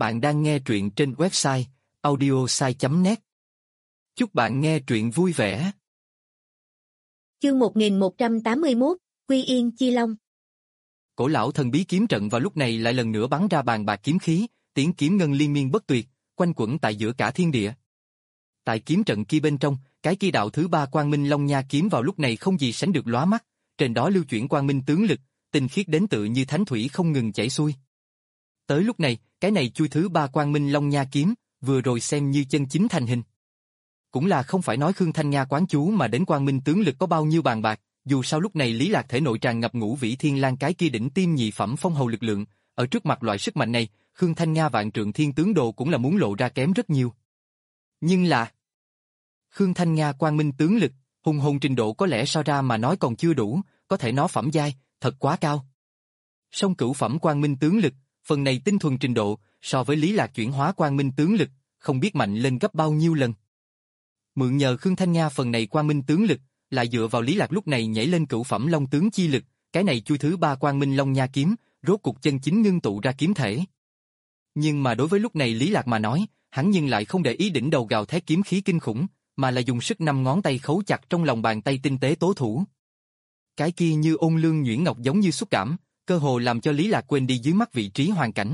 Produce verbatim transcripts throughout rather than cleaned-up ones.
Bạn đang nghe truyện trên website audiosai chấm net. Chúc bạn nghe truyện vui vẻ. Chương một nghìn một trăm tám mươi mốt, Quy Yên Chi Long. Cổ lão thần bí kiếm trận vào lúc này lại lần nữa bắn ra bàn bạc kiếm khí, tiếng kiếm ngân liên miên bất tuyệt, quanh quẩn tại giữa cả thiên địa. Tại kiếm trận kia bên trong, cái kia đạo thứ ba Quang Minh Long Nha kiếm vào lúc này không gì sánh được lóa mắt, trên đó lưu chuyển quang minh tướng lực, tinh khiết đến tự như thánh thủy không ngừng chảy xuôi. Tới lúc này, cái này chui thứ ba Quang Minh Long Nha kiếm, vừa rồi xem như chân chính thành hình. Cũng là không phải nói Khương Thanh Nga quán chú mà đến quang minh tướng lực có bao nhiêu bàn bạc, dù sao lúc này Lý Lạc thể nội tràn ngập ngũ vĩ thiên lang cái kia đỉnh tiêm nhị phẩm phong hầu lực lượng, ở trước mặt loại sức mạnh này, Khương Thanh Nga vạn trượng thiên tướng đồ cũng là muốn lộ ra kém rất nhiều. Nhưng là Khương Thanh Nga quang minh tướng lực, hùng hồn trình độ có lẽ so ra mà nói còn chưa đủ, có thể nó phẩm giai, thật quá cao. Song cửu phẩm quang minh tướng lực, phần này tinh thuần trình độ, so với Lý Lạc chuyển hóa quang minh tướng lực, không biết mạnh lên gấp bao nhiêu lần. Mượn nhờ Khương Thanh Nga phần này quang minh tướng lực, lại dựa vào Lý Lạc lúc này nhảy lên cửu phẩm long tướng chi lực, cái này chui thứ ba quang minh long nha kiếm, rốt cục chân chính ngưng tụ ra kiếm thể. Nhưng mà đối với lúc này Lý Lạc mà nói, hắn nhưng lại không để ý đỉnh đầu gào thét kiếm khí kinh khủng, mà là dùng sức năm ngón tay khấu chặt trong lòng bàn tay tinh tế tố thủ. Cái kia như ôn lương nhuyễn ngọc giống như xúc cảm, cơ hồ làm cho Lý Lạc quên đi dưới mắt vị trí hoàn cảnh.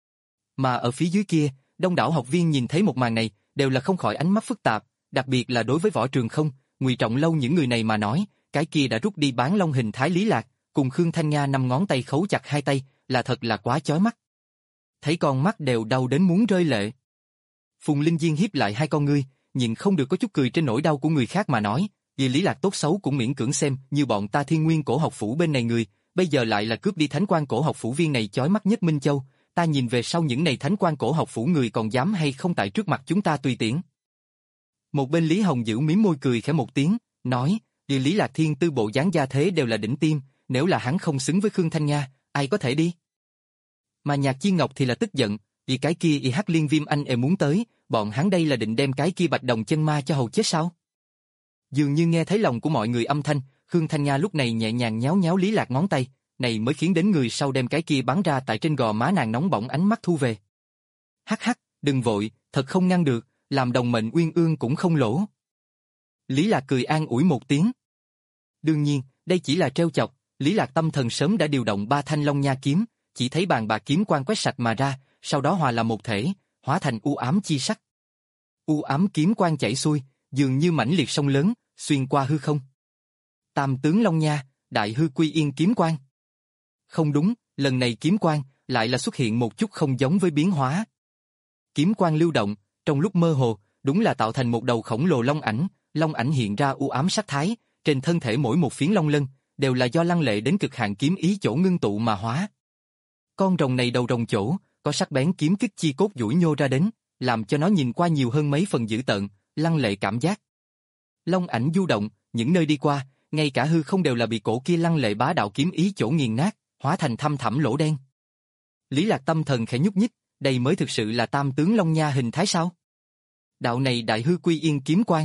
Mà ở phía dưới kia, đông đảo học viên nhìn thấy một màn này, đều là không khỏi ánh mắt phức tạp, đặc biệt là đối với Võ Trường Không, Ngụy Trọng Lâu những người này mà nói, cái kia đã rút đi bán long hình thái Lý Lạc, cùng Khương Thanh Nga năm ngón tay khấu chặt hai tay, là thật là quá chói mắt. Thấy con mắt đều đau đến muốn rơi lệ. Phùng Linh Diên hiếp lại hai con ngươi, nhìn không được có chút cười trên nỗi đau của người khác mà nói, vì Lý Lạc tốt xấu cũng miễn cưỡng xem như bọn ta Thiên Nguyên Cổ học phủ bên này người, bây giờ lại là cướp đi Thánh Quan Cổ học phủ viên này chói mắt nhất Minh Châu, ta nhìn về sau những này Thánh Quan Cổ học phủ người còn dám hay không tại trước mặt chúng ta tùy tiện. Một bên Lý Hồng giữ mím môi cười khẽ một tiếng, nói, vì Lý Lạc Thiên tư bộ dáng gia thế đều là đỉnh tiêm, nếu là hắn không xứng với Khương Thanh Nga, ai có thể đi. Mà Nhạc Chi Ngọc thì là tức giận, vì cái kia y hắc liên viêm anh e muốn tới, bọn hắn đây là định đem cái kia bạch đồng chân ma cho hầu chết sao? Dường như nghe thấy lòng của mọi người âm thanh, Khương Thanh Nga lúc này nhẹ nhàng nhéo nhéo Lý Lạc ngón tay, này mới khiến đến người sau đem cái kia bắn ra tại trên gò má nàng nóng bỏng ánh mắt thu về. Hắc hắc, đừng vội, thật không ngăn được, làm đồng mệnh uyên ương cũng không lỗ. Lý Lạc cười an ủi một tiếng. Đương nhiên, đây chỉ là trêu chọc, Lý Lạc tâm thần sớm đã điều động ba thanh long nha kiếm, chỉ thấy bàn bạc kiếm quang quét sạch mà ra, sau đó hòa làm một thể, hóa thành u ám chi sắc. U ám kiếm quang chảy xuôi, dường như mãnh liệt sông lớn, xuyên qua hư không. Tam tướng Long Nha, Đại Hư Quy Yên kiếm quang. Không đúng, lần này kiếm quang lại là xuất hiện một chút không giống với biến hóa. Kiếm quang lưu động, trong lúc mơ hồ, đúng là tạo thành một đầu khổng lồ long ảnh, long ảnh hiện ra u ám sắc thái, trên thân thể mỗi một phiến long lân đều là do lăng lệ đến cực hạn kiếm ý chỗ ngưng tụ mà hóa. Con rồng này đầu rồng chỗ có sắc bén kiếm kích chi cốt duỗi nhô ra đến, làm cho nó nhìn qua nhiều hơn mấy phần dữ tợn, lăng lệ cảm giác. Long ảnh du động, những nơi đi qua, ngay cả hư không đều là bị cổ kia lăng lệ bá đạo kiếm ý chỗ nghiền nát, hóa thành thâm thẳm lỗ đen. Lý Lạc tâm thần khẽ nhúc nhích, đây mới thực sự là tam tướng Long Nha hình thái sao? Đạo này Đại Hư Quy Yên kiếm quang.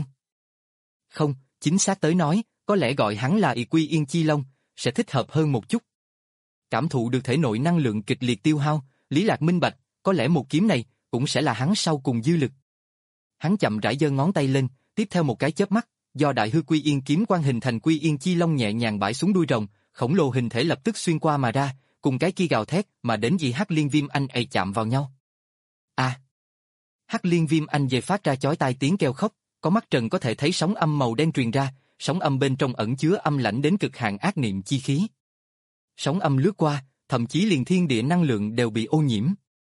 Không, chính xác tới nói, có lẽ gọi hắn là Y Quy Yên Chi Long, sẽ thích hợp hơn một chút. Cảm thụ được thể nội năng lượng kịch liệt tiêu hao, Lý Lạc minh bạch, có lẽ một kiếm này cũng sẽ là hắn sau cùng dư lực. Hắn chậm rãi giơ ngón tay lên, tiếp theo một cái chớp mắt, do Đại Hư Quy Yên kiếm quang hình thành Quy Yên Chi Long nhẹ nhàng bãi xuống đuôi rồng, khổng lồ hình thể lập tức xuyên qua mà ra, cùng cái kia gào thét mà đến dị hắc liên viêm anh ấy chạm vào nhau. A! À, hắc liên viêm anh về phát ra chói tai tiếng kêu khóc, có mắt trần có thể thấy sóng âm màu đen truyền ra, sóng âm bên trong ẩn chứa âm lãnh đến cực hạn ác niệm chi khí. Sóng âm lướt qua, thậm chí liền thiên địa năng lượng đều bị ô nhiễm.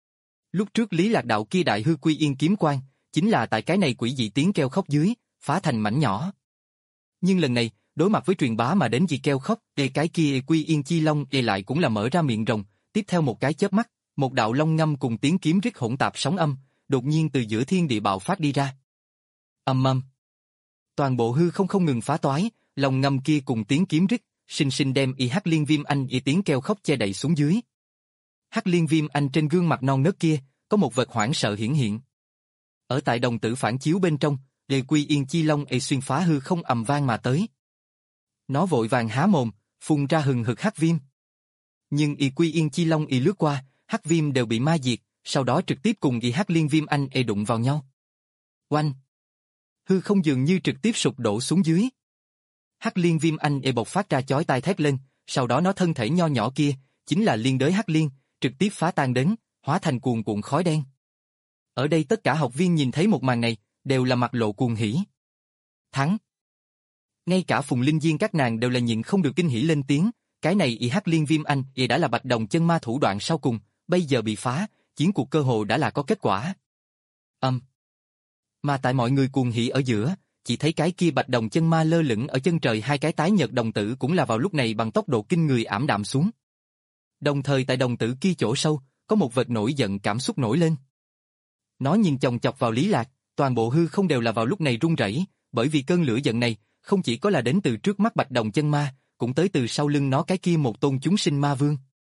Lúc trước Lý Lạc đạo kia Đại Hư Quy Yên kiếm quang, chính là tại cái này quỷ dị tiếng kêu khóc dưới, phá thành mảnh nhỏ. Nhưng lần này, đối mặt với truyền bá mà đến dị kêu khóc, e cái kia Quy Yên Chi Long e lại cũng là mở ra miệng rồng, tiếp theo một cái chớp mắt, một đạo long ngâm cùng tiếng kiếm rít hỗn tạp sóng âm, đột nhiên từ giữa thiên địa bạo phát đi ra. Ầm ầm. Toàn bộ hư không không ngừng phá toái, long ngâm kia cùng tiếng kiếm rít, sinh sinh đem y hắc liên viêm anh y tiếng kêu khóc che đậy xuống dưới. Hắc liên viêm anh trên gương mặt non nớt kia, có một vật hoảng sợ hiển hiện. Ở tại đồng tử phản chiếu bên trong, đề Quy Yên Chi Long y xuyên phá hư không ầm vang mà tới. Nó vội vàng há mồm, phun ra hừng hực hắc viêm. Nhưng y Quy Yên Chi Long y lướt qua, hắc viêm đều bị ma diệt, sau đó trực tiếp cùng Y Hắc Liên Viêm Anh e đụng vào nhau. Oanh! Hư không dường như trực tiếp sụp đổ xuống dưới. Hắc Liên Viêm Anh e bộc phát ra chói tai thét lên, sau đó nó thân thể nho nhỏ kia, chính là liên đới Hắc Liên, trực tiếp phá tan đến, hóa thành cuồn cuộn khói đen. Ở đây tất cả học viên nhìn thấy một màn này, đều là mặt lộ cuồng hỉ. Thắng! Ngay cả Phùng Linh Diên các nàng đều là nhịn không được kinh hỉ lên tiếng, cái này Y Hắc Liên Viêm Anh e đã là Bạch Đồng Chân Ma thủ đoạn sau cùng, bây giờ bị phá, chiến cuộc cơ hồ đã là có kết quả. Âm. Um. Mà tại mọi người cuồng hỉ ở giữa, chỉ thấy cái kia Bạch Đồng Chân Ma lơ lửng ở chân trời hai cái tái nhợt đồng tử cũng là vào lúc này bằng tốc độ kinh người ảm đạm xuống. Đồng thời tại đồng tử kia chỗ sâu, có một vệt nổi giận cảm xúc nổi lên. Nó nhìn chòng chọc vào Lý Lạc, toàn bộ hư không đều là vào lúc này rung rẩy, bởi vì cơn lửa giận này, không chỉ có là đến từ trước mắt Bạch Đồng Chân Ma, cũng tới từ sau lưng nó cái kia một tôn chúng sinh ma vương.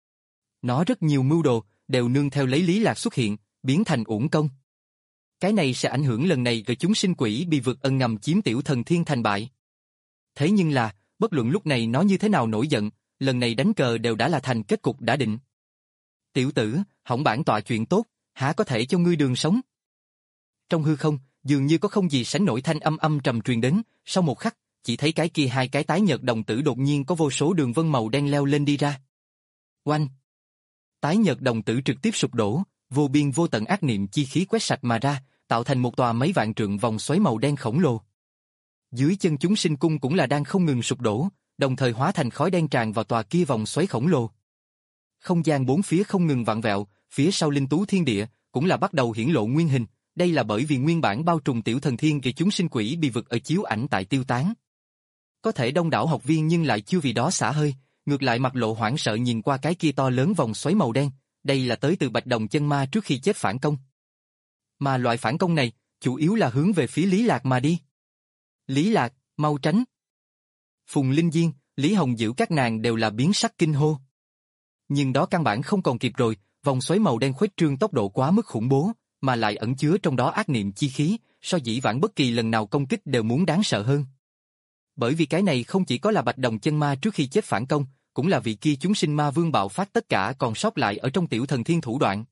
Nó rất nhiều mưu đồ, đều nương theo lấy Lý Lạc xuất hiện, biến thành uổng công. Cái này sẽ ảnh hưởng lần này rồi chúng sinh quỷ bị vượt ân ngầm chiếm tiểu thần thiên thành bại. Thế nhưng là, bất luận lúc này nó như thế nào nổi giận, lần này đánh cờ đều đã là thành kết cục đã định. Tiểu tử, hỏng bản tọa chuyện tốt, há có thể cho ngươi đường sống. Trong hư không, dường như có không gì sánh nổi thanh âm âm trầm truyền đến, sau một khắc, chỉ thấy cái kia hai cái tái nhợt đồng tử đột nhiên có vô số đường vân màu đen leo lên đi ra. Oanh! Tái nhợt đồng tử trực tiếp sụp đổ, vô biên vô tận ác niệm chi khí quét sạch mà ra, tạo thành một tòa mấy vạn trượng vòng xoáy màu đen khổng lồ. Dưới chân chúng sinh cung cũng là đang không ngừng sụp đổ, đồng thời hóa thành khói đen tràn vào tòa kia vòng xoáy khổng lồ. Không gian bốn phía không ngừng vặn vẹo, phía sau linh tú thiên địa cũng là bắt đầu hiển lộ nguyên hình, đây là bởi vì nguyên bản bao trùm tiểu thần thiên về chúng sinh quỷ bị vực ở chiếu ảnh tại tiêu tán. Có thể đông đảo học viên nhưng lại chưa vì đó xả hơi, ngược lại mặt lộ hoảng sợ nhìn qua cái kia to lớn vòng xoáy màu đen, đây là tới từ Bạch Đồng Chân Ma trước khi chết phản công. Mà loại phản công này, chủ yếu là hướng về phía Lý Lạc mà đi. Lý Lạc, mau tránh. Phùng Linh Diên, Lý Hồng Dữ các nàng đều là biến sắc kinh hô. Nhưng đó căn bản không còn kịp rồi, vòng xoáy màu đen khuếch trương tốc độ quá mức khủng bố, mà lại ẩn chứa trong đó ác niệm chi khí, so dĩ vãng bất kỳ lần nào công kích đều muốn đáng sợ hơn. Bởi vì cái này không chỉ có là Bạch Đồng Chân Ma trước khi chết phản công, cũng là vị kia chúng sinh ma vương bạo phát tất cả còn sót lại ở trong tiểu thần thiên thủ đoạn.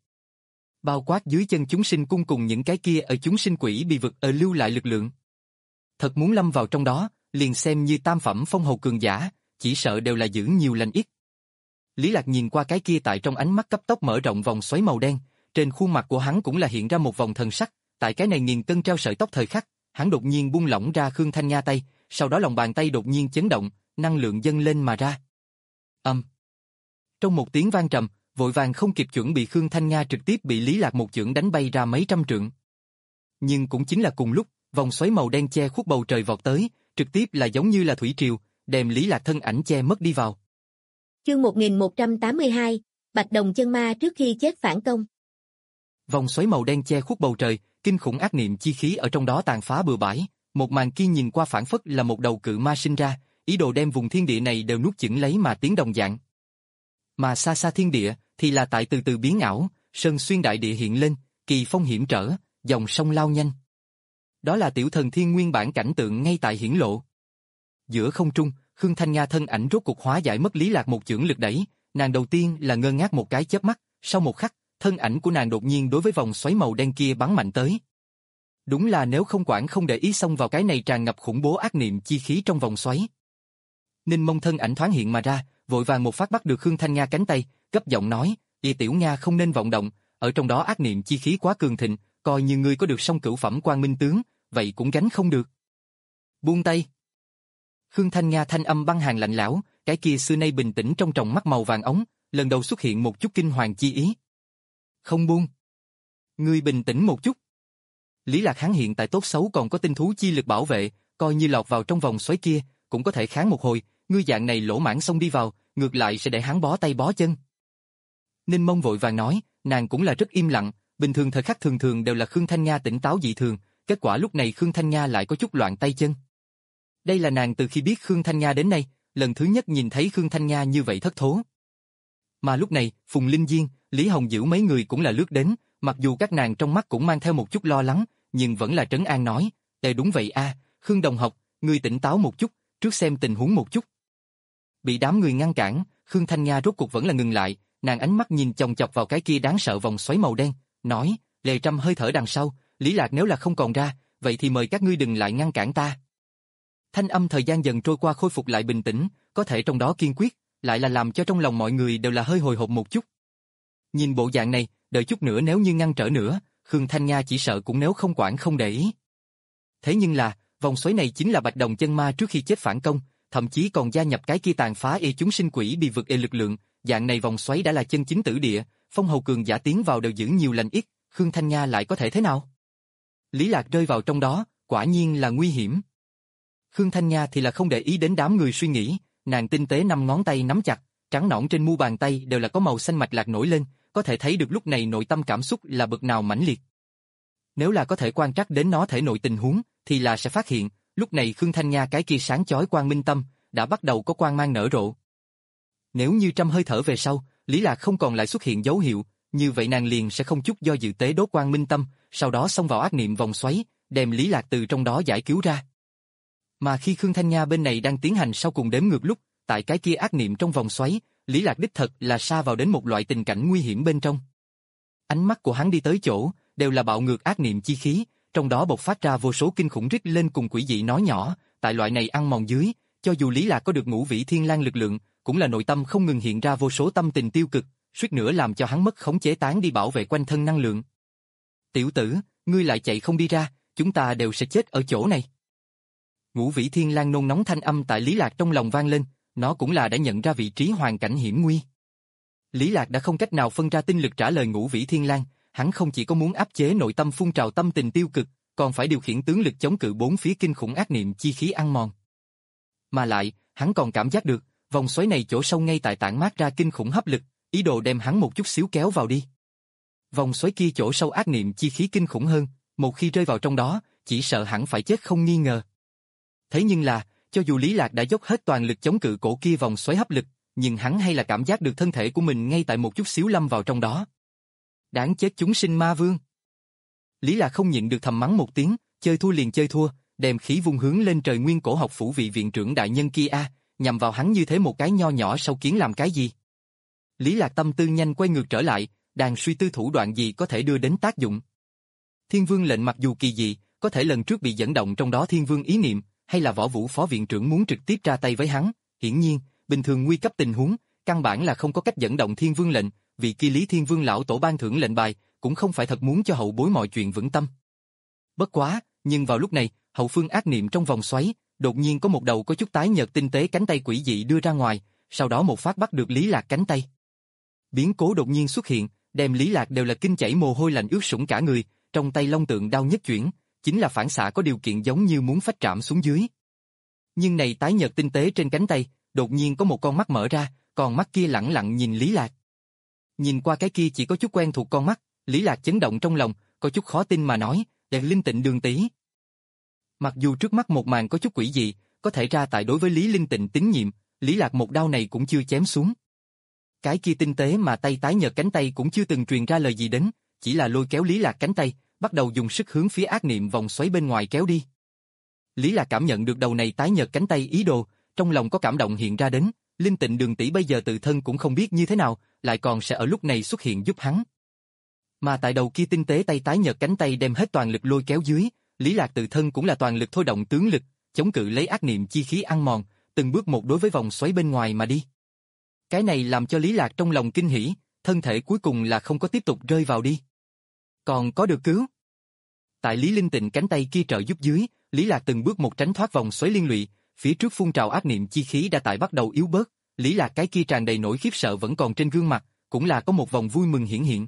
Bao quát dưới chân chúng sinh cung cùng những cái kia ở chúng sinh quỷ bị vực ở lưu lại lực lượng. Thật muốn lâm vào trong đó, liền xem như tam phẩm phong hầu cường giả, chỉ sợ đều là giữ nhiều lành ít. Lý Lạc nhìn qua cái kia tại trong ánh mắt cấp tốc mở rộng vòng xoáy màu đen, trên khuôn mặt của hắn cũng là hiện ra một vòng thần sắc, tại cái này nghìn cân treo sợi tóc thời khắc, hắn đột nhiên buông lỏng ra Khương Thanh Nha tay, sau đó lòng bàn tay đột nhiên chấn động, năng lượng dâng lên mà ra. Âm. Um. Trong một tiếng vang trầm, vội vàng không kịp chuẩn bị Khương Thanh Nha trực tiếp bị Lý Lạc một chưởng đánh bay ra mấy trăm trượng. Nhưng cũng chính là cùng lúc, vòng xoáy màu đen che khuất bầu trời vọt tới, trực tiếp là giống như là thủy triều, đem Lý Lạc thân ảnh che mất đi vào. Chương một nghìn một trăm tám mươi hai, Bạch Đồng Chân Ma trước khi chết phản công. Vòng xoáy màu đen che khuất bầu trời, kinh khủng ác niệm chi khí ở trong đó tàn phá bừa bãi, một màn kia nhìn qua phản phất là một đầu cự ma sinh ra, ý đồ đem vùng thiên địa này đều nuốt chửng lấy mà tiến đồng dạng. Mà xa xa thiên địa thì là tại từ từ biến ảo, sơn xuyên đại địa hiện lên, kỳ phong hiểm trở, dòng sông lao nhanh. Đó là tiểu thần thiên nguyên bản cảnh tượng ngay tại hiển lộ. Giữa không trung, Khương Thanh Nga thân ảnh rốt cục hóa giải mất Lý Lạc một chưởng lực đẩy, nàng đầu tiên là ngơ ngác một cái chớp mắt, sau một khắc, thân ảnh của nàng đột nhiên đối với vòng xoáy màu đen kia bắn mạnh tới. Đúng là nếu không quản không để ý xông vào cái này tràn ngập khủng bố ác niệm chi khí trong vòng xoáy. Ninh Mông thân ảnh thoáng hiện mà ra, vội vàng một phát bắt được Khương Thanh Nga cánh tay, gấp giọng nói, "Y tiểu Nga không nên vọng động, ở trong đó ác niệm chi khí quá cường thịnh, coi như ngươi có được song cửu phẩm Quang Minh tướng, vậy cũng gánh không được." Buông tay. Khương Thanh Nga thanh âm băng hàn lạnh lẽo, cái kia xưa nay bình tĩnh trong tròng mắt màu vàng ống, lần đầu xuất hiện một chút kinh hoàng chi ý. "Không buông. Ngươi bình tĩnh một chút." Lý Lạc hắn hiện tại tốt xấu còn có tinh thú chi lực bảo vệ, coi như lọt vào trong vòng xoáy kia, cũng có thể kháng một hồi, ngươi dạng này lỗ mãng xông đi vào, ngược lại sẽ để hắn bó tay bó chân. Ninh Mông vội vàng nói, nàng cũng là rất im lặng, bình thường thời khắc thường thường đều là Khương Thanh Nga tỉnh táo dị thường, kết quả lúc này Khương Thanh Nga lại có chút loạn tay chân. Đây là nàng từ khi biết Khương Thanh Nga đến nay, lần thứ nhất nhìn thấy Khương Thanh Nga như vậy thất thố. Mà lúc này, Phùng Linh Diên, Lý Hồng Dữ mấy người cũng là lướt đến, mặc dù các nàng trong mắt cũng mang theo một chút lo lắng, nhưng vẫn là trấn an nói, "Ê đúng vậy a, Khương đồng học, ngươi tỉnh táo một chút, trước xem tình huống một chút." Bị đám người ngăn cản, Khương Thanh Nga rốt cuộc vẫn là ngừng lại, nàng ánh mắt nhìn chòng chọc vào cái kia đáng sợ vòng xoáy màu đen, nói, lề trăm hơi thở đằng sau, Lý Lạc nếu là không còn ra, vậy thì mời các ngươi đừng lại ngăn cản ta. Thanh âm thời gian dần trôi qua khôi phục lại bình tĩnh, có thể trong đó kiên quyết, lại là làm cho trong lòng mọi người đều là hơi hồi hộp một chút. Nhìn bộ dạng này, đợi chút nữa nếu như ngăn trở nữa, Khương Thanh Nga chỉ sợ cũng nếu không quản không để ý. Thế nhưng là, vòng xoáy này chính là Bạch Đồng chân ma trước khi chết phản công, thậm chí còn gia nhập cái kia tàn phá ê chúng sinh quỷ bị vực ê lực lượng, dạng này vòng xoáy đã là chân chính tử địa, phong hầu cường giả tiến vào đều giữ nhiều lành ít, Khương Thanh Nga lại có thể thế nào? Lý Lạc rơi vào trong đó, quả nhiên là nguy hiểm. Khương Thanh Nga thì là không để ý đến đám người suy nghĩ, nàng tinh tế năm ngón tay nắm chặt, trắng nõn trên mu bàn tay đều là có màu xanh mạch lạc nổi lên, có thể thấy được lúc này nội tâm cảm xúc là bực nào mãnh liệt. Nếu là có thể quan trắc đến nó thể nội tình huống, thì là sẽ phát hiện, lúc này Khương Thanh Nga cái kia sáng chói quang minh tâm, đã bắt đầu có quang mang nở rộ. Nếu như trăm hơi thở về sau, Lý Lạc không còn lại xuất hiện dấu hiệu, như vậy nàng liền sẽ không chút do dự tế đốt quang minh tâm, sau đó xông vào ác niệm vòng xoáy, đem Lý Lạc từ trong đó giải cứu ra. Mà khi Khương Thanh Nga bên này đang tiến hành sau cùng đếm ngược lúc, tại cái kia ác niệm trong vòng xoáy, Lý Lạc đích thật là sa vào đến một loại tình cảnh nguy hiểm bên trong. Ánh mắt của hắn đi tới chỗ, đều là bạo ngược ác niệm chi khí, trong đó bộc phát ra vô số kinh khủng rít lên cùng quỷ dị nói nhỏ, tại loại này ăn mòn dưới, cho dù Lý Lạc có được ngũ vĩ thiên lang lực lượng, cũng là nội tâm không ngừng hiện ra vô số tâm tình tiêu cực, suýt nữa làm cho hắn mất khống chế tán đi bảo vệ quanh thân năng lượng. Tiểu tử, ngươi lại chạy không đi ra, chúng ta đều sẽ chết ở chỗ này. Ngũ vĩ thiên lang nôn nóng thanh âm tại Lý Lạc trong lòng vang lên, nó cũng là đã nhận ra vị trí hoàn cảnh hiểm nguy. Lý Lạc đã không cách nào phân ra tinh lực trả lời ngũ vĩ thiên lang, hắn không chỉ có muốn áp chế nội tâm phun trào tâm tình tiêu cực, còn phải điều khiển tướng lực chống cự bốn phía kinh khủng ác niệm chi khí ăn mòn. Mà lại, hắn còn cảm giác được, vòng xoáy này chỗ sâu ngay tại tản mát ra kinh khủng hấp lực, ý đồ đem hắn một chút xíu kéo vào đi. Vòng xoáy kia chỗ sâu ác niệm chi khí kinh khủng hơn, một khi rơi vào trong đó, chỉ sợ hẳn phải chết không nghi ngờ. Thế nhưng là, cho dù Lý Lạc đã dốc hết toàn lực chống cự cổ kia vòng xoáy hấp lực, nhưng hắn hay là cảm giác được thân thể của mình ngay tại một chút xíu lâm vào trong đó. Đáng chết chúng sinh ma vương. Lý Lạc không nhịn được thầm mắng một tiếng, chơi thua liền chơi thua, đem khí vung hướng lên trời nguyên cổ học phủ vị viện trưởng đại nhân kia a, nhằm vào hắn như thế một cái nho nhỏ sâu kiến làm cái gì? Lý Lạc tâm tư nhanh quay ngược trở lại, đang suy tư thủ đoạn gì có thể đưa đến tác dụng. Thiên Vương lệnh mặc dù kỳ dị, có thể lần trước bị dẫn động trong đó Thiên Vương ý niệm, hay là Võ Vũ phó viện trưởng muốn trực tiếp ra tay với hắn, hiển nhiên, bình thường nguy cấp tình huống, căn bản là không có cách dẫn động Thiên Vương lệnh, vì kia Lý Thiên Vương lão tổ ban thưởng lệnh bài, cũng không phải thật muốn cho hậu bối mọi chuyện vững tâm. Bất quá, nhưng vào lúc này, hậu phương ác niệm trong vòng xoáy, đột nhiên có một đầu có chút tái nhợt tinh tế cánh tay quỷ dị đưa ra ngoài, sau đó một phát bắt được Lý Lạc cánh tay. Biến cố đột nhiên xuất hiện, đem Lý Lạc đều là kinh chảy mồ hôi lạnh ướt sũng cả người, trong tay long tượng đao nhất chuyển, chính là phản xạ có điều kiện giống như muốn phách trảm xuống dưới. Nhưng này tái nhợt tinh tế trên cánh tay, đột nhiên có một con mắt mở ra, con mắt kia lẳng lặng nhìn Lý Lạc. Nhìn qua cái kia chỉ có chút quen thuộc con mắt, Lý Lạc chấn động trong lòng, có chút khó tin mà nói, "Đẹp Linh Tịnh Đường tỷ." Mặc dù trước mắt một màn có chút quỷ dị, có thể ra tại đối với Lý Linh Tịnh tín nhiệm, Lý Lạc một đao này cũng chưa chém xuống. Cái kia tinh tế mà tay tái nhợt cánh tay cũng chưa từng truyền ra lời gì đến, chỉ là lôi kéo Lý Lạc cánh tay, bắt đầu dùng sức hướng phía ác niệm vòng xoáy bên ngoài kéo đi. Lý Lạc cảm nhận được đầu này tái nhợt cánh tay ý đồ, trong lòng có cảm động hiện ra đến, Linh Tịnh Đường tỷ bây giờ tự thân cũng không biết như thế nào, lại còn sẽ ở lúc này xuất hiện giúp hắn. Mà tại đầu kia tinh tế tay tái nhợt cánh tay đem hết toàn lực lôi kéo dưới, Lý Lạc tự thân cũng là toàn lực thôi động tướng lực, chống cự lấy ác niệm chi khí ăn mòn, từng bước một đối với vòng xoáy bên ngoài mà đi. Cái này làm cho Lý Lạc trong lòng kinh hỉ, thân thể cuối cùng là không có tiếp tục rơi vào đi. Còn có được cứu. Tại Lý Linh Tịnh cánh tay kia trợ giúp dưới, Lý Lạc từng bước một tránh thoát vòng xoáy liên lụy, phía trước phun trào ác niệm chi khí đã tại bắt đầu yếu bớt, Lý Lạc cái kia tràn đầy nỗi khiếp sợ vẫn còn trên gương mặt, cũng là có một vòng vui mừng hiển hiện.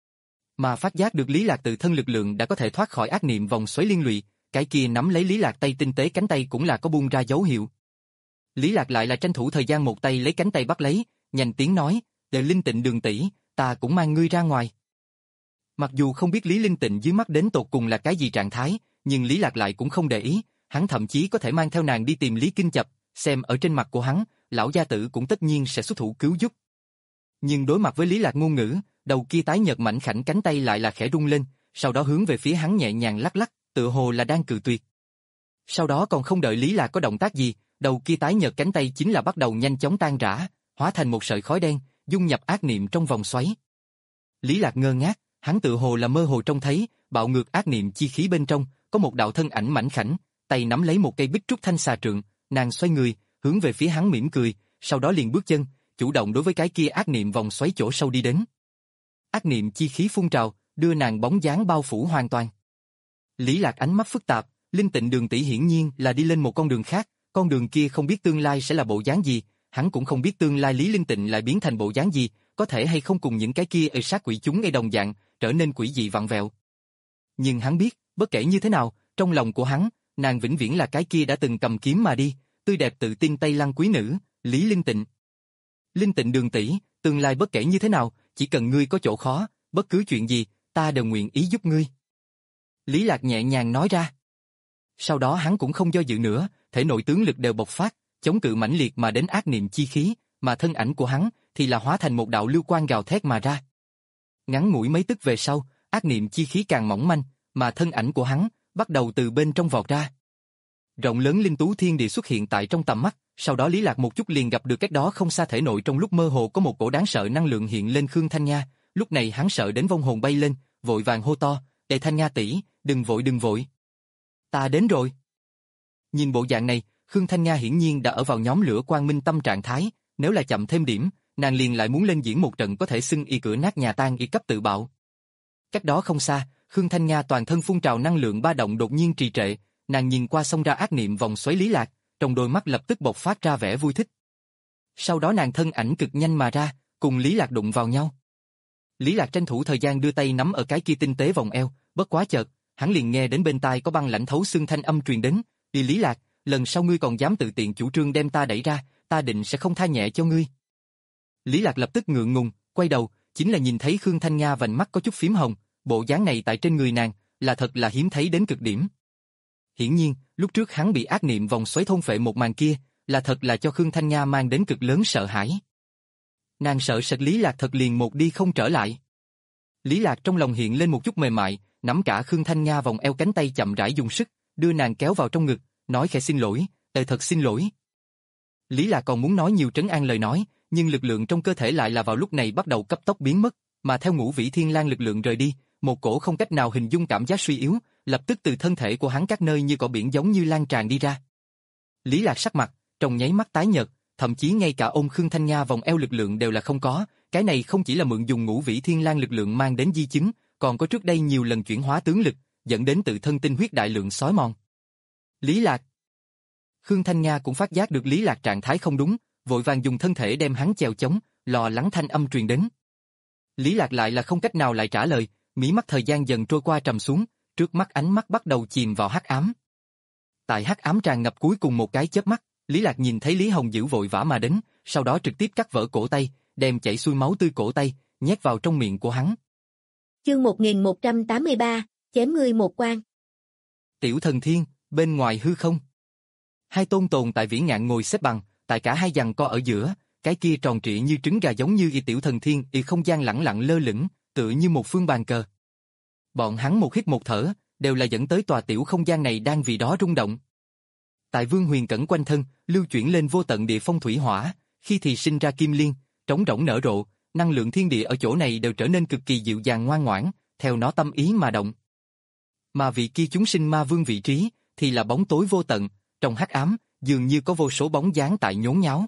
Mà phát giác được Lý Lạc tự thân lực lượng đã có thể thoát khỏi ác niệm vòng xoáy liên lụy, cái kia nắm lấy Lý Lạc tay tinh tế cánh tay cũng là có buông ra dấu hiệu. Lý Lạc lại là tranh thủ thời gian một tay lấy cánh tay bắt lấy, nhanh tiếng nói, "Đệ Linh Tịnh Đường tỷ, ta cũng mang ngươi ra ngoài." Mặc dù không biết Lý Linh Tịnh dưới mắt đến tột cùng là cái gì trạng thái, nhưng Lý Lạc lại cũng không để ý, hắn thậm chí có thể mang theo nàng đi tìm Lý Kinh Chập, xem ở trên mặt của hắn, lão gia tử cũng tất nhiên sẽ xuất thủ cứu giúp. Nhưng đối mặt với Lý Lạc ngôn ngữ, đầu kia tái nhợt mảnh khảnh cánh tay lại là khẽ rung lên, sau đó hướng về phía hắn nhẹ nhàng lắc lắc, tựa hồ là đang cự tuyệt. Sau đó còn không đợi Lý Lạc có động tác gì, đầu kia tái nhợt cánh tay chính là bắt đầu nhanh chóng tan rã, hóa thành một sợi khói đen, dung nhập ác niệm trong vòng xoáy. Lý Lạc ngơ ngác, hắn tự hồ là mơ hồ trông thấy, bạo ngược ác niệm chi khí bên trong, có một đạo thân ảnh mảnh khảnh, tay nắm lấy một cây bích trúc thanh xà trượng, nàng xoay người, hướng về phía hắn mỉm cười, sau đó liền bước chân, chủ động đối với cái kia ác niệm vòng xoáy chỗ sâu đi đến. Ác niệm chi khí phun trào, đưa nàng bóng dáng bao phủ hoàn toàn. Lý Lạc ánh mắt phức tạp, Linh Tịnh Đường tỷ hiển nhiên là đi lên một con đường khác, con đường kia không biết tương lai sẽ là bộ dáng gì, hắn cũng không biết tương lai Lý Linh Tịnh lại biến thành bộ dáng gì, có thể hay không cùng những cái kia ở sát quỷ chúng ngay đồng dạng, trở nên quỷ dị vặn vẹo. Nhưng hắn biết, bất kể như thế nào, trong lòng của hắn, nàng vĩnh viễn là cái kia đã từng cầm kiếm mà đi, tươi đẹp tự tin Tây Lăng quý nữ, Lý Linh Tịnh. Linh Tịnh Đường tỷ, tương lai bất kể như thế nào, chỉ cần ngươi có chỗ khó, bất cứ chuyện gì, ta đều nguyện ý giúp ngươi. Lý Lạc nhẹ nhàng nói ra. Sau đó hắn cũng không do dự nữa, thể nội tướng lực đều bộc phát, chống cự mãnh liệt mà đến ác niệm chi khí, mà thân ảnh của hắn thì là hóa thành một đạo lưu quang gào thét mà ra. Ngắn ngủi mấy tức về sau, ác niệm chi khí càng mỏng manh, mà thân ảnh của hắn bắt đầu từ bên trong vọt ra. Rộng lớn linh tú thiên địa xuất hiện tại trong tầm mắt, sau đó Lý Lạc một chút liền gặp được cách đó không xa thể nội trong lúc mơ hồ có một cổ đáng sợ năng lượng hiện lên Khương Thanh Nha, lúc này hắn sợ đến vong hồn bay lên, vội vàng hô to, "Đệ Thanh Nha tỷ, đừng vội đừng vội. Ta đến rồi." Nhìn bộ dạng này, Khương Thanh Nha hiển nhiên đã ở vào nhóm lửa quang minh tâm trạng thái, nếu là chậm thêm điểm, nàng liền lại muốn lên diễn một trận có thể xưng y cửa nát nhà tan y cấp tự bạo. Cách đó không xa, Khương Thanh Nha toàn thân phun trào năng lượng ba động đột nhiên trì trệ, nàng nhìn qua xông ra ác niệm vòng xoáy Lý Lạc, trong đôi mắt lập tức bộc phát ra vẻ vui thích. Sau đó nàng thân ảnh cực nhanh mà ra, cùng Lý Lạc đụng vào nhau. Lý Lạc tranh thủ thời gian đưa tay nắm ở cái kia tinh tế vòng eo, bất quá chợt, hắn liền nghe đến bên tai có băng lãnh thấu xương thanh âm truyền đến, "Đi Lý Lạc, lần sau ngươi còn dám tự tiện chủ trương đem ta đẩy ra, ta định sẽ không tha nhẹ cho ngươi." Lý Lạc lập tức ngượng ngùng, quay đầu, chính là nhìn thấy Khương Thanh Nha vành mắt có chút phím hồng, bộ dáng này tại trên người nàng, là thật là hiếm thấy đến cực điểm. Hiển nhiên, lúc trước hắn bị ác niệm vòng xoáy thôn phệ một màn kia, là thật là cho Khương Thanh Nha mang đến cực lớn sợ hãi. Nàng sợ sệt Lý Lạc thật liền một đi không trở lại. Lý Lạc trong lòng hiện lên một chút mềm mại, nắm cả Khương Thanh Nha vòng eo cánh tay chậm rãi dùng sức, đưa nàng kéo vào trong ngực, nói khẽ xin lỗi, "Tề thật xin lỗi." Lý Lạc còn muốn nói nhiều trấn an lời nói, nhưng lực lượng trong cơ thể lại là vào lúc này bắt đầu cấp tốc biến mất, mà theo Ngũ Vĩ Thiên Lang lực lượng rời đi, một cổ không cách nào hình dung cảm giác suy yếu, lập tức từ thân thể của hắn các nơi như cỏ biển giống như lan tràn đi ra. Lý Lạc sắc mặt, trong nháy mắt tái nhợt, thậm chí ngay cả ôm Khương Thanh Nha vòng eo lực lượng đều là không có, cái này không chỉ là mượn dùng Ngũ Vĩ Thiên Lang lực lượng mang đến di chứng, còn có trước đây nhiều lần chuyển hóa tướng lực, dẫn đến tự thân tinh huyết đại lượng xói mòn. Lý Lạc. Khương Thanh Nha cũng phát giác được Lý Lạc trạng thái không đúng, vội vàng dùng thân thể đem hắn chèo chống, lo lắng thanh âm truyền đến. Lý Lạc lại là không cách nào lại trả lời, mí mắt thời gian dần trôi qua trầm xuống, trước mắt ánh mắt bắt đầu chìm vào hắc ám. Tại hắc ám tràn ngập cuối cùng một cái chớp mắt, Lý Lạc nhìn thấy Lý Hồng Dữ vội vã mà đến, sau đó trực tiếp cắt vỡ cổ tay, đem chảy xuôi máu tươi cổ tay, nhét vào trong miệng của hắn. Chương một nghìn một trăm tám mươi ba, chém ngươi một quan. Tiểu Thần Thiên, bên ngoài hư không. Hai tôn tồn tại vĩ ngạn ngồi xếp bằng, tại cả hai giằng co ở giữa, cái kia tròn trịa như trứng gà giống như y Tiểu Thần Thiên y không gian lẳng lặng lơ lửng, tựa như một phương bàn cờ. Bọn hắn một hít một thở, đều là dẫn tới tòa tiểu không gian này đang vì đó rung động. Tại Vương Huyền Cẩn quanh thân, lưu chuyển lên vô tận địa phong thủy hỏa, khi thì sinh ra kim liên, trống rỗng nở rộ, năng lượng thiên địa ở chỗ này đều trở nên cực kỳ dịu dàng ngoan ngoãn, theo nó tâm ý mà động. Mà vị kia chúng sinh ma vương vị trí, thì là bóng tối vô tận, trong hắc ám, dường như có vô số bóng dáng tại nhốn nháo.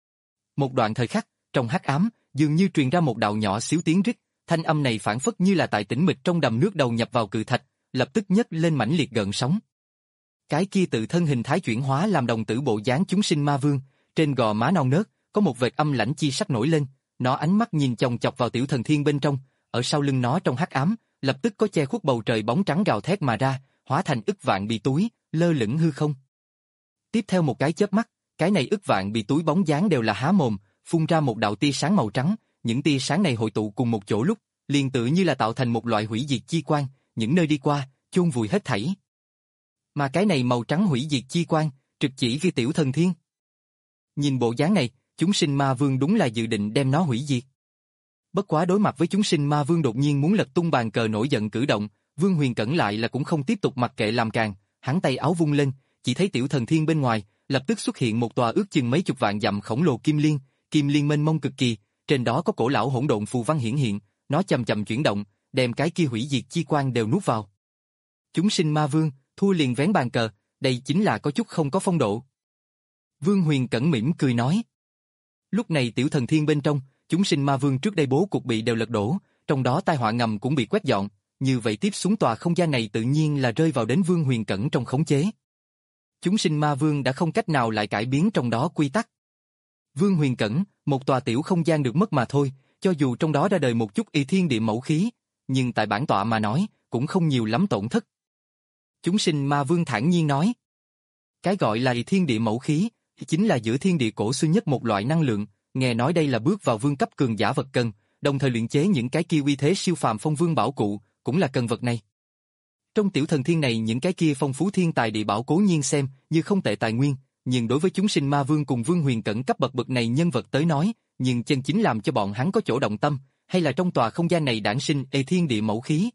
Một đoạn thời khắc, trong hắc ám, dường như truyền ra một đạo nhỏ xíu tiếng rít, thanh âm này phản phất như là tại tĩnh mịch trong đầm nước đầu nhập vào cự thạch, lập tức nhấc lên mãnh liệt gợn sóng. Cái kia tự thân hình thái chuyển hóa làm đồng tử bộ dáng chúng sinh ma vương, trên gò má non nớt, có một vệt âm lãnh chi sắc nổi lên, nó ánh mắt nhìn chòng chọc vào Tiểu Thần Thiên bên trong, ở sau lưng nó trong hắc ám, lập tức có che khuất bầu trời bóng trắng gào thét mà ra, hóa thành ức vạn bị túi, lơ lửng hư không. Tiếp theo một cái chớp mắt, cái này ức vạn bị túi bóng dáng đều là há mồm, phun ra một đạo tia sáng màu trắng, những tia sáng này hội tụ cùng một chỗ lúc, liền tự như là tạo thành một loại hủy diệt chi quang, những nơi đi qua, chôn vùi hết thảy. Mà cái này màu trắng hủy diệt chi quang, trực chỉ với Tiểu Thần Thiên. Nhìn bộ dáng này, chúng sinh ma vương đúng là dự định đem nó hủy diệt. Bất quá đối mặt với chúng sinh ma vương đột nhiên muốn lật tung bàn cờ nổi giận cử động, Vương Huyền Cẩn lại là cũng không tiếp tục mặc kệ làm càng, hắn tay áo vung lên, chỉ thấy Tiểu Thần Thiên bên ngoài, lập tức xuất hiện một tòa ước chừng mấy chục vạn dặm khổng lồ kim liên, kim liên mênh mông cực kỳ, trên đó có cổ lão hỗn độn phù văn hiển hiện, nó chậm chậm chuyển động, đem cái kia hủy diệt chi quang đều nuốt vào. Chúng sinh ma vương, thua liền vén bàn cờ, đây chính là có chút không có phong độ. Vương Huyền Cẩn mỉm cười nói. Lúc này tiểu thần thiên bên trong, chúng sinh ma vương trước đây bố cục bị đều lật đổ, trong đó tai họa ngầm cũng bị quét dọn, như vậy tiếp xuống tòa không gian này tự nhiên là rơi vào đến Vương Huyền Cẩn trong khống chế. Chúng sinh ma vương đã không cách nào lại cải biến trong đó quy tắc. Vương Huyền Cẩn, một tòa tiểu không gian được mất mà thôi, cho dù trong đó ra đời một chút y thiên địa mẫu khí, nhưng tại bản tọa mà nói, cũng không nhiều lắm tổn thất. Chúng sinh ma vương thản nhiên nói. Cái gọi là y thiên địa mẫu khí, chính là giữa thiên địa cổ xưa nhất một loại năng lượng, nghe nói đây là bước vào vương cấp cường giả vật cần, đồng thời luyện chế những cái kia uy thế siêu phàm phong vương bảo cụ, cũng là cần vật này. Trong tiểu thần thiên này những cái kia phong phú thiên tài địa bảo cố nhiên xem như không tệ tài nguyên, nhưng đối với chúng sinh ma vương cùng Vương Huyền Cẩn cấp bậc bậc này nhân vật tới nói, nhưng chân chính làm cho bọn hắn có chỗ động tâm, hay là trong tòa không gian này đản sinh ê thiên địa mẫu khí.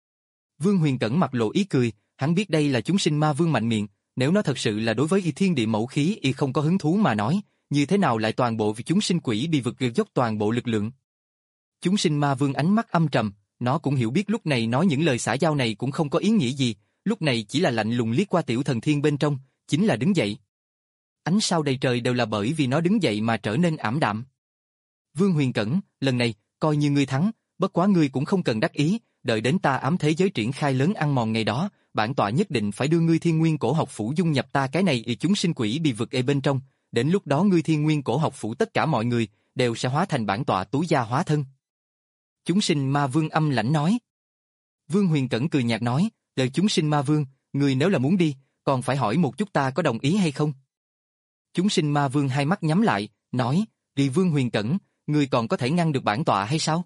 Vương Huyền Cẩn mặt lộ ý cười, hắn biết đây là chúng sinh ma vương mạnh miệng, nếu nó thật sự là đối với y thiên địa mẫu khí y không có hứng thú mà nói, như thế nào lại toàn bộ vì chúng sinh quỷ bị vực dốc toàn bộ lực lượng. Chúng sinh ma vương ánh mắt âm trầm, nó cũng hiểu biết lúc này nói những lời xã giao này cũng không có ý nghĩa gì, lúc này chỉ là lạnh lùng liếc qua tiểu thần thiên bên trong, chính là đứng dậy. Ánh sao đầy trời đều là bởi vì nó đứng dậy mà trở nên ảm đạm. Vương Huyền Cẩn, lần này, coi như ngươi thắng, bất quá ngươi cũng không cần đắc ý, đợi đến ta ám thế giới triển khai lớn ăn mòn ngày đó, bản tọa nhất định phải đưa ngươi thiên nguyên cổ học phủ dung nhập ta cái này y chúng sinh quỷ bị vực ê bên trong, đến lúc đó ngươi thiên nguyên cổ học phủ tất cả mọi người, đều sẽ hóa thành bản tọa tú gia hóa thân. Chúng sinh ma vương âm lãnh nói. Vương Huyền Cẩn cười nhạt nói, lời chúng sinh ma vương, ngươi nếu là muốn đi, còn phải hỏi một chút ta có đồng ý hay không? Chúng sinh ma vương hai mắt nhắm lại, nói, đi Vương Huyền Cẩn, ngươi còn có thể ngăn được bản tọa hay sao?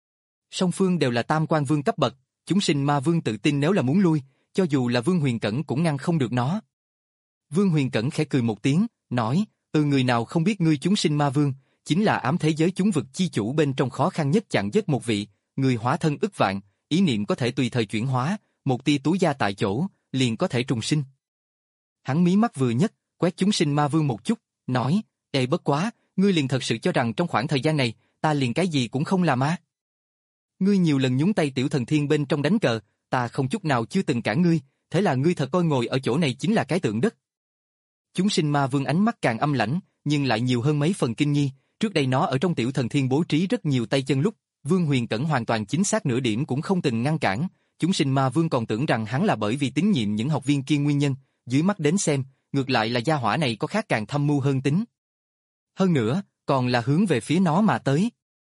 Song phương đều là tam quan vương cấp bậc, chúng sinh ma vương tự tin nếu là muốn lui, cho dù là Vương Huyền Cẩn cũng ngăn không được nó. Vương Huyền Cẩn khẽ cười một tiếng, nói, ừ người nào không biết ngươi chúng sinh ma vương, chính là ám thế giới chúng vực chi chủ bên trong khó khăn nhất chặn giết một vị, người hóa thân ức vạn, ý niệm có thể tùy thời chuyển hóa, một tia túi gia tại chỗ, liền có thể trùng sinh. Hắn mí mắt vừa nhất, quét chúng sinh ma vương một chút, nói, ê bất quá, ngươi liền thật sự cho rằng trong khoảng thời gian này, ta liền cái gì cũng không làm á. Ngươi nhiều lần nhúng tay tiểu thần thiên bên trong đánh cờ, ta không chút nào chưa từng cản ngươi, thế là ngươi thật coi ngồi ở chỗ này chính là cái tượng đất. Chúng sinh ma vương ánh mắt càng âm lãnh, nhưng lại nhiều hơn mấy phần kinh nghi, trước đây nó ở trong tiểu thần thiên bố trí rất nhiều tay chân lúc, Vương Huyền Cẩn hoàn toàn chính xác nửa điểm cũng không từng ngăn cản, chúng sinh ma vương còn tưởng rằng hắn là bởi vì tín nhiệm những học viên kia nguyên nhân, dưới mắt đến xem, ngược lại là gia hỏa này có khác càng thâm mưu hơn tính. Hơn nữa, còn là hướng về phía nó mà tới.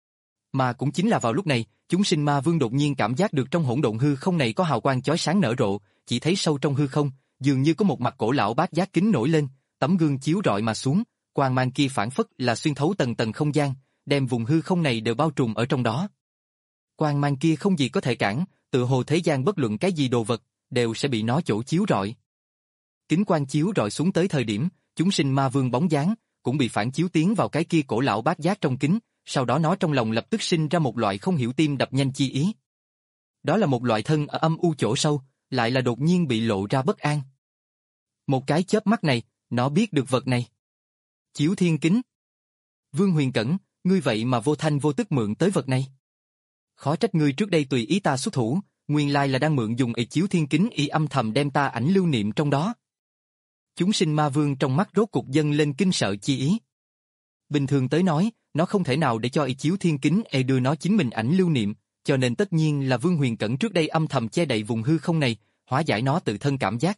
Mà cũng chính là vào lúc này, chúng sinh ma vương đột nhiên cảm giác được trong hỗn độn hư không này có hào quang chói sáng nở rộ, chỉ thấy sâu trong hư không, dường như có một mặt cổ lão bát giác kính nổi lên, tấm gương chiếu rọi mà xuống, quang mang kia phản phất là xuyên thấu tầng tầng không gian, đem vùng hư không này đều bao trùm ở trong đó. Quang mang kia không gì có thể cản, tự hồ thế gian bất luận cái gì đồ vật, đều sẽ bị nó chỗ chiếu rọi. Kính quang chiếu rọi xuống tới thời điểm, chúng sinh ma vương bóng dáng, cũng bị phản chiếu tiến vào cái kia cổ lão bát giác trong kính, sau đó nó trong lòng lập tức sinh ra một loại không hiểu tim đập nhanh chi ý. Đó là một loại thân ở âm u chỗ sâu, lại là đột nhiên bị lộ ra bất an. Một cái chớp mắt này, nó biết được vật này. Chiếu thiên kính. Vương Huyền Cẩn, ngươi vậy mà vô thanh vô tức mượn tới vật này. Khó trách ngươi trước đây tùy ý ta xuất thủ, nguyên lai là đang mượn dùng y chiếu thiên kính y âm thầm đem ta ảnh lưu niệm trong đó. Chúng sinh ma vương trong mắt rốt cục dâng lên kinh sợ chi ý. Bình thường tới nói, nó không thể nào để cho y chiếu thiên kính e đưa nó chính mình ảnh lưu niệm, cho nên tất nhiên là Vương Huyền Cẩn trước đây âm thầm che đậy vùng hư không này, hóa giải nó tự thân cảm giác.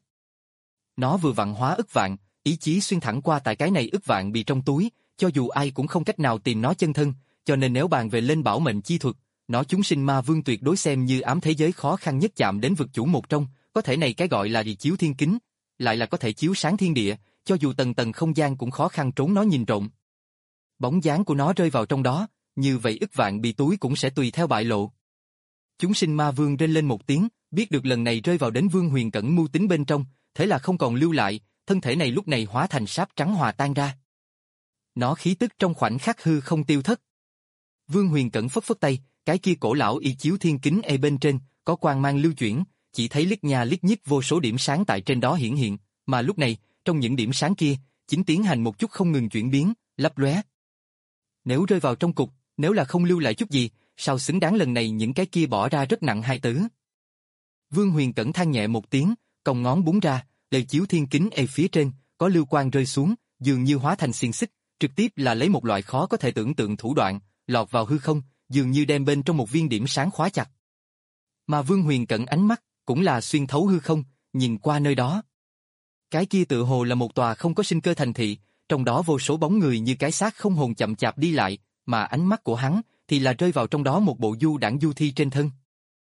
Nó vừa vặn hóa ức vạn, ý chí xuyên thẳng qua tại cái này ức vạn bị trong túi, cho dù ai cũng không cách nào tìm nó chân thân, cho nên nếu bàn về lên bảo mệnh chi thuật, nó chúng sinh ma vương tuyệt đối xem như ám thế giới khó khăn nhất chạm đến vực chủ một trong, có thể này cái gọi là đi chiếu thiên kính, lại là có thể chiếu sáng thiên địa, cho dù tầng tầng không gian cũng khó khăn trốn nó nhìn trộm. Bóng dáng của nó rơi vào trong đó, như vậy ức vạn bị túi cũng sẽ tùy theo bại lộ. Chúng sinh ma vương rên lên một tiếng, biết được lần này rơi vào đến Vương Huyền Cẩn mưu tính bên trong, thế là không còn lưu lại, thân thể này lúc này hóa thành sáp trắng hòa tan ra. Nó khí tức trong khoảnh khắc hư không tiêu thất. Vương Huyền Cẩn phất phất tay, cái kia cổ lão y chiếu thiên kính e bên trên, có quang mang lưu chuyển, chỉ thấy lít nha lít nhít vô số điểm sáng tại trên đó hiển hiện, mà lúc này, trong những điểm sáng kia, chính tiến hành một chút không ngừng chuyển biến, lấp lóe. Nếu rơi vào trong cục, Nếu là không lưu lại chút gì, sao xứng đáng lần này những cái kia bỏ ra rất nặng hai tứ. Vương Huyền Cẩn than nhẹ một tiếng, cong ngón búng ra, lều chiếu thiên kính ê phía trên, có lưu quang rơi xuống, dường như hóa thành xiềng xích, trực tiếp là lấy một loại khó có thể tưởng tượng thủ đoạn, lọt vào hư không, dường như đem bên trong một viên điểm sáng khóa chặt. Mà Vương Huyền Cẩn ánh mắt, cũng là xuyên thấu hư không, nhìn qua nơi đó. Cái kia tự hồ là một tòa không có sinh cơ thành thị, trong đó vô số bóng người như cái xác không hồn chậm chạp đi lại, mà ánh mắt của hắn thì là rơi vào trong đó một bộ du đãng du thi trên thân.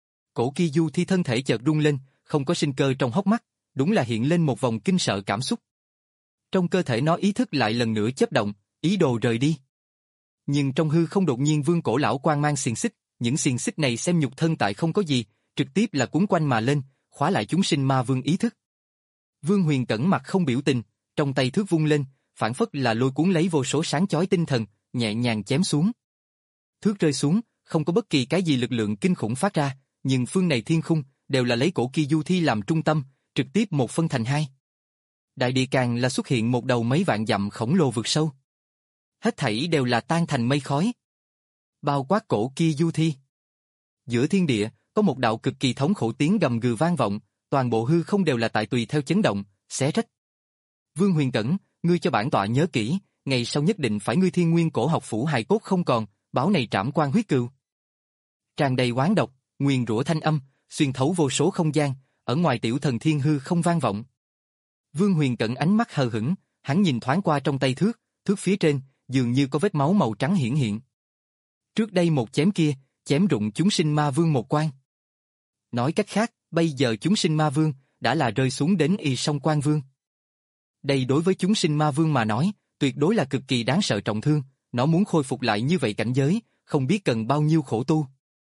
Cổ kia du thi thân thể chợt rung lên, không có sinh cơ trong hốc mắt, đúng là hiện lên một vòng kinh sợ cảm xúc. Trong cơ thể nó ý thức lại lần nữa chớp động, ý đồ rời đi. Nhưng trong hư không đột nhiên vương cổ lão quang mang xiềng xích, những xiềng xích này xem nhục thân tại không có gì, trực tiếp là cuốn quanh mà lên, khóa lại chúng sinh ma vương ý thức. Vương Huyền Cẩn mặt không biểu tình, trong tay thước vung lên, phản phất là lôi cuốn lấy vô số sáng chói tinh thần, nhẹ nhàng chém xuống. Thước rơi xuống, không có bất kỳ cái gì lực lượng kinh khủng phát ra, nhưng phương này thiên khung đều là lấy cổ kia du thi làm trung tâm, trực tiếp một phân thành hai. Đại địa càng là xuất hiện một đầu mấy vạn dặm khổng lồ vực sâu. Hết thảy đều là tan thành mây khói. Bao quát cổ kia du thi. Giữa thiên địa, có một đạo cực kỳ thống khổ tiếng gầm gừ vang vọng, toàn bộ hư không đều là tại tùy theo chấn động, xé rách. Vương Huyền Cẩn, ngươi cho bản tọa nhớ kỹ, ngày sau nhất định phải ngươi thiên nguyên cổ học phủ hài cốt không còn, báo này trảm quan huyết cừu. Tràn đầy oán độc, nguyền rủa thanh âm, xuyên thấu vô số không gian, ở ngoài tiểu thần thiên hư không vang vọng. Vương Huyền Cẩn ánh mắt hờ hững, hắn nhìn thoáng qua trong tay thước, thước phía trên, dường như có vết máu màu trắng hiển hiện. Trước đây một chém kia, chém rụng chúng sinh ma vương một quan. Nói cách khác, bây giờ chúng sinh ma vương, đã là rơi xuống đến y song quan vương. Đây đối với chúng sinh ma vương mà nói, tuyệt đối là cực kỳ đáng sợ trọng thương, nó muốn khôi phục lại như vậy cảnh giới, không biết cần bao nhiêu khổ tu.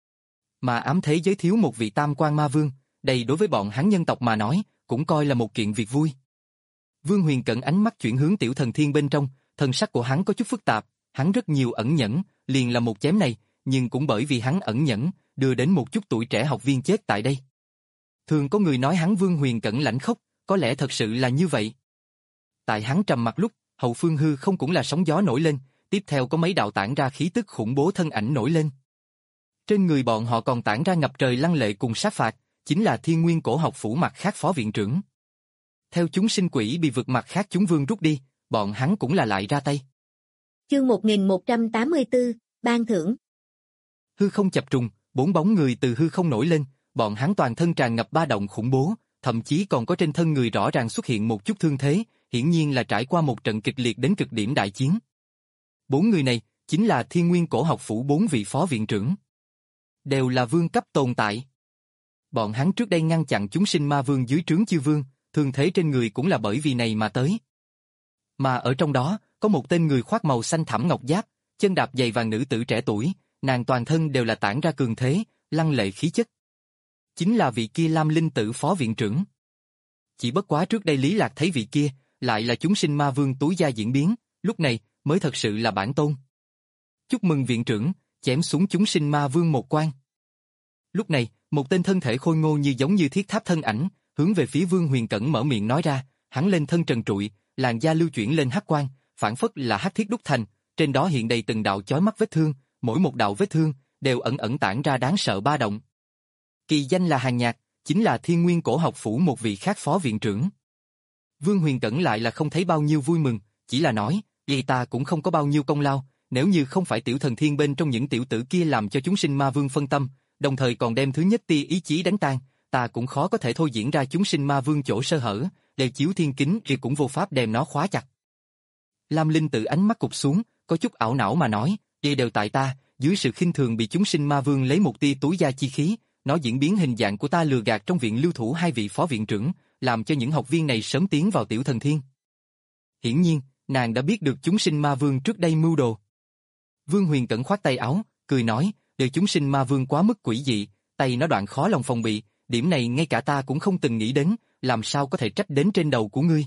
Mà ám thế giới thiếu một vị tam quan ma vương, đây đối với bọn hắn nhân tộc mà nói, cũng coi là một kiện việc vui. Vương Huyền Cẩn ánh mắt chuyển hướng tiểu thần thiên bên trong, thần sắc của hắn có chút phức tạp, hắn rất nhiều ẩn nhẫn, liền là một chém này, nhưng cũng bởi vì hắn ẩn nhẫn, đưa đến một chút tuổi trẻ học viên chết tại đây. Thường có người nói hắn Vương Huyền Cẩn lãnh khốc, có lẽ thật sự là như vậy. Tại hắn trầm mặc lúc, hậu phương hư không cũng là sóng gió nổi lên, tiếp theo có mấy đạo tản ra khí tức khủng bố thân ảnh nổi lên. Trên người bọn họ còn tản ra ngập trời lăng lệ cùng sát phạt, chính là thiên nguyên cổ học phủ mặt khác phó viện trưởng. Theo chúng sinh quỷ bị vực mặt khác chúng vương rút đi, bọn hắn cũng là lại ra tay. Chương một nghìn một trăm tám mươi tư, ban thưởng. Hư không chập trùng, bốn bóng người từ hư không nổi lên, bọn hắn toàn thân tràn ngập ba động khủng bố, thậm chí còn có trên thân người rõ ràng xuất hiện một chút thương thế, hiển nhiên là trải qua một trận kịch liệt đến cực điểm đại chiến. Bốn người này, chính là thiên nguyên cổ học phủ bốn vị phó viện trưởng. Đều là vương cấp tồn tại. Bọn hắn trước đây ngăn chặn chúng sinh ma vương dưới trướng chư vương, thương thế trên người cũng là bởi vì này mà tới. Mà ở trong đó, có một tên người khoác màu xanh thẳm ngọc giáp, chân đạp giày vàng nữ tử trẻ tuổi, nàng toàn thân đều là tản ra cường thế, lăng lệ khí chất. Chính là vị kia Lam Linh Tử phó viện trưởng. Chỉ bất quá trước đây Lý Lạc thấy vị kia, lại là chúng sinh ma vương túi gia diễn biến, lúc này mới thật sự là bản tôn. Chúc mừng viện trưởng, chém xuống chúng sinh ma vương một quan. Lúc này, một tên thân thể khôi ngô như giống như thiết tháp thân ảnh, hướng về phía Vương Huyền Cẩn mở miệng nói ra, hắn lên thân trần trụi, làn da lưu chuyển lên hắc quang, phản phất là hắc thiết đúc thành, trên đó hiện đầy từng đạo chói mắt vết thương, mỗi một đạo vết thương đều ẩn ẩn tản ra đáng sợ ba động. Kỳ danh là Hàn Nhạc, chính là thiên nguyên cổ học phủ một vị khác phó viện trưởng. Vương Huyền Cẩn lại là không thấy bao nhiêu vui mừng, chỉ là nói, vì ta cũng không có bao nhiêu công lao, nếu như không phải tiểu thần thiên bên trong những tiểu tử kia làm cho chúng sinh ma vương phân tâm, đồng thời còn đem thứ nhất tia ý chí đánh tan, ta cũng khó có thể thôi diễn ra chúng sinh ma vương chỗ sơ hở, đều chiếu thiên kính thì cũng vô pháp đem nó khóa chặt. Lam Linh tự ánh mắt cụp xuống, có chút ảo não mà nói, đây đều tại ta, dưới sự khinh thường bị chúng sinh ma vương lấy một tia túi gia chi khí, nó diễn biến hình dạng của ta lừa gạt trong viện lưu thủ hai vị phó viện trưởng, làm cho những học viên này sớm tiến vào tiểu thần thiên. Hiển nhiên, nàng đã biết được chúng sinh ma vương trước đây mưu đồ. Vương Huyền Cẩn khoát tay áo, cười nói, đều chúng sinh ma vương quá mức quỷ dị, tay nó đoạn khó lòng phòng bị, điểm này ngay cả ta cũng không từng nghĩ đến, làm sao có thể trách đến trên đầu của ngươi.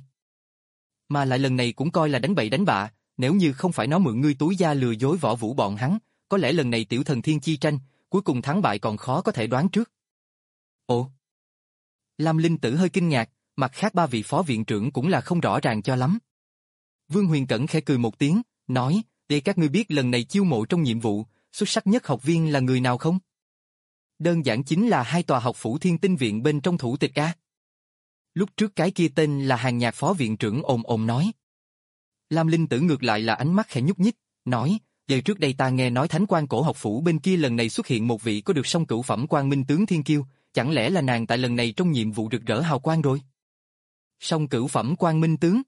Mà lại lần này cũng coi là đánh bậy đánh bạ, nếu như không phải nó mượn ngươi túi da lừa dối võ vũ bọn hắn, có lẽ lần này tiểu thần thiên chi tranh, cuối cùng thắng bại còn khó có thể đoán trước. Ồ! Lam Linh Tử hơi kinh ngạc, mặt khác ba vị phó viện trưởng cũng là không rõ ràng cho lắm. Vương Huyền Cẩn khẽ cười một tiếng, nói, để các ngươi biết lần này chiêu mộ trong nhiệm vụ, xuất sắc nhất học viên là người nào không? Đơn giản chính là hai tòa học phủ Thiên Tinh Viện bên trong thủ tịch A. Lúc trước cái kia tên là Hàng Nhạc phó viện trưởng ồm ồm nói. Lam Linh Tử ngược lại là ánh mắt khẽ nhúc nhích, nói, giờ trước đây ta nghe nói Thánh Quan Cổ học phủ bên kia lần này xuất hiện một vị có được song cửu phẩm Quang Minh tướng Thiên Kiêu, chẳng lẽ là nàng tại lần này trong nhiệm vụ rực rỡ hào quang rồi? Song cửu phẩm Quang Minh tướng.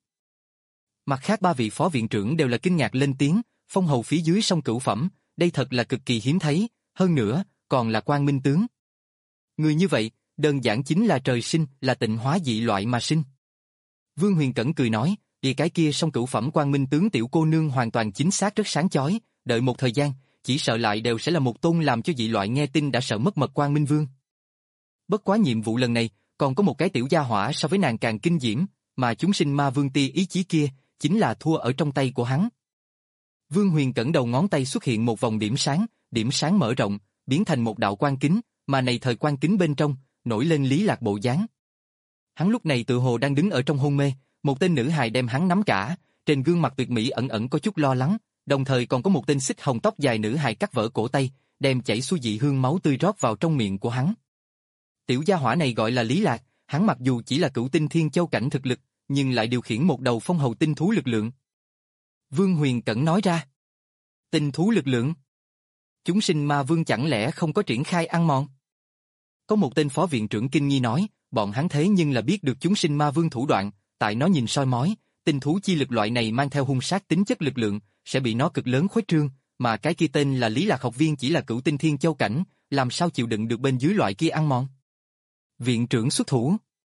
Mặt khác ba vị phó viện trưởng đều là kinh ngạc lên tiếng, phong hầu phía dưới song cửu phẩm, đây thật là cực kỳ hiếm thấy, hơn nữa, còn là Quang Minh tướng. Người như vậy, đơn giản chính là trời sinh, là tịnh hóa dị loại mà sinh. Vương Huyền Cẩn cười nói, vì cái kia song cửu phẩm Quang Minh tướng tiểu cô nương hoàn toàn chính xác rất sáng chói, đợi một thời gian, chỉ sợ lại đều sẽ là một tôn làm cho dị loại nghe tin đã sợ mất mật Quang Minh Vương. Bất quá nhiệm vụ lần này, còn có một cái tiểu gia hỏa so với nàng càng kinh diễm, mà chúng sinh ma vương ti ý chí kia, chính là thua ở trong tay của hắn. Vương Huyền Cẩn đầu ngón tay xuất hiện một vòng điểm sáng, điểm sáng mở rộng, biến thành một đạo quang kính, mà này thời quang kính bên trong, nổi lên Lý Lạc bộ dáng. Hắn lúc này tự hồ đang đứng ở trong hôn mê, một tên nữ hài đem hắn nắm cả, trên gương mặt tuyệt mỹ ẩn ẩn có chút lo lắng, đồng thời còn có một tên xích hồng tóc dài nữ hài cắt vỡ cổ tay, đem chảy xuôi dị hương máu tươi rót vào trong miệng của hắn. Tiểu gia hỏa này gọi là Lý Lạc, hắn mặc dù chỉ là cửu tinh thiên châu cảnh thực lực, nhưng lại điều khiển một đầu phong hầu tinh thú lực lượng. Vương Huyền Cẩn nói ra. Tinh thú lực lượng? Chúng sinh ma vương chẳng lẽ không có triển khai ăn mòn? Có một tên phó viện trưởng kinh nghi nói, bọn hắn thế nhưng là biết được chúng sinh ma vương thủ đoạn, tại nó nhìn soi mói, tinh thú chi lực loại này mang theo hung sát tính chất lực lượng, sẽ bị nó cực lớn khuếch trương, mà cái kia tên là Lý Lạc học viên chỉ là cửu tinh thiên châu cảnh, làm sao chịu đựng được bên dưới loại kia ăn mòn? Viện trưởng xuất thủ.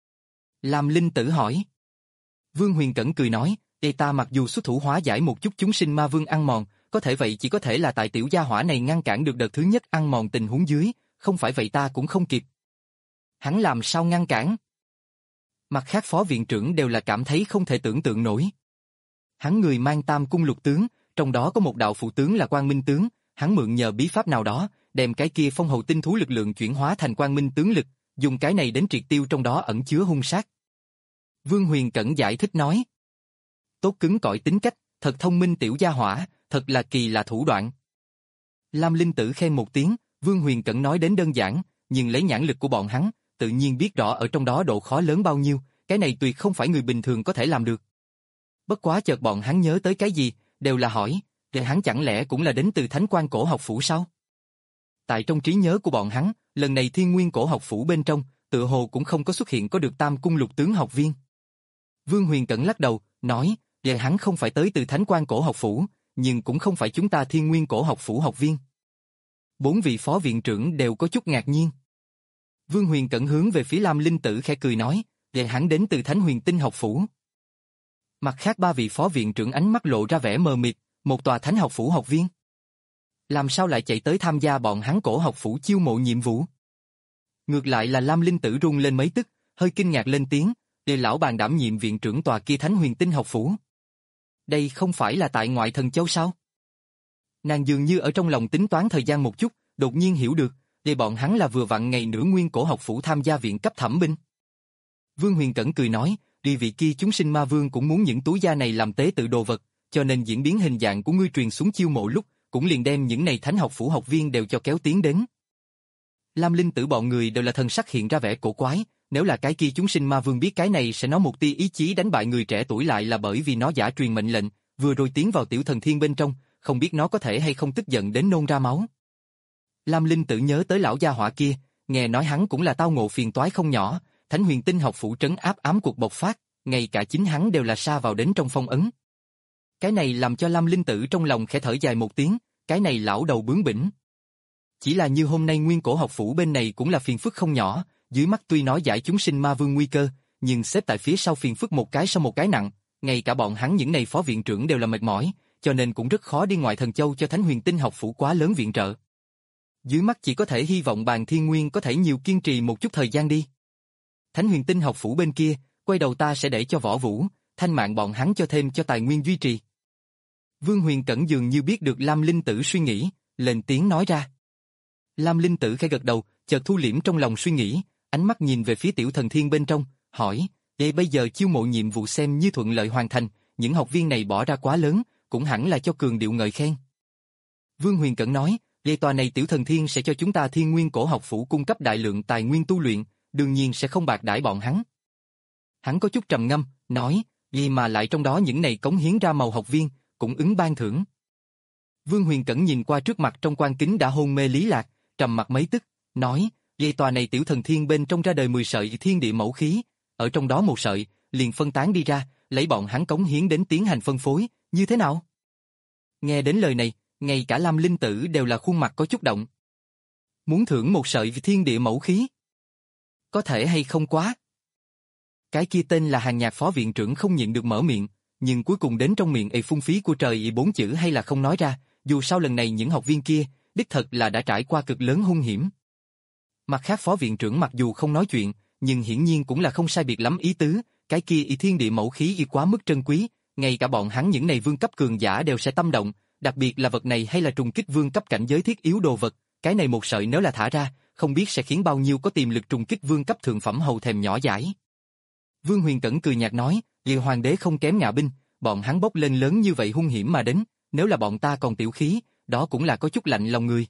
Lam Linh Tử hỏi. Vương Huyền Cẩn cười nói, đây ta mặc dù xuất thủ hóa giải một chút chúng sinh ma vương ăn mòn, có thể vậy chỉ có thể là tại tiểu gia hỏa này ngăn cản được đợt thứ nhất ăn mòn tình huống dưới, không phải vậy ta cũng không kịp. Hắn làm sao ngăn cản? Mặt khác phó viện trưởng đều là cảm thấy không thể tưởng tượng nổi. Hắn người mang tam cung lục tướng, trong đó có một đạo phụ tướng là Quang Minh tướng, hắn mượn nhờ bí pháp nào đó, đem cái kia phong hầu tinh thú lực lượng chuyển hóa thành Quang Minh tướng lực, dùng cái này đến triệt tiêu trong đó ẩn chứa hung sát. Vương Huyền Cẩn giải thích nói. Tốt cứng cỏi tính cách, thật thông minh tiểu gia hỏa, thật là kỳ lạ thủ đoạn. Lam Linh Tử khen một tiếng, Vương Huyền Cẩn nói đến đơn giản, nhưng lấy nhãn lực của bọn hắn, tự nhiên biết rõ ở trong đó độ khó lớn bao nhiêu, cái này tuyệt không phải người bình thường có thể làm được. Bất quá chợt bọn hắn nhớ tới cái gì, đều là hỏi, để hắn chẳng lẽ cũng là đến từ Thánh Quan Cổ học phủ sao? Tại trong trí nhớ của bọn hắn, lần này Thiên Nguyên Cổ học phủ bên trong, tựa hồ cũng không có xuất hiện có được tam cung lục tướng học viên. Vương Huyền Cẩn lắc đầu, nói, để hắn không phải tới từ Thánh Quan Cổ học phủ, nhưng cũng không phải chúng ta Thiên Nguyên Cổ học phủ học viên. Bốn vị phó viện trưởng đều có chút ngạc nhiên. Vương Huyền Cẩn hướng về phía Lam Linh Tử khẽ cười nói, để hắn đến từ Thánh Huyền Tinh học phủ. Mặt khác ba vị phó viện trưởng ánh mắt lộ ra vẻ mờ mịt, một tòa Thánh học phủ học viên. Làm sao lại chạy tới tham gia bọn hắn Cổ học phủ chiêu mộ nhiệm vụ? Ngược lại là Lam Linh Tử run lên mấy tức, hơi kinh ngạc lên tiếng, để lão bàn đảm nhiệm viện trưởng tòa kia Thánh Huyền Tinh học phủ. Đây không phải là tại ngoại thần châu sao? Nàng dường như ở trong lòng tính toán thời gian một chút, đột nhiên hiểu được, để bọn hắn là vừa vặn ngày nửa Nguyên Cổ học phủ tham gia viện cấp thẩm binh. Vương Huyền Cẩn cười nói, đi vị kia chúng sinh ma vương cũng muốn những túi da này làm tế tự đồ vật, cho nên diễn biến hình dạng của ngươi truyền xuống chiêu mộ lúc, cũng liền đem những này Thánh học phủ học viên đều cho kéo tiến đến. Lam Linh Tử bọn người đều là thần sắc hiện ra vẻ cổ quái, nếu là cái kia chúng sinh ma vương biết cái này sẽ nói một tia ý chí đánh bại người trẻ tuổi lại là bởi vì nó giả truyền mệnh lệnh, vừa rồi tiến vào tiểu thần thiên bên trong, không biết nó có thể hay không tức giận đến nôn ra máu. Lam Linh Tử nhớ tới lão gia hỏa kia, nghe nói hắn cũng là tao ngộ phiền toái không nhỏ, Thánh Huyền Tinh học phủ trấn áp ám cuộc bộc phát, ngay cả chính hắn đều là sa vào đến trong phong ấn. Cái này làm cho Lam Linh Tử trong lòng khẽ thở dài một tiếng, cái này lão đầu bướng bỉnh. Chỉ là như hôm nay Nguyên Cổ học phủ bên này cũng là phiền phức không nhỏ, dưới mắt tuy nói giải chúng sinh ma vương nguy cơ, nhưng xếp tại phía sau phiền phức một cái sau một cái nặng, ngay cả bọn hắn những này phó viện trưởng đều là mệt mỏi, cho nên cũng rất khó đi ngoại thần châu cho Thánh Huyền Tinh học phủ quá lớn viện trợ. Dưới mắt chỉ có thể hy vọng Bàn Thiên Nguyên có thể nhiều kiên trì một chút thời gian đi. Thánh Huyền Tinh học phủ bên kia, quay đầu ta sẽ để cho Võ Vũ, Thanh Mạn bọn hắn cho thêm cho tài nguyên duy trì. Vương Huyền Cẩn dường như biết được Lam Linh Tử suy nghĩ, lên tiếng nói ra. Lam Linh Tử khẽ gật đầu, chợt thu liễm trong lòng suy nghĩ, ánh mắt nhìn về phía tiểu thần thiên bên trong, hỏi, để bây giờ chiêu mộ nhiệm vụ xem như thuận lợi hoàn thành, những học viên này bỏ ra quá lớn, cũng hẳn là cho cường điệu ngợi khen. Vương Huyền Cẩn nói, Gây tòa này tiểu thần thiên sẽ cho chúng ta Thiên Nguyên Cổ Học Phủ cung cấp đại lượng tài nguyên tu luyện, đương nhiên sẽ không bạc đãi bọn hắn. Hắn có chút trầm ngâm, nói, vì mà lại trong đó những này cống hiến ra màu học viên, cũng ứng ban thưởng. Vương Huyền Cẩn nhìn qua trước mặt trong quan kính đã hôn mê Lý Lạc, trầm mặt mấy tức, nói, gây tòa này tiểu thần thiên bên trong ra đời mười sợi thiên địa mẫu khí, ở trong đó một sợi, liền phân tán đi ra, lấy bọn hắn cống hiến đến tiến hành phân phối, như thế nào? Nghe đến lời này, ngay cả Lam Linh Tử đều là khuôn mặt có chút động. Muốn thưởng một sợi thiên địa mẫu khí? Có thể hay không quá? Cái kia tên là Hàng Nhạc phó viện trưởng không nhịn được mở miệng, nhưng cuối cùng đến trong miệng ị phung phí của trời ị bốn chữ hay là không nói ra, dù sao lần này những học viên kia, đích thật là đã trải qua cực lớn hung hiểm. Mặt khác phó viện trưởng mặc dù không nói chuyện, nhưng hiển nhiên cũng là không sai biệt lắm ý tứ, cái kia ị thiên địa mẫu khí y quá mức trân quý, ngay cả bọn hắn những này vương cấp cường giả đều sẽ tâm động, đặc biệt là vật này hay là trùng kích vương cấp cảnh giới thiết yếu đồ vật, cái này một sợi nếu là thả ra, không biết sẽ khiến bao nhiêu có tiềm lực trùng kích vương cấp thượng phẩm hầu thèm nhỏ dãi. Vương Huyền Cẩn cười nhạt nói, Liêu Hoàng đế không kém ngạ binh, bọn hắn bốc lên lớn như vậy hung hiểm mà đến, nếu là bọn ta còn tiểu khí, đó cũng là có chút lạnh lòng người.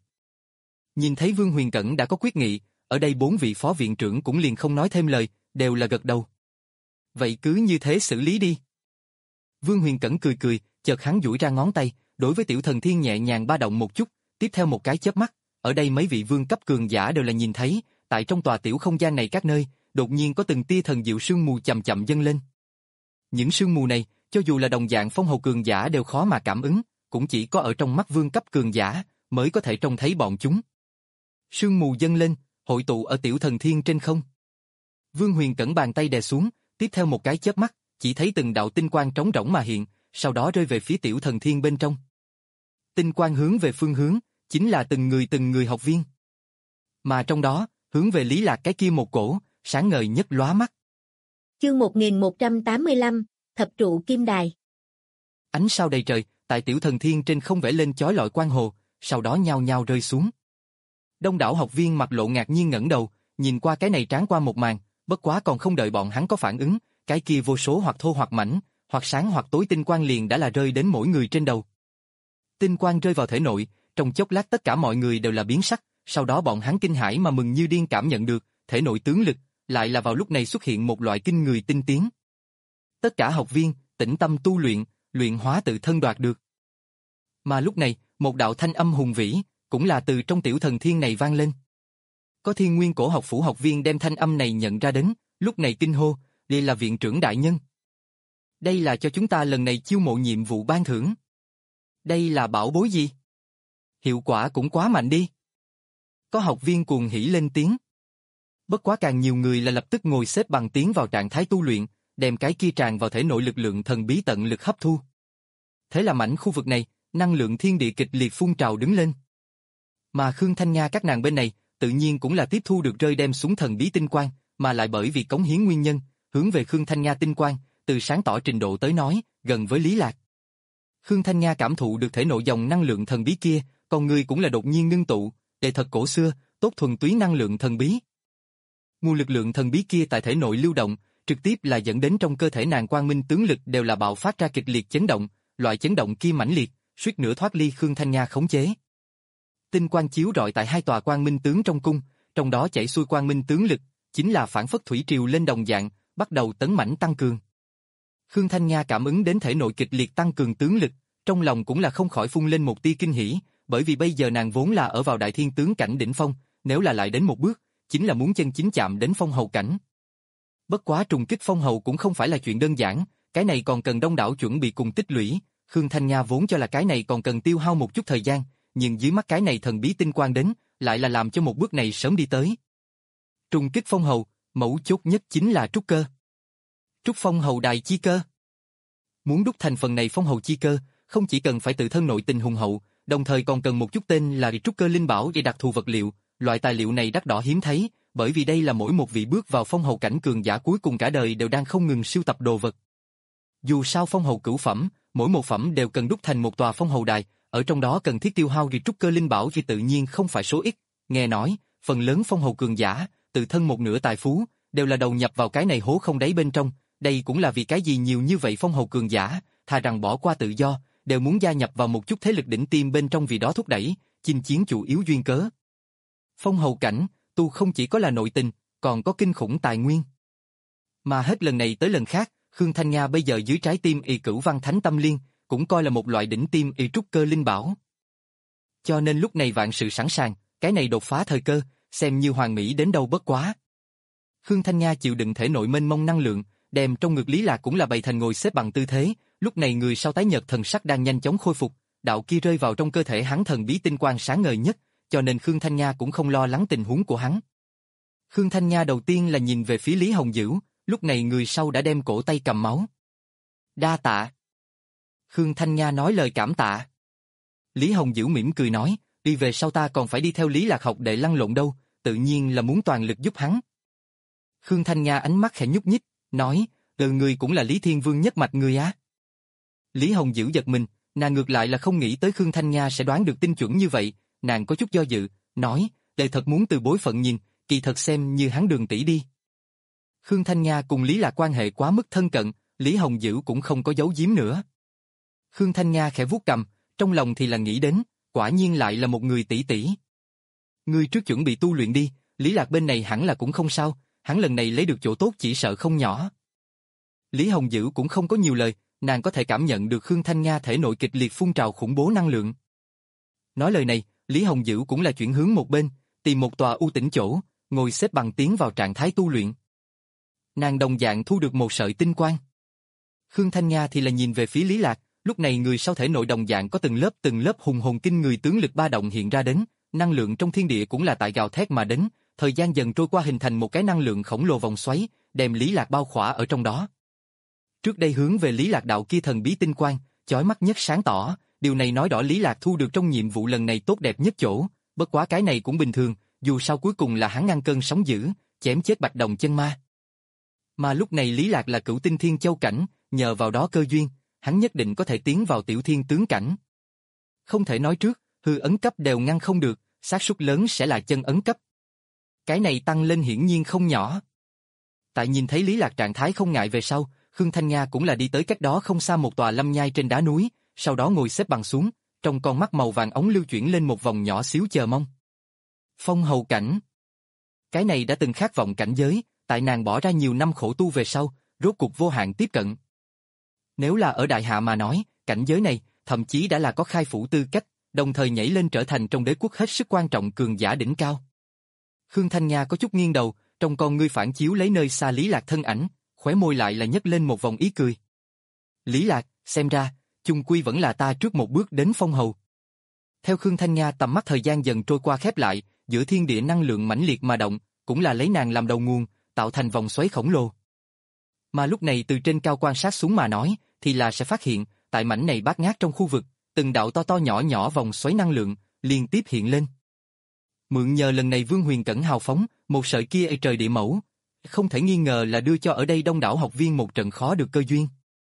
Nhìn thấy Vương Huyền Cẩn đã có quyết nghị, ở đây bốn vị phó viện trưởng cũng liền không nói thêm lời, đều là gật đầu. Vậy cứ như thế xử lý đi. Vương Huyền Cẩn cười cười, chợt hắn duỗi ra ngón tay, đối với tiểu thần thiên nhẹ nhàng ba động một chút, tiếp theo một cái chớp mắt, ở đây mấy vị vương cấp cường giả đều là nhìn thấy, tại trong tòa tiểu không gian này các nơi, đột nhiên có từng tia thần diệu sương mù chậm chậm dâng lên. Những sương mù này, cho dù là đồng dạng phong hầu cường giả đều khó mà cảm ứng, cũng chỉ có ở trong mắt vương cấp cường giả mới có thể trông thấy bọn chúng. Sương mù dâng lên, hội tụ ở tiểu thần thiên trên không. Vương Huyền Cẩn bàn tay đè xuống, tiếp theo một cái chớp mắt, chỉ thấy từng đạo tinh quang trống rỗng mà hiện, sau đó rơi về phía tiểu thần thiên bên trong. Tinh quang hướng về phương hướng, chính là từng người từng người học viên. Mà trong đó, hướng về Lý Lạc cái kia một cổ, sáng ngời nhất lóa mắt. Chương một nghìn một trăm tám mươi lăm, Thập trụ kim đài. Ánh sao đầy trời, tại tiểu thần thiên trên không vẽ lên chói lọi quang hồ, sau đó nhao nhao rơi xuống. Đông đảo học viên mặt lộ ngạc nhiên ngẩng đầu, nhìn qua cái này tráng qua một màn, bất quá còn không đợi bọn hắn có phản ứng, cái kia vô số hoặc thô hoặc mảnh, hoặc sáng hoặc tối tinh quang liền đã là rơi đến mỗi người trên đầu. Tinh quang rơi vào thể nội, trong chốc lát tất cả mọi người đều là biến sắc, sau đó bọn hắn kinh hãi mà mừng như điên cảm nhận được, thể nội tướng lực, lại là vào lúc này xuất hiện một loại kinh người tinh tiến. Tất cả học viên, tĩnh tâm tu luyện, luyện hóa tự thân đoạt được. Mà lúc này, một đạo thanh âm hùng vĩ, cũng là từ trong tiểu thần thiên này vang lên. Có Thiên Nguyên Cổ Học Phủ học viên đem thanh âm này nhận ra đến, lúc này kinh hô, đây là viện trưởng đại nhân. Đây là cho chúng ta lần này chiêu mộ nhiệm vụ ban thưởng. Đây là bảo bối gì? Hiệu quả cũng quá mạnh đi. Có học viên cuồng hỉ lên tiếng. Bất quá càng nhiều người là lập tức ngồi xếp bằng tiến vào trạng thái tu luyện, đem cái kia tràn vào thể nội lực lượng thần bí tận lực hấp thu. Thế là mảnh khu vực này, năng lượng thiên địa kịch liệt phun trào đứng lên. Mà Khương Thanh Nga các nàng bên này, tự nhiên cũng là tiếp thu được rơi đem xuống thần bí tinh quang, mà lại bởi vì cống hiến nguyên nhân, hướng về Khương Thanh Nga tinh quang, từ sáng tỏ trình độ tới nói, gần với Lý Lạc. Khương Thanh Nga cảm thụ được thể nội dòng năng lượng thần bí kia, còn người cũng là đột nhiên ngưng tụ, đệ thật cổ xưa, tốt thuần túy năng lượng thần bí. Nguồn lực lượng thần bí kia tại thể nội lưu động, trực tiếp là dẫn đến trong cơ thể nàng quang minh tướng lực đều là bạo phát ra kịch liệt chấn động, loại chấn động kia mãnh liệt, suýt nữa thoát ly Khương Thanh Nga khống chế. Tinh quang chiếu rọi tại hai tòa quang minh tướng trong cung, trong đó chảy xuôi quang minh tướng lực, chính là phản phất thủy triều lên đồng dạng, bắt đầu tấn mãnh tăng cường. Khương Thanh Nga cảm ứng đến thể nội kịch liệt tăng cường tướng lực, trong lòng cũng là không khỏi phun lên một tia kinh hỉ, bởi vì bây giờ nàng vốn là ở vào đại thiên tướng cảnh đỉnh phong, nếu là lại đến một bước, chính là muốn chân chính chạm đến phong hầu cảnh. Bất quá trùng kích phong hầu cũng không phải là chuyện đơn giản, cái này còn cần đông đảo chuẩn bị cùng tích lũy, Khương Thanh Nga vốn cho là cái này còn cần tiêu hao một chút thời gian, nhưng dưới mắt cái này thần bí tinh quang đến, lại là làm cho một bước này sớm đi tới. Trùng kích phong hầu, mấu chốt nhất chính là trúc cơ. Trúc phong hầu đài chi cơ. Muốn đúc thành phần này phong hầu chi cơ, không chỉ cần phải tự thân nội tình hùng hậu, đồng thời còn cần một chút tên là trúc cơ linh bảo để đặc thù vật liệu, loại tài liệu này đắt đỏ hiếm thấy, bởi vì đây là mỗi một vị bước vào phong hầu cảnh cường giả cuối cùng cả đời đều đang không ngừng sưu tập đồ vật. Dù sao phong hầu cửu phẩm, mỗi một phẩm đều cần đúc thành một tòa phong hầu đài, ở trong đó cần thiết tiêu hao vì trúc cơ linh bảo thì tự nhiên không phải số ít, nghe nói, phần lớn phong hầu cường giả, tự thân một nửa tài phú, đều là đầu nhập vào cái này hố không đáy bên trong, đây cũng là vì cái gì nhiều như vậy phong hầu cường giả, thà rằng bỏ qua tự do, đều muốn gia nhập vào một chút thế lực đỉnh tiêm bên trong vì đó thúc đẩy, chinh chiến chủ yếu duyên cớ. Phong hầu cảnh, tu không chỉ có là nội tình, còn có kinh khủng tài nguyên. Mà hết lần này tới lần khác, Khương Thanh Nga bây giờ dưới trái tim y Cửu Văn Thánh Tâm Liên, cũng coi là một loại đỉnh tim y trúc cơ linh bảo. Cho nên lúc này vạn sự sẵn sàng, cái này đột phá thời cơ, xem như hoàn mỹ đến đâu bất quá. Khương Thanh Nga chịu đựng thể nội mênh mông năng lượng, đem trong ngực Lý Lạc cũng là bày thành ngồi xếp bằng tư thế, lúc này người sau tái nhợt thần sắc đang nhanh chóng khôi phục, đạo kia rơi vào trong cơ thể hắn thần bí tinh quang sáng ngời nhất, cho nên Khương Thanh Nga cũng không lo lắng tình huống của hắn. Khương Thanh Nga đầu tiên là nhìn về phía Lý Hồng Dữ, lúc này người sau đã đem cổ tay cầm máu. Đa tạ. Khương Thanh Nga nói lời cảm tạ. Lý Hồng Dữ mỉm cười nói, đi về sau ta còn phải đi theo Lý Lạc học đệ lăn lộn đâu, tự nhiên là muốn toàn lực giúp hắn. Khương Thanh Nga ánh mắt khẽ nhúc nhích, nói, từ người cũng là Lý Thiên Vương nhất mạch người á. Lý Hồng Dữ giật mình, nàng ngược lại là không nghĩ tới Khương Thanh Nga sẽ đoán được tinh chuẩn như vậy, nàng có chút do dự, nói, đệ thật muốn từ bối phận nhìn, kỳ thật xem như hắn Đường tỷ đi. Khương Thanh Nga cùng Lý Lạc quan hệ quá mức thân cận, Lý Hồng Dữ cũng không có giấu giếm nữa. Khương Thanh Nga khẽ vuốt cằm, trong lòng thì là nghĩ đến, quả nhiên lại là một người tỷ tỷ. Ngươi trước chuẩn bị tu luyện đi, Lý Lạc bên này hẳn là cũng không sao, hắn lần này lấy được chỗ tốt chỉ sợ không nhỏ. Lý Hồng Dữ cũng không có nhiều lời, nàng có thể cảm nhận được Khương Thanh Nga thể nội kịch liệt phun trào khủng bố năng lượng. Nói lời này, Lý Hồng Dữ cũng là chuyển hướng một bên, tìm một tòa u tĩnh chỗ, ngồi xếp bằng tiến vào trạng thái tu luyện. Nàng đồng dạng thu được một sợi tinh quang. Khương Thanh Nga thì là nhìn về phía Lý Lạc, lúc này người sau thể nội đồng dạng có từng lớp từng lớp hùng hồn kinh người tướng lực ba động hiện ra đến, năng lượng trong thiên địa cũng là tại gào thét mà đến, thời gian dần trôi qua hình thành một cái năng lượng khổng lồ vòng xoáy, đem Lý Lạc bao khỏa ở trong đó. Trước đây hướng về Lý Lạc đạo kia thần bí tinh quang, chói mắt nhất sáng tỏ, điều này nói rõ Lý Lạc thu được trong nhiệm vụ lần này tốt đẹp nhất chỗ, bất quá cái này cũng bình thường, dù sao cuối cùng là hắn ngăn cơn sóng dữ, chém chết Bạch Đồng chân ma. Mà lúc này Lý Lạc là cửu tinh thiên châu cảnh, nhờ vào đó cơ duyên, hắn nhất định có thể tiến vào tiểu thiên tướng cảnh. Không thể nói trước, hư ấn cấp đều ngăn không được, xác suất lớn sẽ là chân ấn cấp. Cái này tăng lên hiển nhiên không nhỏ. Tại nhìn thấy Lý Lạc trạng thái không ngại về sau, Khương Thanh Nga cũng là đi tới cách đó không xa một tòa lâm nhai trên đá núi, sau đó ngồi xếp bằng xuống, trong con mắt màu vàng ống lưu chuyển lên một vòng nhỏ xíu chờ mong. Phong hầu cảnh. Cái này đã từng khát vọng cảnh giới, tại nàng bỏ ra nhiều năm khổ tu về sau, rốt cuộc vô hạn tiếp cận. Nếu là ở đại hạ mà nói, cảnh giới này, thậm chí đã là có khai phủ tư cách, đồng thời nhảy lên trở thành trong đế quốc hết sức quan trọng cường giả đỉnh cao. Khương Thanh Nga có chút nghiêng đầu, trong con ngươi phản chiếu lấy nơi xa Lý Lạc thân ảnh, khóe môi lại là nhếch lên một vòng ý cười. Lý Lạc, xem ra, chung quy vẫn là ta trước một bước đến phong hầu. Theo Khương Thanh Nga tầm mắt thời gian dần trôi qua khép lại, giữa thiên địa năng lượng mãnh liệt mà động, cũng là lấy nàng làm đầu nguồn, tạo thành vòng xoáy khổng lồ. Mà lúc này từ trên cao quan sát xuống mà nói, thì là sẽ phát hiện, tại mảnh này bát ngát trong khu vực, từng đạo to to nhỏ nhỏ vòng xoáy năng lượng, liên tiếp hiện lên. Mượn nhờ lần này Vương Huyền Cẩn hào phóng, một sợi kia ở trời địa mẫu, không thể nghi ngờ là đưa cho ở đây đông đảo học viên một trận khó được cơ duyên.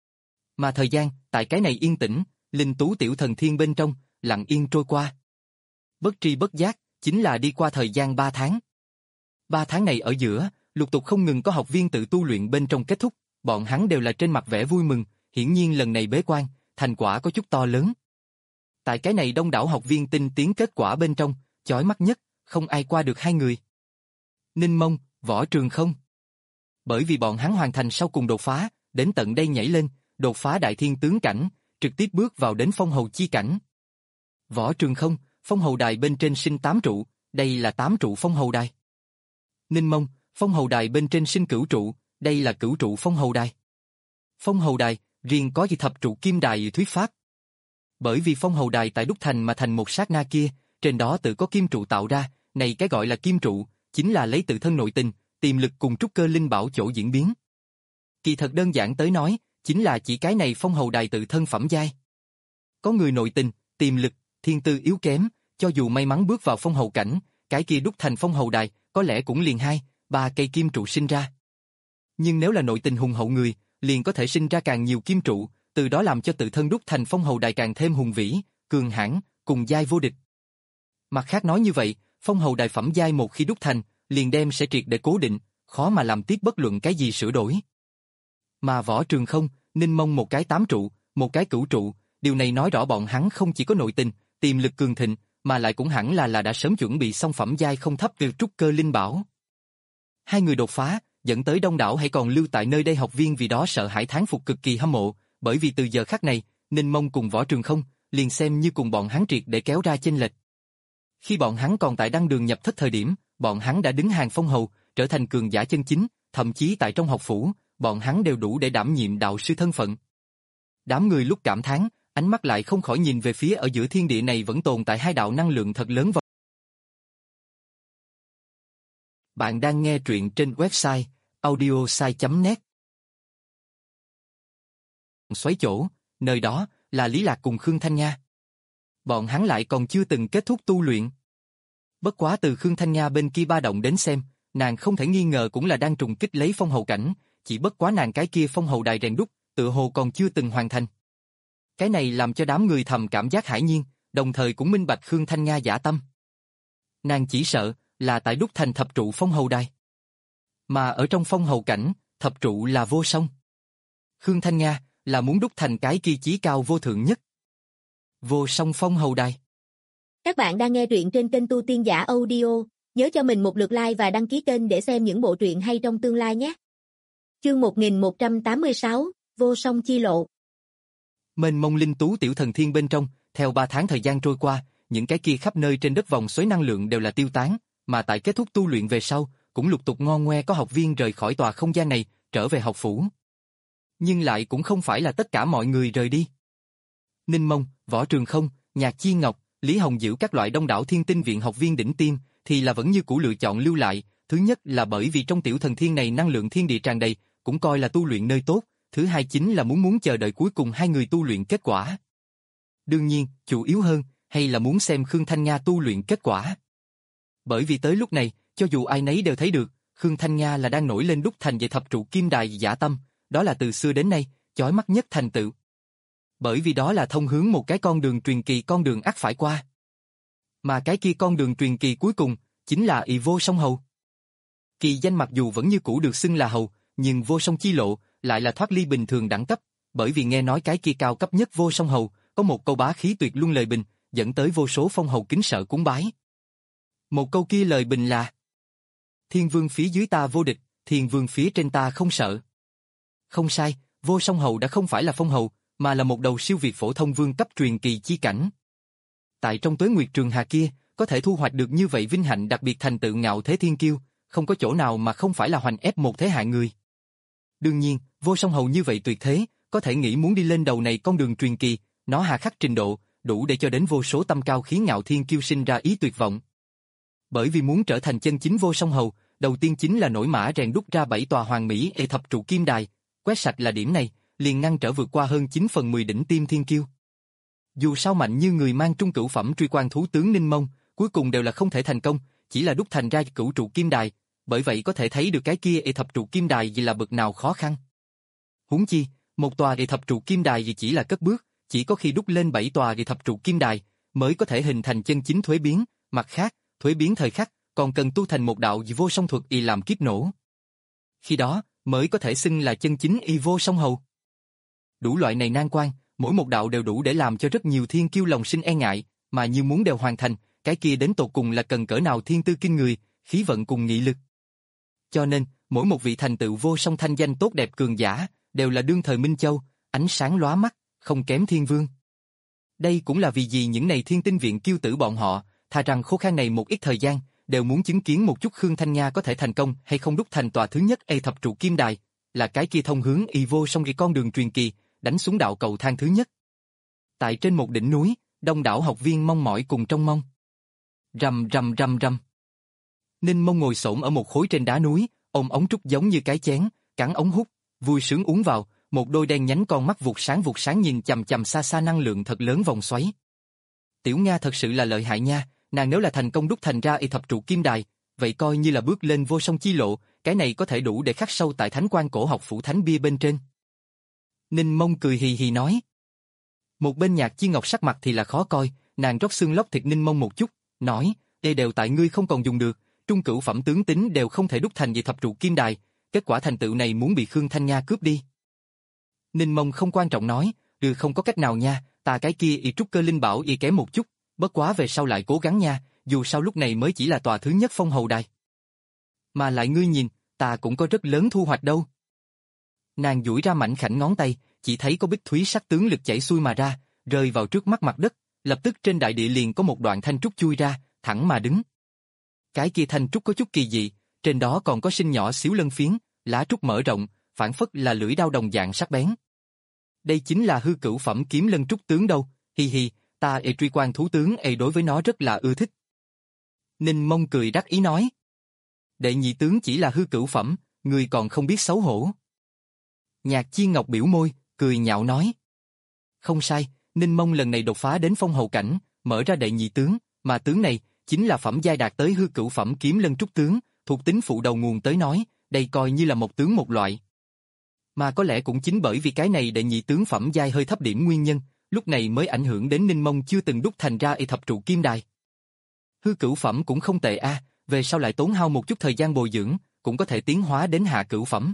Mà thời gian, tại cái này yên tĩnh, linh tú tiểu thần thiên bên trong, lặng yên trôi qua. Bất tri bất giác, chính là đi qua thời gian ba tháng. Ba tháng này ở giữa, lục tục không ngừng có học viên tự tu luyện bên trong kết thúc, bọn hắn đều là trên mặt vẻ vui mừng, hiển nhiên lần này bế quan, thành quả có chút to lớn. Tại cái này đông đảo học viên tinh tiến kết quả bên trong, chói mắt nhất, không ai qua được hai người. Ninh Mông, Võ Trường Không. Bởi vì bọn hắn hoàn thành sau cùng đột phá, đến tận đây nhảy lên, đột phá đại thiên tướng cảnh, trực tiếp bước vào đến phong hầu chi cảnh. Võ Trường Không, phong hầu đài bên trên sinh tám trụ, đây là tám trụ phong hầu đài. Ninh Mông, phong hầu đài bên trên sinh cửu trụ, đây là cửu trụ phong hầu đài. Phong hầu đài, riêng có gì thập trụ kim đài thuyết pháp. Bởi vì phong hầu đài tại đúc thành mà thành một sát na kia, trên đó tự có kim trụ tạo ra, này cái gọi là kim trụ, chính là lấy tự thân nội tình, tiềm lực cùng trúc cơ linh bảo chỗ diễn biến. Kỳ thật đơn giản tới nói, chính là chỉ cái này phong hầu đài tự thân phẩm giai. Có người nội tình, tiềm lực, thiên tư yếu kém, cho dù may mắn bước vào phong hầu cảnh, cái kia đúc thành phong hầu đài, có lẽ cũng liền hai, ba cây kim trụ sinh ra. Nhưng nếu là nội tình hùng hậu người, liền có thể sinh ra càng nhiều kim trụ, từ đó làm cho tự thân đúc thành phong hầu đài càng thêm hùng vĩ, cường hãn, cùng giai vô địch. Mặt khác nói như vậy, phong hầu đài phẩm giai một khi đúc thành, liền đem sẽ triệt để cố định, khó mà làm tiếp bất luận cái gì sửa đổi. Mà Võ Trường Không, Ninh Mông một cái tám trụ, một cái cửu trụ, điều này nói rõ bọn hắn không chỉ có nội tình, tiềm lực cường thịnh, mà lại cũng hẳn là là đã sớm chuẩn bị xong phẩm giai không thấp về trúc cơ linh bảo. Hai người đột phá, dẫn tới đông đảo hay còn lưu tại nơi đây học viên vì đó sợ hãi thán phục cực kỳ hâm mộ, bởi vì từ giờ khắc này, Ninh Mông cùng Võ Trường Không, liền xem như cùng bọn hắn triệt để kéo ra chênh lệch. Khi bọn hắn còn tại đăng đường nhập thất thời điểm, bọn hắn đã đứng hàng phong hầu, trở thành cường giả chân chính, thậm chí tại trong học phủ, bọn hắn đều đủ để đảm nhiệm đạo sư thân phận. Đám người lúc cảm thán, ánh mắt lại không khỏi nhìn về phía ở giữa thiên địa này vẫn tồn tại hai đạo năng lượng thật lớn vào. Bạn đang nghe truyện trên website audiosai chấm net. Xoáy chỗ, nơi đó là Lý Lạc cùng Khương Thanh Nga. Bọn hắn lại còn chưa từng kết thúc tu luyện. Bất quá từ Khương Thanh Nga bên kia ba động đến xem, nàng không thể nghi ngờ cũng là đang trùng kích lấy phong hầu cảnh, chỉ bất quá nàng cái kia phong hầu đài rèn đúc, tựa hồ còn chưa từng hoàn thành. Cái này làm cho đám người thầm cảm giác hãi nhiên, đồng thời cũng minh bạch Khương Thanh Nga giả tâm. Nàng chỉ sợ là tại đúc thành thập trụ phong hầu đài. Mà ở trong phong hầu cảnh, thập trụ là vô song. Khương Thanh Nga là muốn đúc thành cái kia chí cao vô thượng nhất. Vô song phong hầu đài. Các bạn đang nghe truyện trên kênh Tu Tiên Giả Audio, nhớ cho mình một lượt like và đăng ký kênh để xem những bộ truyện hay trong tương lai nhé. Chương một nghìn một trăm tám mươi sáu, Vô Song Chi Lộ. Mênh mông linh tú tiểu thần thiên bên trong, theo ba tháng thời gian trôi qua, những cái kia khắp nơi trên đất vòng xoáy năng lượng đều là tiêu tán, mà tại kết thúc tu luyện về sau, cũng lục tục ngon ngoe có học viên rời khỏi tòa không gian này, trở về học phủ. Nhưng lại cũng không phải là tất cả mọi người rời đi. Ninh Mông, Võ Trường Không, Nhạc Chi Ngọc, Lý Hồng Diệu các loại đông đảo thiên tinh viện học viên đỉnh tiêm thì là vẫn như cũ lựa chọn lưu lại, thứ nhất là bởi vì trong tiểu thần thiên này năng lượng thiên địa tràn đầy, cũng coi là tu luyện nơi tốt, thứ hai chính là muốn muốn chờ đợi cuối cùng hai người tu luyện kết quả. Đương nhiên, chủ yếu hơn, hay là muốn xem Khương Thanh Nga tu luyện kết quả. Bởi vì tới lúc này, cho dù ai nấy đều thấy được, Khương Thanh Nga là đang nổi lên đúc thành về thập trụ kim đài giả tâm, đó là từ xưa đến nay, chói mắt nhất thành tựu. Bởi vì đó là thông hướng một cái con đường truyền kỳ con đường ắt phải qua. Mà cái kia con đường truyền kỳ cuối cùng, chính là ỷ vô song hầu. Kỳ danh mặc dù vẫn như cũ được xưng là hầu, nhưng vô song chi lộ, lại là thoát ly bình thường đẳng cấp, bởi vì nghe nói cái kia cao cấp nhất vô song hầu, có một câu bá khí tuyệt luân lời bình, dẫn tới vô số phong hầu kính sợ cúng bái. Một câu kia lời bình là: Thiên vương phía dưới ta vô địch, thiên vương phía trên ta không sợ. Không sai, vô song hầu đã không phải là phong hầu, mà là một đầu siêu việt phổ thông vương cấp truyền kỳ chi cảnh. Tại trong Tuế Nguyệt Trường Hà kia, có thể thu hoạch được như vậy vinh hạnh đặc biệt thành tựu ngạo thế thiên kiêu, không có chỗ nào mà không phải là hoành ép một thế hệ người. Đương nhiên, vô song hầu như vậy tuyệt thế, có thể nghĩ muốn đi lên đầu này con đường truyền kỳ, nó hà khắc trình độ, đủ để cho đến vô số tâm cao khí ngạo thiên kiêu sinh ra ý tuyệt vọng. Bởi vì muốn trở thành chân chính vô song hầu, đầu tiên chính là nổi mã rèn đúc ra bảy tòa hoàng mỹ ê thập trụ kim đài, quét sạch là điểm này, liền ngăn trở vượt qua hơn chín phần mười đỉnh tiêm thiên kiêu. Dù sao mạnh như người mang trung cửu phẩm truy quan thú tướng Ninh Mông, cuối cùng đều là không thể thành công, chỉ là đúc thành ra cửu trụ kim đài, bởi vậy có thể thấy được cái kia ê thập trụ kim đài gì là bậc nào khó khăn. Huống chi, một tòa ê thập trụ kim đài gì chỉ là cất bước, chỉ có khi đúc lên bảy tòa ê thập trụ kim đài, mới có thể hình thành chân chính thuế biến, mặt khác, thuế biến thời khắc, còn cần tu thành một đạo vô song thuật y làm kiếp nổ. Khi đó, mới có thể xưng là chân chính y vô song hầu. Đủ loại này nan quan, mỗi một đạo đều đủ để làm cho rất nhiều thiên kiêu lòng sinh e ngại, mà như muốn đều hoàn thành, cái kia đến tột cùng là cần cỡ nào thiên tư kinh người, khí vận cùng nghị lực. Cho nên, mỗi một vị thành tựu vô song thanh danh tốt đẹp cường giả, đều là đương thời Minh Châu, ánh sáng lóa mắt, không kém thiên vương. Đây cũng là vì gì những này thiên tinh viện kiêu tử bọn họ, thà rằng khô khan này một ít thời gian, đều muốn chứng kiến một chút Khương Thanh Nga có thể thành công hay không đúc thành tòa thứ nhất ê thập trụ kim đài, là cái kia thông hướng y vô song cái con đường truyền kỳ, đánh xuống đạo cầu thang thứ nhất. Tại trên một đỉnh núi, đông đảo học viên mong mỏi cùng trông mong. Rầm rầm rầm rầm. Ninh Mông ngồi xổm ở một khối trên đá núi, ôm ống trúc giống như cái chén, cắn ống hút, vui sướng uống vào, một đôi đen nhánh con mắt vụt sáng vụt sáng nhìn chằm chằm xa xa năng lượng thật lớn vòng xoáy. Tiểu Nga thật sự là lợi hại nha, nàng nếu là thành công đúc thành ra y thập trụ kim đài, vậy coi như là bước lên vô song chi lộ, cái này có thể đủ để khắc sâu tại thánh quan cổ học phủ thánh bia bên trên. Ninh Mông cười hì hì nói. Một bên Nhạc Chi Ngọc sắc mặt thì là khó coi, nàng rót xương lóc thịt Ninh Mông một chút, nói, đây đều tại ngươi không còn dùng được, trung cửu phẩm tướng tính đều không thể đúc thành về thập trụ kim đài, kết quả thành tựu này muốn bị Khương Thanh Nga cướp đi. Ninh Mông không quan trọng nói, ừ không có cách nào nha, ta cái kia y trúc cơ linh bảo y kém một chút, Bất quá về sau lại cố gắng nha, dù sao lúc này mới chỉ là tòa thứ nhất phong hầu đài. Mà lại ngươi nhìn, ta cũng có rất lớn thu hoạch đâu. Nàng duỗi ra mảnh khảnh ngón tay, chỉ thấy có bích thúy sắc tướng lực chảy xuôi mà ra, rơi vào trước mắt mặt đất, lập tức trên đại địa liền có một đoạn thanh trúc chui ra, thẳng mà đứng. Cái kia thanh trúc có chút kỳ dị, trên đó còn có sinh nhỏ xíu lân phiến, lá trúc mở rộng, phản phất là lưỡi đao đồng dạng sắc bén. Đây chính là hư cửu phẩm kiếm lân trúc tướng đâu, hi hi, ta ê truy quan thú tướng ê đối với nó rất là ưa thích. Ninh Mông cười đắc ý nói. Đệ nhị tướng chỉ là hư cửu phẩm, người còn không biết xấu hổ. Nhạc Chi Ngọc biểu môi, cười nhạo nói. Không sai, Ninh Mông lần này đột phá đến phong hầu cảnh, mở ra đệ nhị tướng, mà tướng này chính là phẩm giai đạt tới hư cửu phẩm kiếm lân trúc tướng, thuộc tính phụ đầu nguồn tới nói, đây coi như là một tướng một loại. Mà có lẽ cũng chính bởi vì cái này đệ nhị tướng phẩm giai hơi thấp điểm nguyên nhân, lúc này mới ảnh hưởng đến Ninh Mông chưa từng đúc thành ra y thập trụ kim đài. Hư cửu phẩm cũng không tệ a, về sau lại tốn hao một chút thời gian bồi dưỡng, cũng có thể tiến hóa đến hạ cửu phẩm.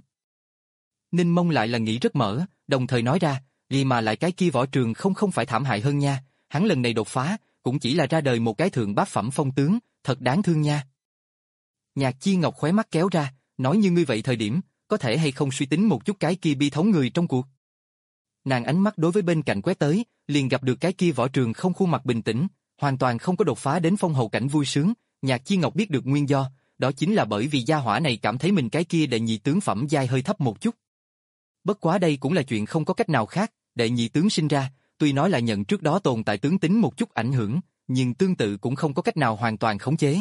Ninh Mông lại là nghĩ rất mở, đồng thời nói ra, vì mà lại cái kia võ trường không không phải thảm hại hơn nha, hắn lần này đột phá, cũng chỉ là ra đời một cái thượng bát phẩm phong tướng, thật đáng thương nha. Nhạc Chi Ngọc khóe mắt kéo ra, nói như ngươi vậy thời điểm, có thể hay không suy tính một chút cái kia bi thống người trong cuộc. Nàng ánh mắt đối với bên cạnh quét tới, liền gặp được cái kia võ trường không khuôn mặt bình tĩnh, hoàn toàn không có đột phá đến phong hầu cảnh vui sướng, Nhạc Chi Ngọc biết được nguyên do, đó chính là bởi vì gia hỏa này cảm thấy mình cái kia đệ nhị tướng phẩm giai hơi thấp một chút. Bất quá đây cũng là chuyện không có cách nào khác, đệ nhị tướng sinh ra, tuy nói là nhận trước đó tồn tại tướng tính một chút ảnh hưởng, nhưng tương tự cũng không có cách nào hoàn toàn khống chế.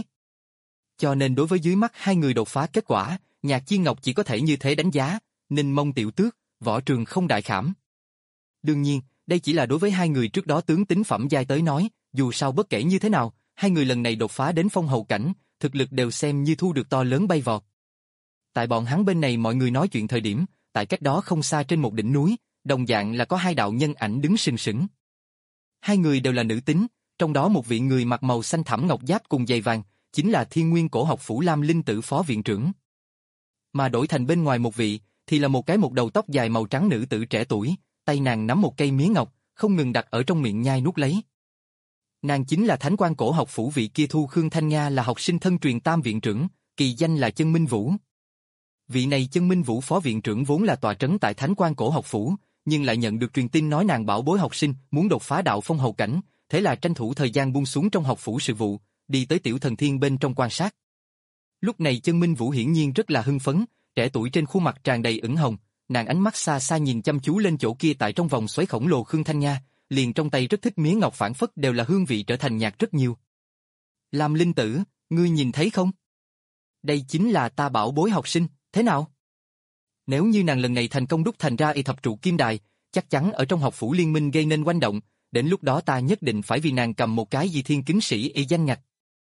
Cho nên đối với dưới mắt hai người đột phá kết quả, Nhạc Chi Ngọc chỉ có thể như thế đánh giá, Ninh Mông tiểu tước, võ trường không đại khảm. Đương nhiên, đây chỉ là đối với hai người trước đó tướng tính phẩm giai tới nói, dù sao bất kể như thế nào, hai người lần này đột phá đến phong hầu cảnh, thực lực đều xem như thu được to lớn bay vọt. Tại bọn hắn bên này mọi người nói chuyện thời điểm, tại cách đó không xa trên một đỉnh núi, đồng dạng là có hai đạo nhân ảnh đứng sừng sững. Hai người đều là nữ tính, trong đó một vị người mặc màu xanh thẳm ngọc giáp cùng giày vàng, chính là Thiên Nguyên Cổ Học Phủ Lam Linh Tử phó viện trưởng. Mà đổi thành bên ngoài một vị, thì là một cái một đầu tóc dài màu trắng nữ tử trẻ tuổi, tay nàng nắm một cây mía ngọc, không ngừng đặt ở trong miệng nhai nuốt lấy. Nàng chính là Thánh Quan Cổ Học Phủ vị kia thu Khương Thanh Nga là học sinh thân truyền tam viện trưởng, kỳ danh là Chân Minh Vũ. Vị này Chân Minh Vũ phó viện trưởng vốn là tọa trấn tại Thánh Quan Cổ Học Phủ, nhưng lại nhận được truyền tin nói nàng bảo bối học sinh muốn đột phá đạo phong hầu cảnh, thế là tranh thủ thời gian buông xuống trong học phủ sự vụ, đi tới Tiểu Thần Thiên bên trong quan sát. Lúc này Chân Minh Vũ hiển nhiên rất là hưng phấn, trẻ tuổi trên khuôn mặt tràn đầy ửng hồng, nàng ánh mắt xa xa nhìn chăm chú lên chỗ kia tại trong vòng xoáy khổng lồ Khương Thanh Nga, liền trong tay rất thích miếng ngọc phản phất đều là hương vị trở thành nhạt rất nhiều. Lam Linh Tử, ngươi nhìn thấy không? Đây chính là ta bảo bối học sinh, thế nào? Nếu như nàng lần này thành công đúc thành ra y thập trụ kim đài, chắc chắn ở trong học phủ liên minh gây nên oanh động, đến lúc đó ta nhất định phải vì nàng cầm một cái gì thiên kính sĩ y danh ngạch.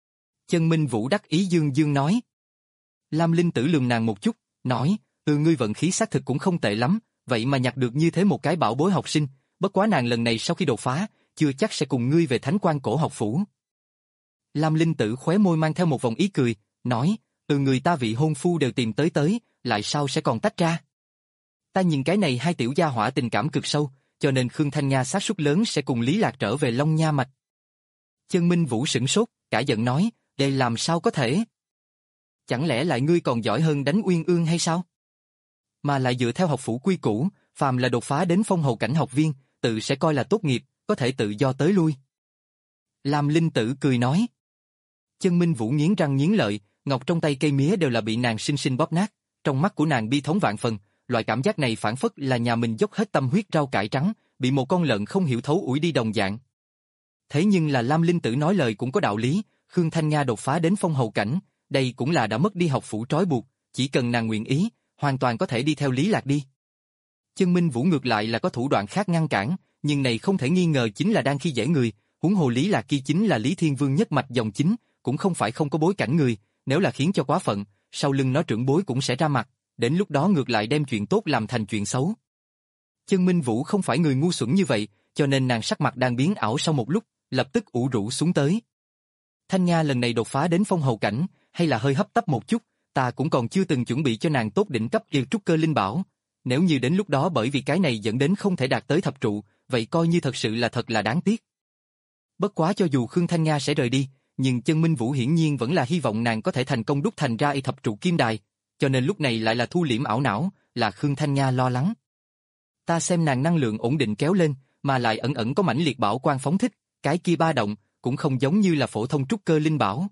Chân Minh Vũ đắc ý dương dương nói. Lam Linh Tử lườm nàng một chút, nói, ừ ngươi vận khí xác thực cũng không tệ lắm, vậy mà nhặt được như thế một cái bảo bối học sinh, bất quá nàng lần này sau khi đột phá, chưa chắc sẽ cùng ngươi về Thánh Quan Cổ Học Phủ. Lam Linh Tử khóe môi mang theo một vòng ý cười, nói, ừ người ta vị hôn phu đều tìm tới tới, lại sao sẽ còn tách ra? Ta nhìn cái này hai tiểu gia hỏa tình cảm cực sâu, cho nên Khương Thanh Nga xác suất lớn sẽ cùng Lý Lạc trở về Long Nha Mạch. Chân Minh Vũ sửng sốt, cả giận nói, đây làm sao có thể? Chẳng lẽ lại ngươi còn giỏi hơn đánh Uyên Ương hay sao? Mà lại dựa theo học phủ quy củ, phàm là đột phá đến phong hầu cảnh học viên, tự sẽ coi là tốt nghiệp, có thể tự do tới lui. Lam Linh Tử cười nói. Chân Minh Vũ nghiến răng nghiến lợi, ngọc trong tay cây mía đều là bị nàng sinh sinh bóp nát, trong mắt của nàng bi thống vạn phần, loại cảm giác này phản phất là nhà mình dốc hết tâm huyết rau cải trắng, bị một con lợn không hiểu thấu ủi đi đồng dạng. Thế nhưng là Lam Linh Tử nói lời cũng có đạo lý, Khương Thanh Nga đột phá đến phong hầu cảnh, đây cũng là đã mất đi học phủ trói buộc, chỉ cần nàng nguyện ý, hoàn toàn có thể đi theo Lý Lạc đi. Chân Minh Vũ ngược lại là có thủ đoạn khác ngăn cản, nhưng này không thể nghi ngờ chính là đang khi dễ người, huống hồ Lý Lạc kia chính là Lý Thiên Vương nhất mạch dòng chính, cũng không phải không có bối cảnh người, nếu là khiến cho quá phận, sau lưng nó trưởng bối cũng sẽ ra mặt, đến lúc đó ngược lại đem chuyện tốt làm thành chuyện xấu. Chân Minh Vũ không phải người ngu xuẩn như vậy, cho nên nàng sắc mặt đang biến ảo sau một lúc, lập tức ủ rũ xuống tới. Thanh Nga lần này đột phá đến phong hầu cảnh, hay là hơi hấp tấp một chút, ta cũng còn chưa từng chuẩn bị cho nàng tốt đỉnh cấp yêu trúc cơ linh bảo. Nếu như đến lúc đó bởi vì cái này dẫn đến không thể đạt tới thập trụ, vậy coi như thật sự là thật là đáng tiếc. Bất quá cho dù Khương Thanh Nga sẽ rời đi, nhưng Chân Minh Vũ hiển nhiên vẫn là hy vọng nàng có thể thành công đúc thành ra y thập trụ kim đài, cho nên lúc này lại là thu liễm ảo não, là Khương Thanh Nga lo lắng. Ta xem nàng năng lượng ổn định kéo lên, mà lại ẩn ẩn có mãnh liệt bảo quang phóng thích, cái kia ba động, cũng không giống như là phổ thông trúc cơ linh bảo.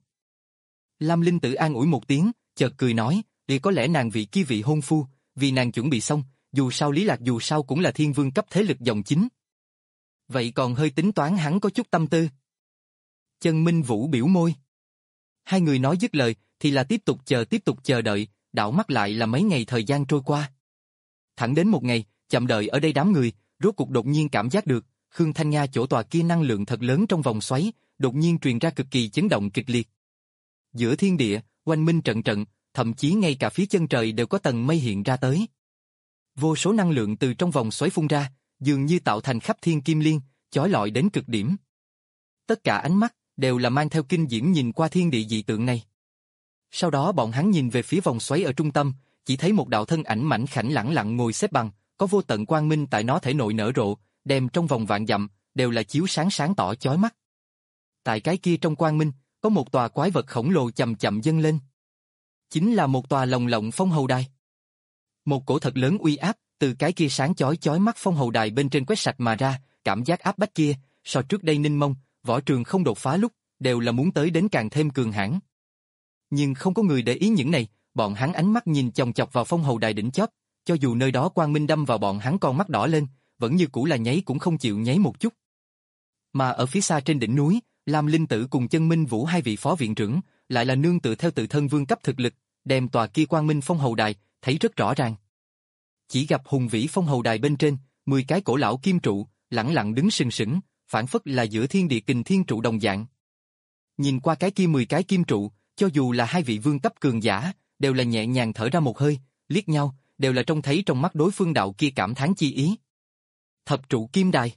Lam Linh Tử an ủi một tiếng, chợt cười nói, thì có lẽ nàng vị kia vị hôn phu, vì nàng chuẩn bị xong, dù sao Lý Lạc dù sao cũng là thiên vương cấp thế lực dòng chính. Vậy còn hơi tính toán hắn có chút tâm tư. Chân Minh Vũ biểu môi. Hai người nói dứt lời, thì là tiếp tục chờ tiếp tục chờ đợi, đảo mắt lại là mấy ngày thời gian trôi qua. Thẳng đến một ngày, chậm đợi ở đây đám người, rốt cục đột nhiên cảm giác được, Khương Thanh Nga chỗ tòa kia năng lượng thật lớn trong vòng xoáy, đột nhiên truyền ra cực kỳ chấn động kịch liệt. Giữa thiên địa, oanh minh trận trận, thậm chí ngay cả phía chân trời đều có tầng mây hiện ra tới. Vô số năng lượng từ trong vòng xoáy phun ra, dường như tạo thành khắp thiên kim liên, chói lọi đến cực điểm. Tất cả ánh mắt đều là mang theo kinh diễm nhìn qua thiên địa dị tượng này. Sau đó bọn hắn nhìn về phía vòng xoáy ở trung tâm, chỉ thấy một đạo thân ảnh mảnh khảnh lẳng lặng ngồi xếp bằng, có vô tận quang minh tại nó thể nội nở rộ, đem trong vòng vạn dặm đều là chiếu sáng sáng tỏ chói mắt. Tại cái kia trong quang minh, có một tòa quái vật khổng lồ chậm chậm dâng lên. Chính là một tòa lồng lộng phong hầu đài. Một cổ thật lớn uy áp từ cái kia sáng chói chói mắt phong hầu đài bên trên quét sạch mà ra, cảm giác áp bách kia, so trước đây Ninh Mông, Võ Trường không đột phá lúc, đều là muốn tới đến càng thêm cường hãn. Nhưng không có người để ý những này, bọn hắn ánh mắt nhìn chòng chọc vào phong hầu đài đỉnh chóp, cho dù nơi đó quang minh đâm vào bọn hắn con mắt đỏ lên, vẫn như cũ là nháy cũng không chịu nháy một chút. Mà ở phía xa trên đỉnh núi, Lam Linh Tử cùng Chân Minh Vũ hai vị phó viện trưởng, lại là nương tựa theo tự thân vương cấp thực lực, đem tòa kia quang minh phong hầu đài, thấy rất rõ ràng. Chỉ gặp hùng vĩ phong hầu đài bên trên, mười cái cổ lão kim trụ, lẳng lặng đứng sừng sững, phản phất là giữa thiên địa kình thiên trụ đồng dạng. Nhìn qua cái kia mười cái kim trụ, cho dù là hai vị vương cấp cường giả, đều là nhẹ nhàng thở ra một hơi, liếc nhau, đều là trông thấy trong mắt đối phương đạo kia cảm thán chi ý. Thập trụ kim đài.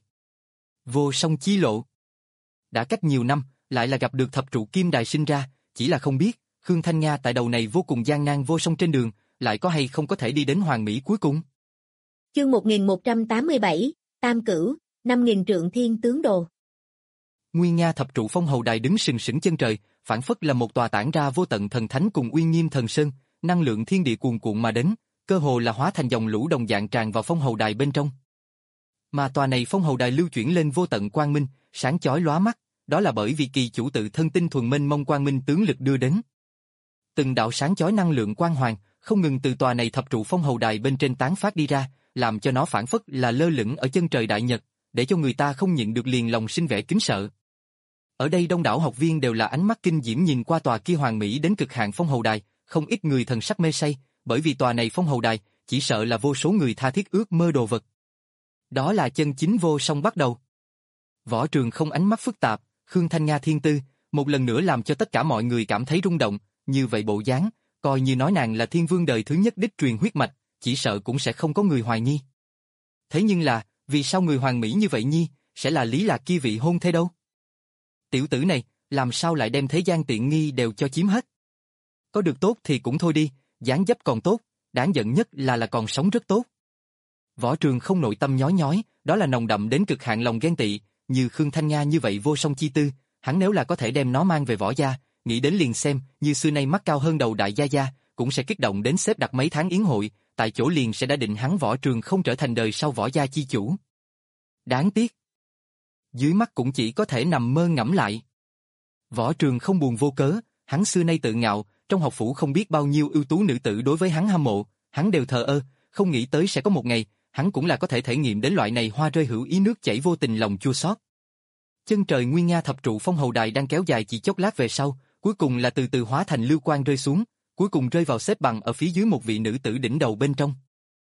Vô song chi lộ. Đã cách nhiều năm, lại là gặp được thập trụ kim đài sinh ra, chỉ là không biết, Khương Thanh Nga tại đầu này vô cùng gian nan vô song trên đường, lại có hay không có thể đi đến hoàn mỹ cuối cùng. Chương một nghìn một trăm tám mươi bảy, Tam Cửu, năm nghìn trượng thiên tướng đồ. Nguyên Nga thập trụ phong hầu đài đứng sừng sững chân trời, phản phất là một tòa tản ra vô tận thần thánh cùng uy nghiêm thần sơn, năng lượng thiên địa cuồn cuộn mà đến, cơ hồ là hóa thành dòng lũ đồng dạng tràn vào phong hầu đài bên trong. Mà tòa này phong hầu đài lưu chuyển lên vô tận quang minh, sáng chói lóa mắt, đó là bởi vì kỳ chủ tự thân tinh thuần mênh mông quang minh tướng lực đưa đến. Từng đạo sáng chói năng lượng quang hoàng, không ngừng từ tòa này thập trụ phong hầu đài bên trên tán phát đi ra, làm cho nó phản phất là lơ lửng ở chân trời đại nhật, để cho người ta không nhịn được liền lòng sinh vẻ kính sợ. Ở đây đông đảo học viên đều là ánh mắt kinh diễm nhìn qua tòa kia hoàng mỹ đến cực hạn phong hầu đài, không ít người thần sắc mê say, bởi vì tòa này phong hầu đài, chỉ sợ là vô số người tha thiết ước mơ đồ vật. Đó là chân chính vô song bắt đầu. Võ Trường không ánh mắt phức tạp, Khương Thanh Nga thiên tư, một lần nữa làm cho tất cả mọi người cảm thấy rung động, như vậy bộ dáng, coi như nói nàng là thiên vương đời thứ nhất đích truyền huyết mạch, chỉ sợ cũng sẽ không có người hoài nghi. Thế nhưng là, vì sao người hoàng mỹ như vậy nhi, sẽ là Lý Lạc kia vị hôn thê đâu? Tiểu tử này, làm sao lại đem thế gian tiện nghi đều cho chiếm hết? Có được tốt thì cũng thôi đi, dáng dấp còn tốt, đáng giận nhất là là còn sống rất tốt. Võ Trường không nội tâm nhói nhói, đó là nồng đậm đến cực hạn lòng ghen tị, như Khương Thanh Nga như vậy vô song chi tư, hắn nếu là có thể đem nó mang về Võ gia, nghĩ đến liền xem, như xưa nay mắt cao hơn đầu đại gia gia, cũng sẽ kích động đến xếp đặt mấy tháng yến hội, tại chỗ liền sẽ đã định hắn Võ Trường không trở thành đời sau Võ gia chi chủ. Đáng tiếc. Dưới mắt cũng chỉ có thể nằm mơ ngẫm lại. Võ Trường không buồn vô cớ, hắn xưa nay tự ngạo, trong học phủ không biết bao nhiêu ưu tú nữ tử đối với hắn hâm mộ, hắn đều thờ ơ, không nghĩ tới sẽ có một ngày, hắn cũng là có thể thể nghiệm đến loại này hoa rơi hữu ý nước chảy vô tình lòng chua xót. Chân trời Nguyên Nga thập trụ phong hầu đài đang kéo dài chỉ chốc lát về sau, cuối cùng là từ từ hóa thành lưu quang rơi xuống, cuối cùng rơi vào xếp bằng ở phía dưới một vị nữ tử đỉnh đầu bên trong.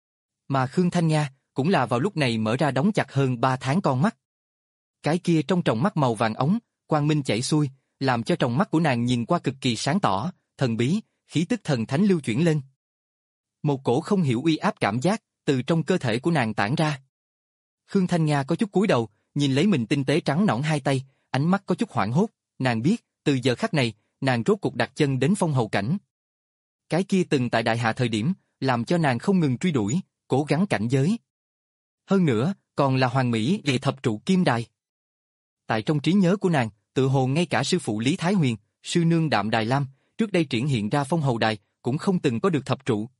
Mà Khương Thanh Nga cũng là vào lúc này mở ra đóng chặt hơn ba tháng con mắt. Cái kia trong tròng mắt màu vàng ống, quang minh chảy xuôi, làm cho tròng mắt của nàng nhìn qua cực kỳ sáng tỏ, thần bí, khí tức thần thánh lưu chuyển lên. Một cổ không hiểu uy áp cảm giác từ trong cơ thể của nàng tản ra. Khương Thanh Nga có chút cúi đầu, nhìn lấy mình tinh tế trắng nõn hai tay, ánh mắt có chút hoảng hốt, nàng biết, từ giờ khắc này, nàng rốt cục đặt chân đến phong hầu cảnh. Cái kia từng tại đại hạ thời điểm, làm cho nàng không ngừng truy đuổi, cố gắng cảnh giới. Hơn nữa, còn là hoàng mỹ về thập trụ kim đài. Tại trong trí nhớ của nàng, tự hồ ngay cả sư phụ Lý Thái Huyền, sư nương Đạm Đài Lam, trước đây triển hiện ra phong hầu đài, cũng không từng có được thập trụ.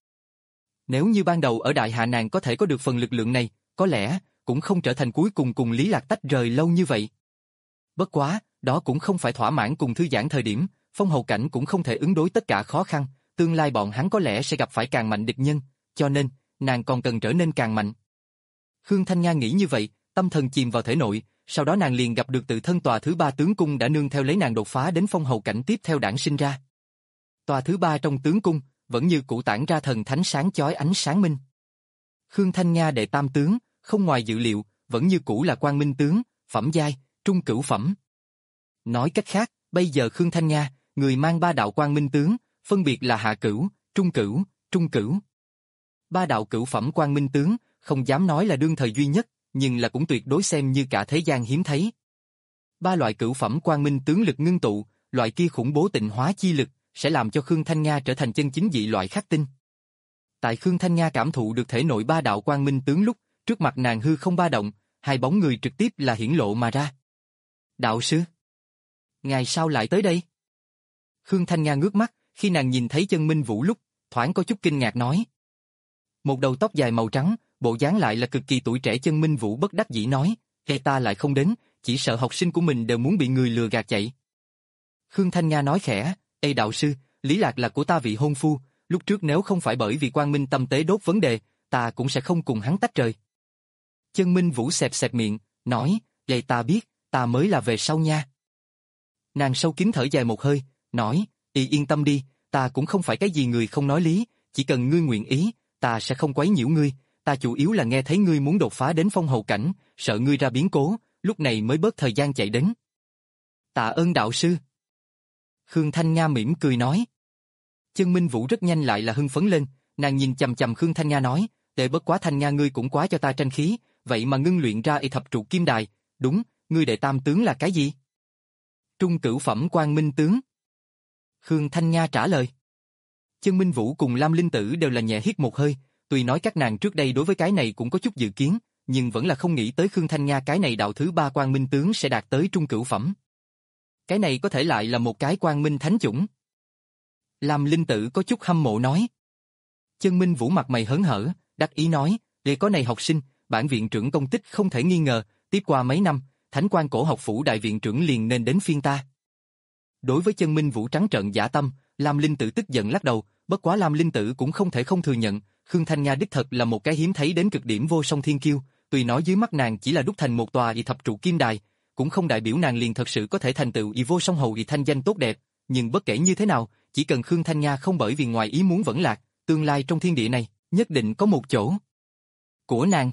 Nếu như ban đầu ở Đại Hạ nàng có thể có được phần lực lượng này, có lẽ cũng không trở thành cuối cùng cùng Lý Lạc tách rời lâu như vậy. Bất quá, đó cũng không phải thỏa mãn cùng thư giãn thời điểm, phong hầu cảnh cũng không thể ứng đối tất cả khó khăn, tương lai bọn hắn có lẽ sẽ gặp phải càng mạnh địch nhân, cho nên, nàng còn cần trở nên càng mạnh. Khương Thanh Nga nghĩ như vậy, tâm thần chìm vào thể nội, sau đó nàng liền gặp được tự thân tòa thứ ba tướng cung đã nương theo lấy nàng đột phá đến phong hầu cảnh tiếp theo đản sinh ra. Tòa thứ ba trong tướng cung, vẫn như cũ tản ra thần thánh sáng chói ánh sáng minh. Khương Thanh Nga đệ tam tướng, không ngoài dự liệu, vẫn như cũ là Quang Minh tướng, phẩm giai, trung cửu phẩm. Nói cách khác, bây giờ Khương Thanh Nga, người mang ba đạo Quang Minh tướng, phân biệt là hạ cửu, trung cửu, trung cửu. Ba đạo cửu phẩm Quang Minh tướng, không dám nói là đương thời duy nhất, nhưng là cũng tuyệt đối xem như cả thế gian hiếm thấy. Ba loại cửu phẩm Quang Minh tướng lực ngưng tụ, loại kia khủng bố tịnh hóa chi lực, sẽ làm cho Khương Thanh Nga trở thành chân chính dị loại khắc tinh. Tại Khương Thanh Nga cảm thụ được thể nội ba đạo Quang Minh tướng lúc, trước mặt nàng hư không ba động, hai bóng người trực tiếp là hiển lộ mà ra. Đạo sư, ngài sao lại tới đây? Khương Thanh Nga ngước mắt, khi nàng nhìn thấy Chân Minh Vũ lúc, thoáng có chút kinh ngạc nói. Một đầu tóc dài màu trắng, bộ dáng lại là cực kỳ tuổi trẻ Chân Minh Vũ bất đắc dĩ nói, "Ê ta lại không đến, chỉ sợ học sinh của mình đều muốn bị người lừa gạt chạy." Khương Thanh Nga nói khẽ, "Ê đạo sư, Lý Lạc là của ta vị hôn phu, lúc trước nếu không phải bởi vì Quang Minh tâm tế đốt vấn đề, ta cũng sẽ không cùng hắn tách rời." Chân Minh Vũ xẹp xẹp miệng, nói, "Vậy ta biết, ta mới là về sau nha." Nàng sâu kín thở dài một hơi, nói, "Y yên tâm đi, ta cũng không phải cái gì người không nói lý, chỉ cần ngươi nguyện ý, ta sẽ không quấy nhiễu ngươi, ta chủ yếu là nghe thấy ngươi muốn đột phá đến phong hầu cảnh, sợ ngươi ra biến cố, lúc này mới bớt thời gian chạy đến." "Tạ ơn đạo sư." Khương Thanh Nga mỉm cười nói. Chân Minh Vũ rất nhanh lại là hưng phấn lên, nàng nhìn chằm chằm Khương Thanh Nga nói, "Tệ bất quá Thanh Nga ngươi cũng quá cho ta tranh khí, vậy mà ngưng luyện ra y thập trụ kim đài, đúng, ngươi đệ tam tướng là cái gì?" "Trung cửu phẩm Quang Minh tướng." Khương Thanh Nga trả lời. Chân Minh Vũ cùng Lam Linh Tử đều là nhẹ hít một hơi, tuy nói các nàng trước đây đối với cái này cũng có chút dự kiến, nhưng vẫn là không nghĩ tới Khương Thanh Nga cái này đạo thứ ba Quang Minh tướng sẽ đạt tới trung cửu phẩm. Cái này có thể lại là một cái Quang Minh thánh chủng. Lam Linh Tử có chút hâm mộ nói. Chân Minh Vũ mặt mày hớn hở, đắc ý nói, "Để có này học sinh, bản viện trưởng công tích không thể nghi ngờ, tiếp qua mấy năm, Thánh Quan Cổ học phủ đại viện trưởng liền nên đến phiên ta." Đối với Chân Minh Vũ trắng trợn giả tâm, Lam Linh Tử tức giận lắc đầu, bất quá Lam Linh Tử cũng không thể không thừa nhận, Khương Thanh Nga đích thật là một cái hiếm thấy đến cực điểm vô song thiên kiêu, tuy nói dưới mắt nàng chỉ là đúc thành một tòa y thập trụ kim đài, cũng không đại biểu nàng liền thật sự có thể thành tựu y vô song hầu y thanh danh tốt đẹp, nhưng bất kể như thế nào, chỉ cần Khương Thanh Nga không bởi vì ngoài ý muốn vẫn lạc, tương lai trong thiên địa này, nhất định có một chỗ của nàng.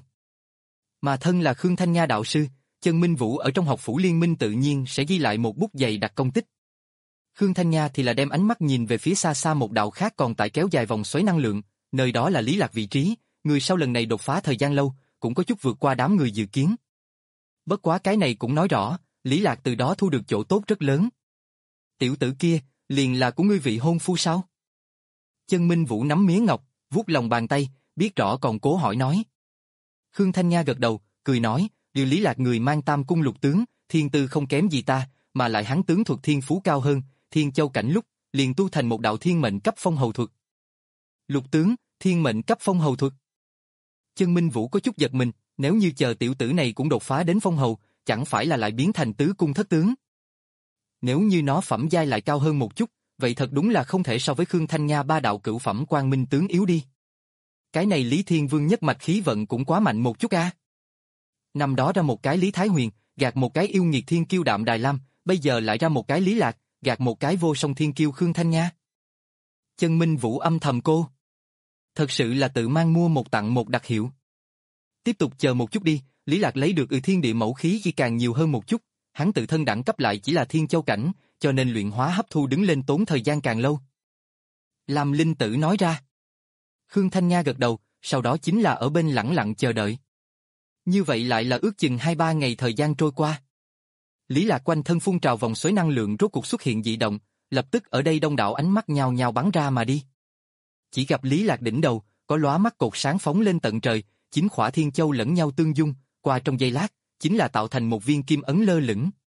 Mà thân là Khương Thanh Nga đạo sư, Chân Minh Vũ ở trong học phủ liên minh tự nhiên sẽ ghi lại một bút dày đặc công tích. Khương Thanh Nga thì là đem ánh mắt nhìn về phía xa xa một đạo khác còn tại kéo dài vòng xoáy năng lượng, nơi đó là Lý Lạc vị trí, người sau lần này đột phá thời gian lâu, cũng có chút vượt qua đám người dự kiến. Bất quá cái này cũng nói rõ, Lý Lạc từ đó thu được chỗ tốt rất lớn. "Tiểu tử kia, liền là của ngươi vị hôn phu sao?" Chân Minh Vũ nắm miếng ngọc, vuốt lòng bàn tay, biết rõ còn cố hỏi nói. Khương Thanh Nga gật đầu, cười nói, "Điều Lý Lạc người mang tam cung lục tướng, thiên tư không kém gì ta, mà lại hắn tướng thuật thiên phú cao hơn, Thiên Châu cảnh lúc, liền tu thành một đạo thiên mệnh cấp phong hầu thuật." "Lục tướng, thiên mệnh cấp phong hầu thuật?" Chân Minh Vũ có chút giật mình, nếu như chờ tiểu tử này cũng đột phá đến phong hầu, chẳng phải là lại biến thành tứ cung thất tướng. Nếu như nó phẩm giai lại cao hơn một chút, vậy thật đúng là không thể so với Khương Thanh Nga ba đạo cửu phẩm Quang Minh tướng yếu đi. Cái này Lý Thiên Vương nhất mạch khí vận cũng quá mạnh một chút a. Năm đó ra một cái Lý Thái Huyền, gạt một cái yêu nghiệt thiên kiêu Đạm Đài Lam, bây giờ lại ra một cái Lý Lạc, gạt một cái vô song thiên kiêu Khương Thanh Nga. Chân Minh Vũ âm thầm cô. Thật sự là tự mang mua một tặng một đặc hiệu. Tiếp tục chờ một chút đi, Lý Lạc lấy được ư thiên địa mẫu khí chỉ càng nhiều hơn một chút, hắn tự thân đẳng cấp lại chỉ là Thiên Châu cảnh, cho nên luyện hóa hấp thu đứng lên tốn thời gian càng lâu. Lam Linh Tử nói ra. Khương Thanh Nga gật đầu, sau đó chính là ở bên lẳng lặng chờ đợi. Như vậy lại là ước chừng hai ba ngày thời gian trôi qua. Lý Lạc quanh thân phun trào vòng xoáy năng lượng rốt cuộc xuất hiện dị động, lập tức ở đây đông đảo ánh mắt nhào nhào bắn ra mà đi. Chỉ gặp Lý Lạc đỉnh đầu, có lóa mắt cột sáng phóng lên tận trời, chín khỏa thiên châu lẫn nhau tương dung, qua trong giây lát, chính là tạo thành một viên kim ấn lơ lửng.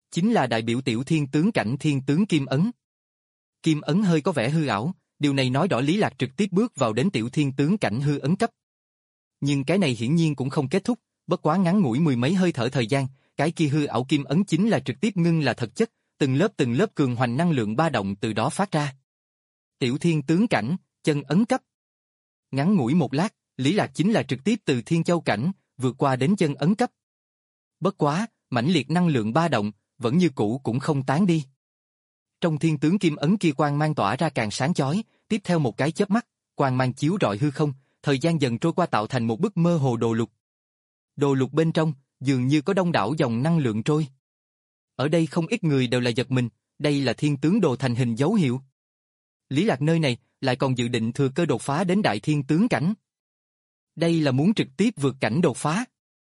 Chính là đại biểu tiểu thiên tướng cảnh thiên tướng kim ấn. Kim ấn hơi có vẻ hư ảo, điều này nói rõ Lý Lạc trực tiếp bước vào đến tiểu thiên tướng cảnh hư ấn cấp. Nhưng cái này hiển nhiên cũng không kết thúc, bất quá ngắn ngủi mười mấy hơi thở thời gian, cái kia hư ảo kim ấn chính là trực tiếp ngưng là thật chất, từng lớp từng lớp cường hoành năng lượng ba động từ đó phát ra. Tiểu thiên tướng cảnh, chân ấn cấp. Ngắn ngủi một lát, Lý Lạc chính là trực tiếp từ thiên châu cảnh, vượt qua đến chân ấn cấp. Bất quá, mãnh liệt năng lượng ba động, vẫn như cũ cũng không tán đi. Trong thiên tướng kim ấn kia quang mang tỏa ra càng sáng chói, tiếp theo một cái chớp mắt, quang mang chiếu rọi hư không, thời gian dần trôi qua tạo thành một bức mơ hồ đồ lục. Đồ lục bên trong, dường như có đông đảo dòng năng lượng trôi. Ở đây không ít người đều là giật mình, đây là thiên tướng đồ thành hình dấu hiệu. Lý Lạc nơi này, lại còn dự định thừa cơ đột phá đến đại thiên tướng cảnh. Đây là muốn trực tiếp vượt cảnh đột phá.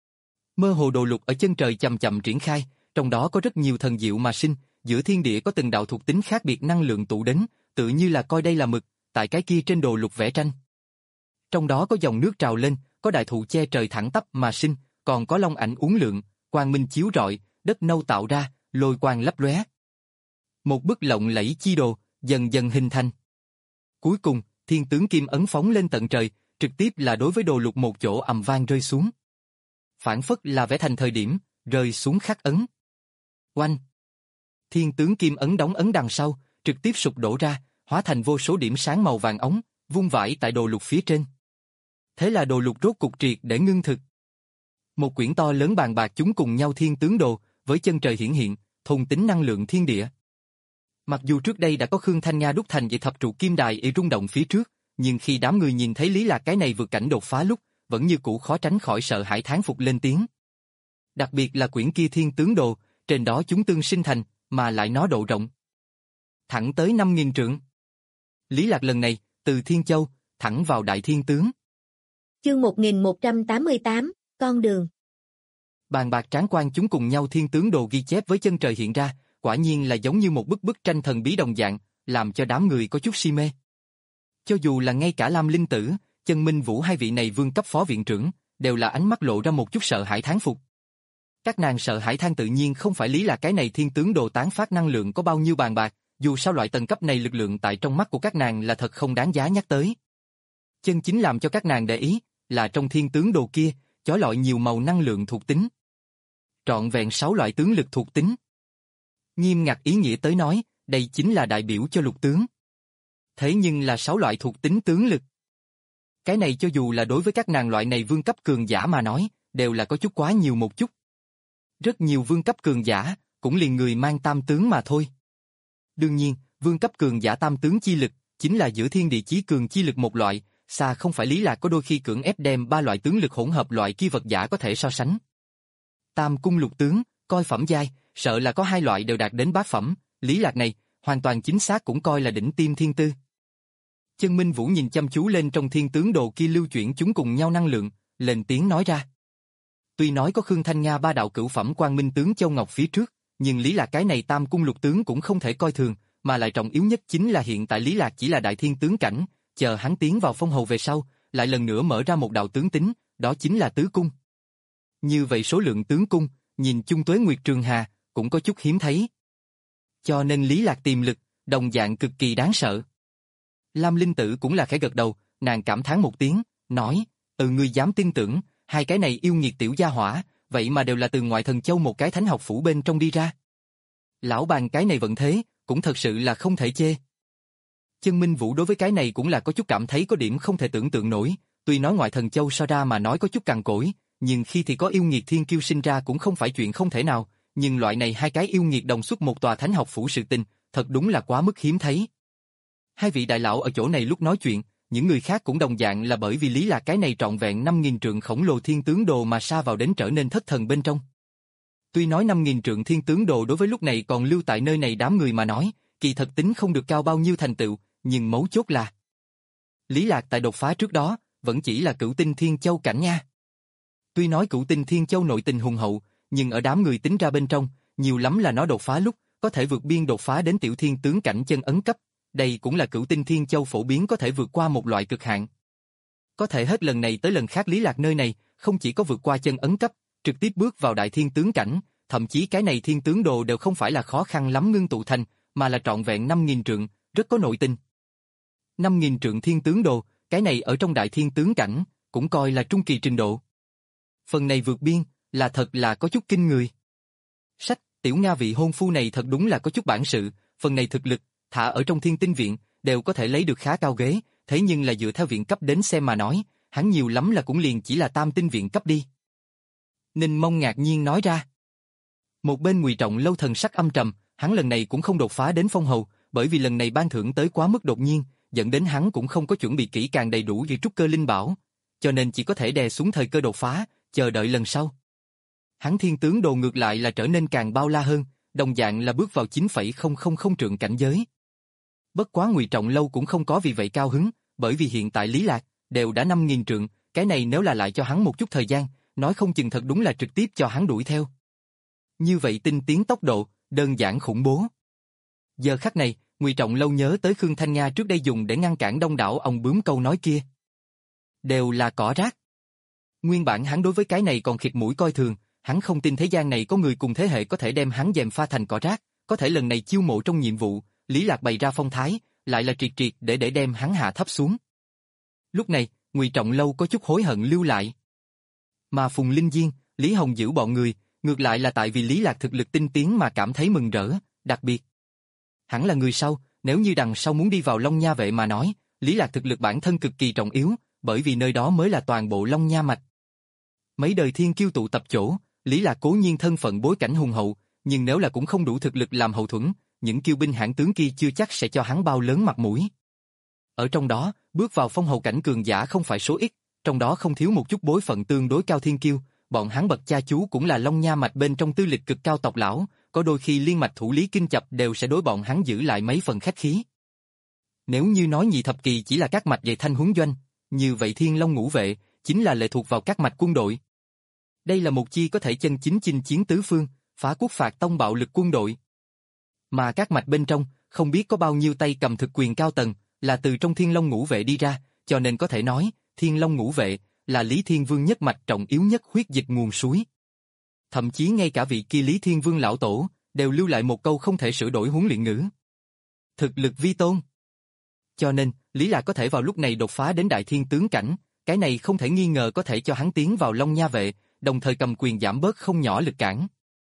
Mơ hồ đồ lục ở chân trời chậm chậm triển khai, trong đó có rất nhiều thần diệu mà sinh, giữa thiên địa có từng đạo thuộc tính khác biệt năng lượng tụ đến, tự như là coi đây là mực, tại cái kia trên đồ lục vẽ tranh. Trong đó có dòng nước trào lên, có đại thụ che trời thẳng tắp mà sinh, còn có long ảnh uốn lượn, quang minh chiếu rọi, đất nâu tạo ra, lôi quang lấp lóe. Một bức lộng lẫy chi đồ, dần dần hình thành. Cuối cùng, thiên tướng kim ấn phóng lên tận trời, trực tiếp là đối với đồ lục một chỗ ầm vang rơi xuống. Phản phất là vẽ thành thời điểm, rơi xuống khắc ấn. Oanh! Thiên tướng kim ấn đóng ấn đằng sau, trực tiếp sụp đổ ra, hóa thành vô số điểm sáng màu vàng ống, vung vãi tại đồ lục phía trên. Thế là đồ lục rốt cục triệt để ngưng thực. Một quyển to lớn bàn bạc chúng cùng nhau thiên tướng đồ, với chân trời hiển hiện, thôn tính năng lượng thiên địa. Mặc dù trước đây đã có Khương Thanh Nga đúc thành vậy thập trụ kim đài y rung động phía trước, nhưng khi đám người nhìn thấy Lý Lạc cái này vượt cảnh đột phá lúc, vẫn như cũ khó tránh khỏi sợ hãi thán phục lên tiếng. Đặc biệt là quyển kia thiên tướng đồ, trên đó chúng tương sinh thành, mà lại nó độ rộng. Thẳng tới năm nghìn trượng. Lý Lạc lần này, từ Thiên Châu, thẳng vào Đại Thiên Tướng. Chương một nghìn một trăm tám mươi tám, con đường. Bàn bạc tráng quan chúng cùng nhau thiên tướng đồ ghi chép với chân trời hiện ra, quả nhiên là giống như một bức bức tranh thần bí đồng dạng, làm cho đám người có chút si mê. Cho dù là ngay cả Lam Linh Tử, Chân Minh Vũ hai vị này vương cấp phó viện trưởng, đều là ánh mắt lộ ra một chút sợ hãi thán phục. Các nàng sợ hãi than tự nhiên không phải Lý Lạc cái này thiên tướng đồ tán phát năng lượng có bao nhiêu bàn bạc, dù sao loại tầng cấp này lực lượng tại trong mắt của các nàng là thật không đáng giá nhắc tới. Chân chính làm cho các nàng để ý, là trong thiên tướng đồ kia, chói lọi nhiều màu năng lượng thuộc tính. Trọn vẹn sáu loại tướng lực thuộc tính. Nghiêm ngặt ý nghĩa tới nói, đây chính là đại biểu cho lục tướng. Thế nhưng là sáu loại thuộc tính tướng lực. Cái này cho dù là đối với các nàng loại này vương cấp cường giả mà nói, đều là có chút quá nhiều một chút. Rất nhiều vương cấp cường giả, cũng liền người mang tam tướng mà thôi. Đương nhiên, vương cấp cường giả tam tướng chi lực, chính là giữa thiên địa chí cường chi lực một loại, xa không phải Lý Lạc có đôi khi cưỡng ép đem ba loại tướng lực hỗn hợp loại kia vật giả có thể so sánh. Tam cung lục tướng, coi phẩm giai, sợ là có hai loại đều đạt đến bát phẩm, Lý Lạc này, hoàn toàn chính xác cũng coi là đỉnh tiêm thiên tư. Chân Minh Vũ nhìn chăm chú lên trong thiên tướng đồ kia lưu chuyển chúng cùng nhau năng lượng, lên tiếng nói ra. Tuy nói có Khương Thanh Nga ba đạo cửu phẩm quang minh tướng Châu Ngọc phía trước, nhưng Lý Lạc cái này tam cung lục tướng cũng không thể coi thường, mà lại trọng yếu nhất chính là hiện tại Lý Lạc chỉ là đại thiên tướng cảnh, chờ hắn tiến vào phong hầu về sau, lại lần nữa mở ra một đạo tướng tính, đó chính là tứ cung. Như vậy số lượng tướng cung, nhìn chung Tuế Nguyệt Trường Hà, cũng có chút hiếm thấy. Cho nên Lý Lạc tiềm lực, đồng dạng cực kỳ đáng sợ. Lam Linh Tử cũng là khẽ gật đầu, nàng cảm thán một tiếng, nói, ừ ngươi dám tin tưởng, hai cái này yêu nghiệt tiểu gia hỏa, vậy mà đều là từ ngoại thần châu một cái thánh học phủ bên trong đi ra. Lão bàn cái này vận thế, cũng thật sự là không thể chê. Chân Minh Vũ đối với cái này cũng là có chút cảm thấy có điểm không thể tưởng tượng nổi, tuy nói ngoại thần châu so ra mà nói có chút cằn cỗi, nhưng khi thì có yêu nghiệt thiên kiêu sinh ra cũng không phải chuyện không thể nào, nhưng loại này hai cái yêu nghiệt đồng xuất một tòa thánh học phủ sự tình, thật đúng là quá mức hiếm thấy. Hai vị đại lão ở chỗ này lúc nói chuyện, những người khác cũng đồng dạng là bởi vì Lý Lạc cái này trọn vẹn năm nghìn trượng khổng lồ thiên tướng đồ mà sa vào đến trở nên thất thần bên trong. Tuy nói năm nghìn trượng thiên tướng đồ đối với lúc này còn lưu tại nơi này đám người mà nói, kỳ thật tính không được cao bao nhiêu thành tựu, nhưng mấu chốt là Lý Lạc tại đột phá trước đó, vẫn chỉ là cửu tinh thiên châu cảnh nha. Tuy nói cửu tinh thiên châu nội tình hùng hậu, nhưng ở đám người tính ra bên trong, nhiều lắm là nó đột phá lúc, có thể vượt biên đột phá đến tiểu thiên tướng cảnh chân ấn cấp. Đây cũng là cửu tinh thiên châu phổ biến có thể vượt qua một loại cực hạn. Có thể hết lần này tới lần khác Lý Lạc nơi này, không chỉ có vượt qua chân ấn cấp, trực tiếp bước vào đại thiên tướng cảnh, thậm chí cái này thiên tướng đồ đều không phải là khó khăn lắm ngưng tụ thành, mà là trọn vẹn năm nghìn trượng, rất có nội tình. năm nghìn trượng thiên tướng đồ, cái này ở trong đại thiên tướng cảnh, cũng coi là trung kỳ trình độ. Phần này vượt biên, là thật là có chút kinh người. Sách, tiểu Nga vị hôn phu này thật đúng là có chút bản sự, phần này thực lực, thả ở trong thiên tinh viện, đều có thể lấy được khá cao ghế, thế nhưng là dựa theo viện cấp đến xem mà nói, hắn nhiều lắm là cũng liền chỉ là tam tinh viện cấp đi. Ninh Mông ngạc nhiên nói ra. Một bên Ngụy Trọng Lâu thần sắc âm trầm, hắn lần này cũng không đột phá đến phong hầu, bởi vì lần này ban thưởng tới quá mức đột nhiên, dẫn đến hắn cũng không có chuẩn bị kỹ càng đầy đủ về trúc cơ linh bảo, cho nên chỉ có thể đè xuống thời cơ đột phá, chờ đợi lần sau. Hắn thiên tướng đồ ngược lại là trở nên càng bao la hơn, đồng dạng là bước vào chín phẩy không không không trượng cảnh giới. Bất quá Ngụy Trọng Lâu cũng không có vì vậy cao hứng, bởi vì hiện tại Lý Lạc đều đã năm nghìn trượng, cái này nếu là lại cho hắn một chút thời gian, nói không chừng thật đúng là trực tiếp cho hắn đuổi theo. Như vậy tinh tiến tốc độ, đơn giản khủng bố. Giờ khắc này, Ngụy Trọng Lâu nhớ tới Khương Thanh Nga trước đây dùng để ngăn cản đông đảo ong bướm câu nói kia. Đều là cỏ rác. Nguyên bản hắn đối với cái này còn khịt mũi coi thường, hắn không tin thế gian này có người cùng thế hệ có thể đem hắn dèm pha thành cỏ rác, có thể lần này chiêu mộ trong nhiệm vụ, Lý Lạc bày ra phong thái, lại là triệt triệt để để đem hắn hạ thấp xuống. Lúc này, Ngụy Trọng Lâu có chút hối hận lưu lại. Mà Phùng Linh Diên, Lý Hồng giữ bọn người, ngược lại là tại vì Lý Lạc thực lực tinh tiến mà cảm thấy mừng rỡ, đặc biệt. Hẳn là người sau, nếu như đằng sau muốn đi vào Long Nha vệ mà nói, Lý Lạc thực lực bản thân cực kỳ trọng yếu, bởi vì nơi đó mới là toàn bộ Long Nha mạch. Mấy đời thiên kiêu tụ tập chỗ, Lý Lạc cố nhiên thân phận bối cảnh hùng hậu, nhưng nếu là cũng không đủ thực lực làm hậu thuẫn, những kiêu binh hãn tướng kia chưa chắc sẽ cho hắn bao lớn mặt mũi. Ở trong đó, bước vào phong hầu cảnh cường giả không phải số ít, trong đó không thiếu một chút bối phận tương đối cao thiên kiêu, bọn hắn bậc cha chú cũng là Long Nha mạch bên trong tư lịch cực cao tộc lão, có đôi khi liên mạch thủ lý kinh chập đều sẽ đối bọn hắn giữ lại mấy phần khách khí. Nếu như nói nhị thập kỳ chỉ là các mạch dày thanh huấn doanh, như vậy Thiên Long ngũ vệ chính là lệ thuộc vào các mạch quân đội. Đây là một chi có thể chân chính chinh chiến tứ phương, phá quốc phạt tông bạo lực quân đội. Mà các mạch bên trong, không biết có bao nhiêu tay cầm thực quyền cao tầng, là từ trong Thiên Long ngũ vệ đi ra, cho nên có thể nói, Thiên Long ngũ vệ là Lý Thiên Vương nhất mạch trọng yếu nhất huyết dịch nguồn suối. Thậm chí ngay cả vị kia Lý Thiên Vương lão tổ, đều lưu lại một câu không thể sửa đổi huấn luyện ngữ. Thực lực vi tôn. Cho nên, Lý Lạc có thể vào lúc này đột phá đến đại thiên tướng cảnh, cái này không thể nghi ngờ có thể cho hắn tiến vào Long Nha vệ, đồng thời cầm quyền giảm bớt không nhỏ lực cản.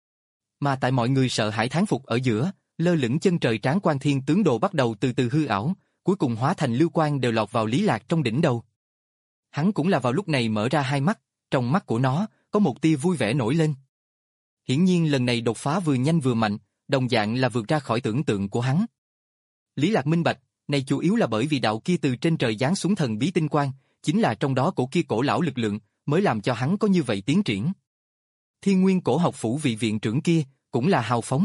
Mà tại mọi người sợ hãi thán phục ở giữa, lơ lửng chân trời tráng quan thiên tướng đồ bắt đầu từ từ hư ảo, cuối cùng hóa thành lưu quang đều lọt vào Lý Lạc trong đỉnh đầu. Hắn cũng là vào lúc này mở ra hai mắt, trong mắt của nó có một tia vui vẻ nổi lên. Hiển nhiên lần này đột phá vừa nhanh vừa mạnh, đồng dạng là vượt ra khỏi tưởng tượng của hắn. Lý Lạc minh bạch, này chủ yếu là bởi vì đạo kia từ trên trời giáng xuống thần bí tinh quang, chính là trong đó cổ kia cổ lão lực lượng, mới làm cho hắn có như vậy tiến triển. Thiên Nguyên cổ học phủ vị viện trưởng kia, cũng là hào phóng.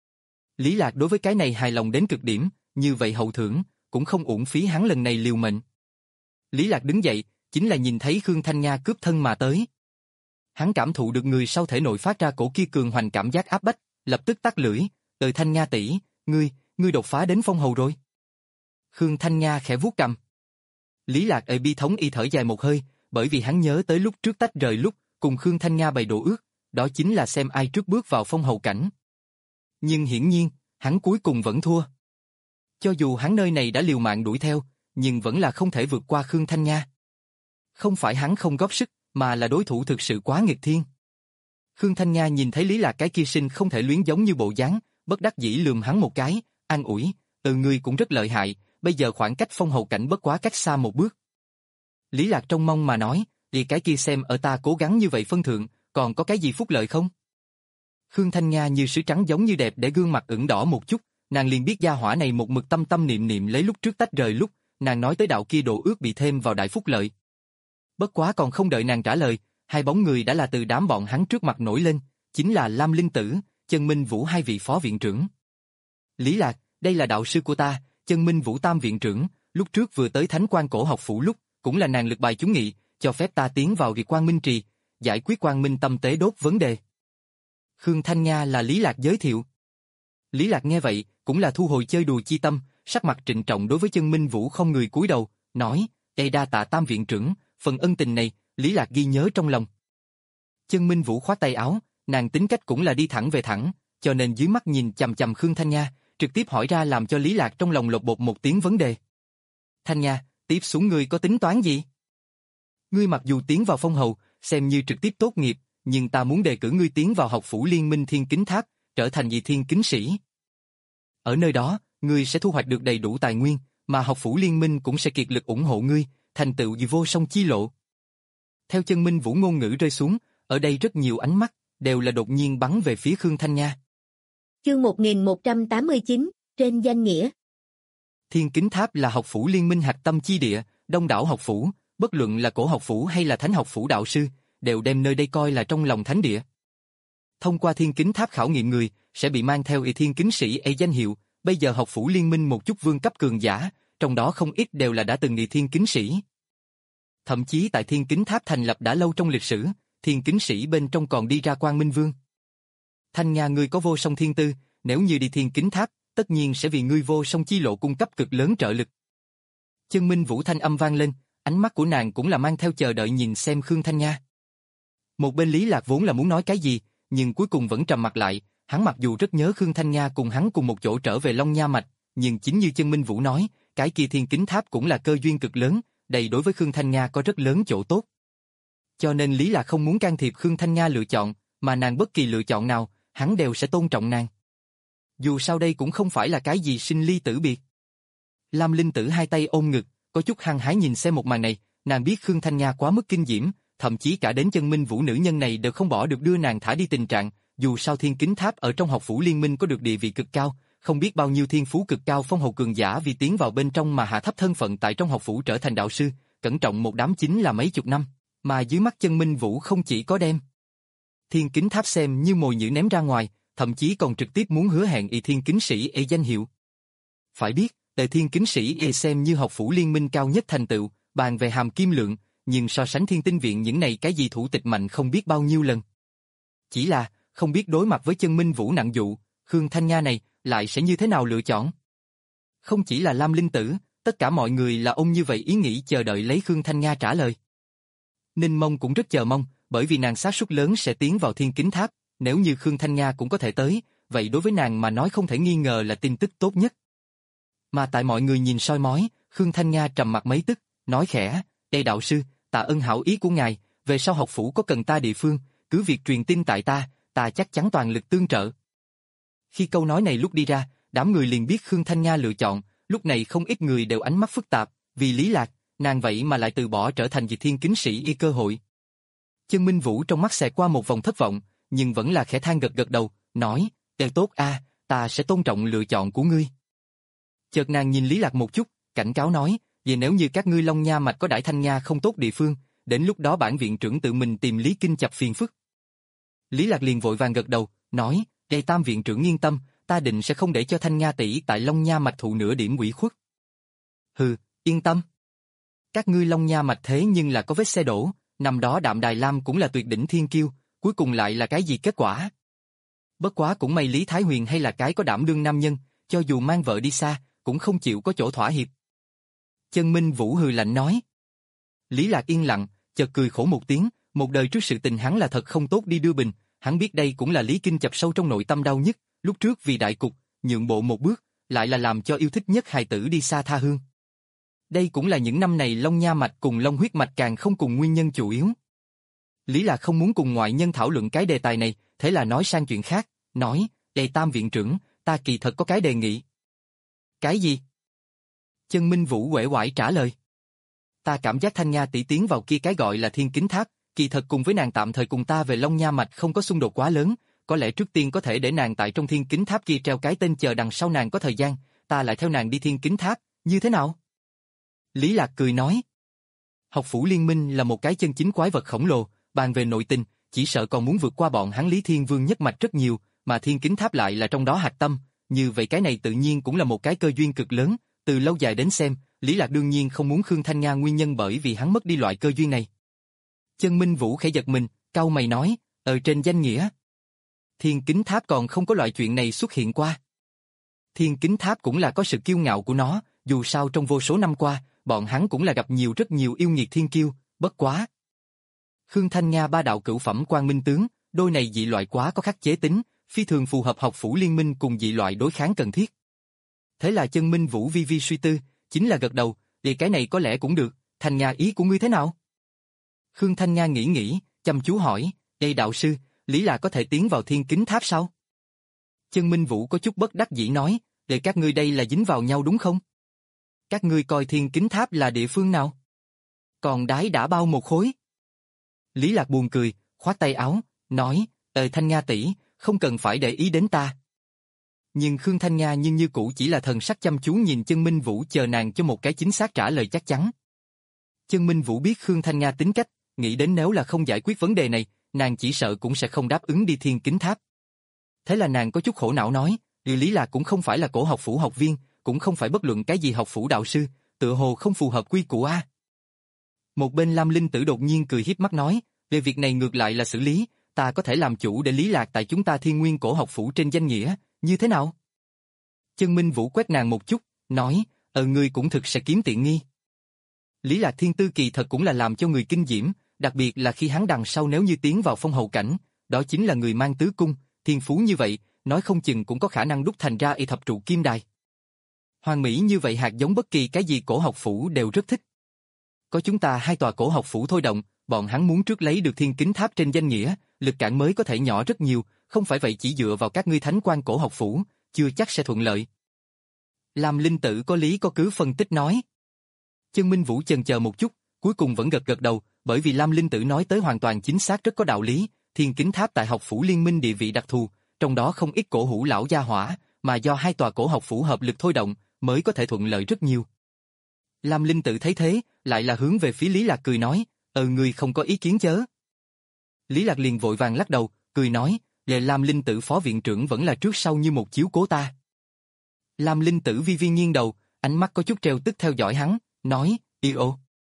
Lý Lạc đối với cái này hài lòng đến cực điểm, như vậy hậu thưởng, cũng không uổng phí hắn lần này liều mệnh. Lý Lạc đứng dậy, chính là nhìn thấy Khương Thanh Nga cướp thân mà tới. Hắn cảm thụ được người sau thể nội phát ra cổ kia cường hoành cảm giác áp bách, lập tức tắt lưỡi, "Từ Thanh Nga tỷ, ngươi, ngươi đột phá đến phong hầu rồi." Khương Thanh Nga khẽ vuốt cằm. Lý Lạc ở bi thống y thở dài một hơi, bởi vì hắn nhớ tới lúc trước tách rời lúc cùng Khương Thanh Nga bày đồ ước, đó chính là xem ai trước bước vào phong hầu cảnh. Nhưng hiển nhiên, hắn cuối cùng vẫn thua. Cho dù hắn nơi này đã liều mạng đuổi theo, nhưng vẫn là không thể vượt qua Khương Thanh Nga. Không phải hắn không góp sức, mà là đối thủ thực sự quá nghịch thiên. Khương Thanh Nga nhìn thấy Lý Lạc cái kia sinh không thể luyến giống như bộ dáng, bất đắc dĩ lườm hắn một cái, an ủi, "Từ ngươi cũng rất lợi hại, bây giờ khoảng cách phong hầu cảnh bất quá cách xa một bước." Lý Lạc trông mong mà nói, "Vì cái kia xem ở ta cố gắng như vậy phân thượng, còn có cái gì phúc lợi không?" Khương Thanh Nga như sứ trắng giống như đẹp để gương mặt ửng đỏ một chút, nàng liền biết gia hỏa này một mực tâm tâm niệm niệm lấy lúc trước tách rời lúc, nàng nói tới đạo kia đồ ước bị thêm vào đại phúc lợi. Bất quá còn không đợi nàng trả lời, hai bóng người đã là từ đám bọn hắn trước mặt nổi lên, chính là Lam Linh Tử, Chân Minh Vũ hai vị phó viện trưởng. "Lý Lạc, đây là đạo sư của ta, Chân Minh Vũ tam viện trưởng, lúc trước vừa tới Thánh Quan cổ học phủ lúc, cũng là nàng lực bài chúng nghị, cho phép ta tiến vào Việt Quang Minh Trì, giải quyết Quang Minh tâm tế đốt vấn đề." Khương Thanh Nga là Lý Lạc giới thiệu. Lý Lạc nghe vậy, cũng là thu hồi chơi đùa chi tâm, sắc mặt trịnh trọng đối với Chân Minh Vũ không người cúi đầu, nói, "Đây đa tạ tam viện trưởng, phần ân tình này, Lý Lạc ghi nhớ trong lòng." Chân Minh Vũ khoát tay áo, nàng tính cách cũng là đi thẳng về thẳng, cho nên dưới mắt nhìn chằm chằm Khương Thanh Nha, trực tiếp hỏi ra làm cho Lý Lạc trong lòng lột bột một tiếng vấn đề. Thanh Nha, tiếp xuống ngươi có tính toán gì? Ngươi mặc dù tiến vào phong hầu, xem như trực tiếp tốt nghiệp, nhưng ta muốn đề cử ngươi tiến vào học phủ liên minh Thiên Kính Tháp, trở thành vị thiên kính sĩ. Ở nơi đó, ngươi sẽ thu hoạch được đầy đủ tài nguyên, mà học phủ liên minh cũng sẽ kiệt lực ủng hộ ngươi, thành tựu gì vô song chi lộ. Theo Chân Minh Vũ ngôn ngữ rơi xuống, ở đây rất nhiều ánh mắt, đều là đột nhiên bắn về phía Khương Thanh Nha. Chương một nghìn một trăm tám mươi chín, trên danh nghĩa. Thiên Kính Tháp là học phủ liên minh hạch tâm chi địa, đông đảo học phủ, bất luận là cổ học phủ hay là thánh học phủ đạo sư, đều đem nơi đây coi là trong lòng thánh địa. Thông qua Thiên Kính Tháp khảo nghiệm người, sẽ bị mang theo y thiên kính sĩ ấy danh hiệu, bây giờ học phủ liên minh một chút vương cấp cường giả, trong đó không ít đều là đã từng y thiên kính sĩ. Thậm chí tại Thiên Kính Tháp thành lập đã lâu trong lịch sử, thiên kính sĩ bên trong còn đi ra Quang Minh Vương. Thanh Nha ngươi có vô song thiên tư, nếu như đi Thiên Kính Tháp, tất nhiên sẽ vì ngươi vô song chi lộ cung cấp cực lớn trợ lực. Chân Minh Vũ thanh âm vang lên, ánh mắt của nàng cũng là mang theo chờ đợi nhìn xem Khương Thanh Nha. Một bên Lý Lạc vốn là muốn nói cái gì, nhưng cuối cùng vẫn trầm mặt lại, hắn mặc dù rất nhớ Khương Thanh Nha cùng hắn cùng một chỗ trở về Long Nha Mạch, nhưng chính như Chân Minh Vũ nói, cái kia Thiên Kính Tháp cũng là cơ duyên cực lớn, đây đối với Khương Thanh Nha có rất lớn chỗ tốt. Cho nên Lý Lạc không muốn can thiệp Khương Thanh Nha lựa chọn, mà nàng bất kỳ lựa chọn nào, hắn đều sẽ tôn trọng nàng. Dù sao đây cũng không phải là cái gì sinh ly tử biệt. Lam Linh Tử hai tay ôm ngực, có chút hăng hái nhìn xem một màn này, nàng biết Khương Thanh Nha quá mức kinh diễm, thậm chí cả đến Chân Minh Vũ nữ nhân này đều không bỏ được đưa nàng thả đi tình trạng, dù sao Thiên Kính Tháp ở trong học phủ liên minh có được địa vị cực cao, không biết bao nhiêu thiên phú cực cao phong hầu cường giả vì tiến vào bên trong mà hạ thấp thân phận tại trong học phủ trở thành đạo sư, cẩn trọng một đám chính là mấy chục năm, mà dưới mắt Chân Minh Vũ không chỉ có đem Thiên Kính Tháp xem như mồi nhử ném ra ngoài, thậm chí còn trực tiếp muốn hứa hẹn y thiên kính sĩ e danh hiệu. Phải biết, tề thiên kính sĩ e xem như học phủ liên minh cao nhất thành tựu, bàn về hàm kim lượng, nhưng so sánh Thiên Tinh viện những này cái gì thủ tịch mạnh không biết bao nhiêu lần. Chỉ là, không biết đối mặt với Chân Minh Vũ nặng dụ, Khương Thanh Nha này, lại sẽ như thế nào lựa chọn? Không chỉ là Lam Linh Tử, tất cả mọi người là ôm như vậy ý nghĩ chờ đợi lấy Khương Thanh Nha trả lời. Ninh Mông cũng rất chờ mong, bởi vì nàng xác suất lớn sẽ tiến vào Thiên Kính Tháp, nếu như Khương Thanh Nha cũng có thể tới, vậy đối với nàng mà nói không thể nghi ngờ là tin tức tốt nhất. Mà tại mọi người nhìn soi mói, Khương Thanh Nha trầm mặt mấy tức, nói khẽ, "Đây đạo sư, tạ ơn hảo ý của ngài, về sau học phủ có cần ta địa phương, cứ việc truyền tin tại ta, ta chắc chắn toàn lực tương trợ." Khi câu nói này lúc đi ra, đám người liền biết Khương Thanh Nha lựa chọn, lúc này không ít người đều ánh mắt phức tạp, vì Lý Lạc, nàng vậy mà lại từ bỏ trở thành vị thiên kính sĩ y cơ hội. Chân Minh Vũ trong mắt xẹt qua một vòng thất vọng, nhưng vẫn là khẽ than gật gật đầu, nói, "Đều tốt a, ta sẽ tôn trọng lựa chọn của ngươi." Chợt nàng nhìn Lý Lạc một chút, cảnh cáo nói, "Vậy nếu như các ngươi Long Nha Mạch có đãi Thanh Nha không tốt địa phương, đến lúc đó bản viện trưởng tự mình tìm Lý Kinh chập phiền phức." Lý Lạc liền vội vàng gật đầu, nói, "Đây Tam viện trưởng yên tâm, ta định sẽ không để cho Thanh Nha tỷ tại Long Nha Mạch thụ nửa điểm ủy khuất." "Hừ, yên tâm. Các ngươi Long Nha Mạch thế nhưng là có vết xe đổ, năm đó Đạm Đài Lam cũng là tuyệt đỉnh thiên kiêu, cuối cùng lại là cái gì kết quả? Bất quá cũng may Lý Thái Huyền hay là cái có đảm đương nam nhân, cho dù mang vợ đi xa, cũng không chịu có chỗ thỏa hiệp." Chân Minh Vũ hừ lạnh nói. Lý Lạc yên lặng, chợt cười khổ một tiếng, một đời trước sự tình hắn là thật không tốt đi đưa bình, hắn biết đây cũng là Lý Kinh chập sâu trong nội tâm đau nhất, lúc trước vì đại cục, nhượng bộ một bước, lại là làm cho yêu thích nhất hài tử đi xa tha hương. Đây cũng là những năm này Long Nha Mạch cùng Long Huyết Mạch càng không cùng nguyên nhân chủ yếu. Lý Lạc không muốn cùng ngoại nhân thảo luận cái đề tài này, thế là nói sang chuyện khác, nói, "Đây Tam viện trưởng, ta kỳ thật có cái đề nghị." "Cái gì?" Chân Minh Vũ uể oải trả lời. "Ta cảm giác Thanh Nha tỷ tiến vào kia cái gọi là Thiên Kính Tháp, kỳ thật cùng với nàng tạm thời cùng ta về Long Nha Mạch không có xung đột quá lớn, có lẽ trước tiên có thể để nàng tại trong Thiên Kính Tháp kia treo cái tên chờ đằng sau nàng có thời gian, ta lại theo nàng đi Thiên Kính Tháp, như thế nào?" Lý Lạc cười nói. Học phủ liên minh là một cái chân chính quái vật khổng lồ, bàn về nội tình, chỉ sợ còn muốn vượt qua bọn hắn Lý Thiên Vương nhất mạch rất nhiều, mà Thiên Kính Tháp lại là trong đó hạch tâm, như vậy cái này tự nhiên cũng là một cái cơ duyên cực lớn, từ lâu dài đến xem, Lý Lạc đương nhiên không muốn Khương Thanh Nha nguyên nhân bởi vì hắn mất đi loại cơ duyên này. Chân Minh Vũ khẽ giật mình, cau mày nói, ở trên danh nghĩa, Thiên Kính Tháp còn không có loại chuyện này xuất hiện qua. Thiên Kính Tháp cũng là có sự kiêu ngạo của nó, dù sao trong vô số năm qua, bọn hắn cũng là gặp nhiều rất nhiều yêu nghiệt thiên kiêu, bất quá. Khương Thanh Nha ba đạo cửu phẩm Quang Minh tướng, đôi này dị loại quá có khắc chế tính, phi thường phù hợp học phủ liên minh cùng dị loại đối kháng cần thiết. Thế là Chân Minh Vũ vi vi suy tư, chính là gật đầu, thì cái này có lẽ cũng được, Thanh Nga ý của ngươi thế nào? Khương Thanh Nga nghĩ nghĩ, chăm chú hỏi, đây đạo sư, Lý Lạc có thể tiến vào Thiên Kính Tháp sao? Chân Minh Vũ có chút bất đắc dĩ nói, để các ngươi đây là dính vào nhau đúng không? Các ngươi coi Thiên Kính Tháp là địa phương nào? Còn đái đã bao một khối. Lý Lạc buồn cười, khoát tay áo, nói, ờ Thanh Nga tỷ, không cần phải để ý đến ta. Nhưng Khương Thanh Nga nhưng như cũ chỉ là thần sắc chăm chú nhìn Chân Minh Vũ chờ nàng cho một cái chính xác trả lời chắc chắn. Chân Minh Vũ biết Khương Thanh Nga tính cách, nghĩ đến nếu là không giải quyết vấn đề này, nàng chỉ sợ cũng sẽ không đáp ứng đi Thiên Kính Tháp. Thế là nàng có chút khổ não nói, Lý Lạc cũng không phải là cổ học phủ học viên, cũng không phải bất luận cái gì học phủ đạo sư, tựa hồ không phù hợp quy củ a. Một bên Lam Linh Tử đột nhiên cười hiếp mắt nói, về việc này ngược lại là xử lý, ta có thể làm chủ để Lý Lạc tại chúng ta Thiên Nguyên cổ học phủ trên danh nghĩa, như thế nào? Chân Minh Vũ quét nàng một chút, nói, ờ ngươi cũng thực sẽ kiếm tiện nghi. Lý Lạc thiên tư kỳ thật cũng là làm cho người kinh diễm, đặc biệt là khi hắn đằng sau nếu như tiến vào phong hầu cảnh, đó chính là người mang tứ cung, thiên phú như vậy, nói không chừng cũng có khả năng đúc thành ra y thập trụ kim đài. Hoàn mỹ như vậy hạt giống bất kỳ cái gì cổ học phủ đều rất thích. Có chúng ta hai tòa cổ học phủ thôi động, bọn hắn muốn trước lấy được Thiên Kính Tháp trên danh nghĩa, lực cản mới có thể nhỏ rất nhiều, không phải vậy chỉ dựa vào các ngươi thánh quan cổ học phủ, chưa chắc sẽ thuận lợi. Lam Linh Tử có lý có cứ phân tích nói. Chân Minh Vũ chần chờ một chút, cuối cùng vẫn gật gật đầu, bởi vì Lam Linh Tử nói tới hoàn toàn chính xác rất có đạo lý, Thiên Kính Tháp tại học phủ liên minh địa vị đặc thù, trong đó không ít cổ hủ lão gia hỏa, mà do hai tòa cổ học phủ hợp lực thôi động, mới có thể thuận lợi rất nhiều. Lam Linh Tử thấy thế, lại là hướng về phía Lý Lạc cười nói, ờ ngươi không có ý kiến chớ. Lý Lạc liền vội vàng lắc đầu, cười nói, lệ Lam Linh Tử phó viện trưởng vẫn là trước sau như một chiếu cố ta. Lam Linh Tử vi vi nghiêng đầu, ánh mắt có chút treo tức theo dõi hắn, nói, yêu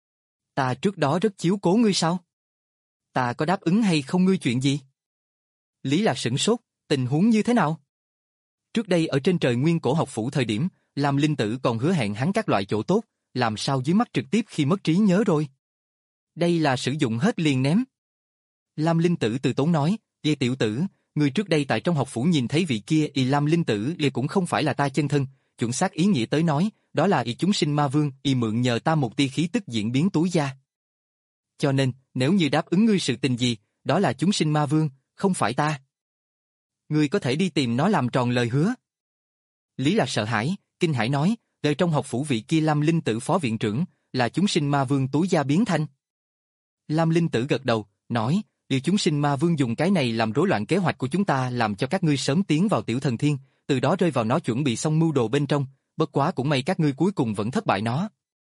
ta trước đó rất chiếu cố ngươi sao? Ta có đáp ứng hay không ngươi chuyện gì? Lý Lạc sửng sốt, tình huống như thế nào? Trước đây ở trên trời nguyên cổ học phủ thời điểm, Lam Linh Tử còn hứa hẹn hắn các loại chỗ tốt, làm sao dưới mắt trực tiếp khi mất trí nhớ rồi? Đây là sử dụng hết liền ném. Lam Linh Tử từ tốn nói, "Ê tiểu tử, người trước đây tại trong học phủ nhìn thấy vị kia y Lam Linh Tử y cũng không phải là ta chân thân, chuẩn xác ý nghĩa tới nói, đó là y chúng sinh ma vương, y mượn nhờ ta một tia khí tức diễn biến túi gia. Cho nên, nếu như đáp ứng ngươi sự tình gì, đó là chúng sinh ma vương, không phải ta. Ngươi có thể đi tìm nó làm tròn lời hứa." Lý Lạc sợ hãi, kinh hãi nói, đời trong học phủ vị kia Lam Linh Tử phó viện trưởng, là chúng sinh ma vương túi gia biến thành. Lam Linh Tử gật đầu, nói, điều chúng sinh ma vương dùng cái này làm rối loạn kế hoạch của chúng ta, làm cho các ngươi sớm tiến vào tiểu thần thiên, từ đó rơi vào nó chuẩn bị xong mưu đồ bên trong, bất quá cũng may các ngươi cuối cùng vẫn thất bại nó.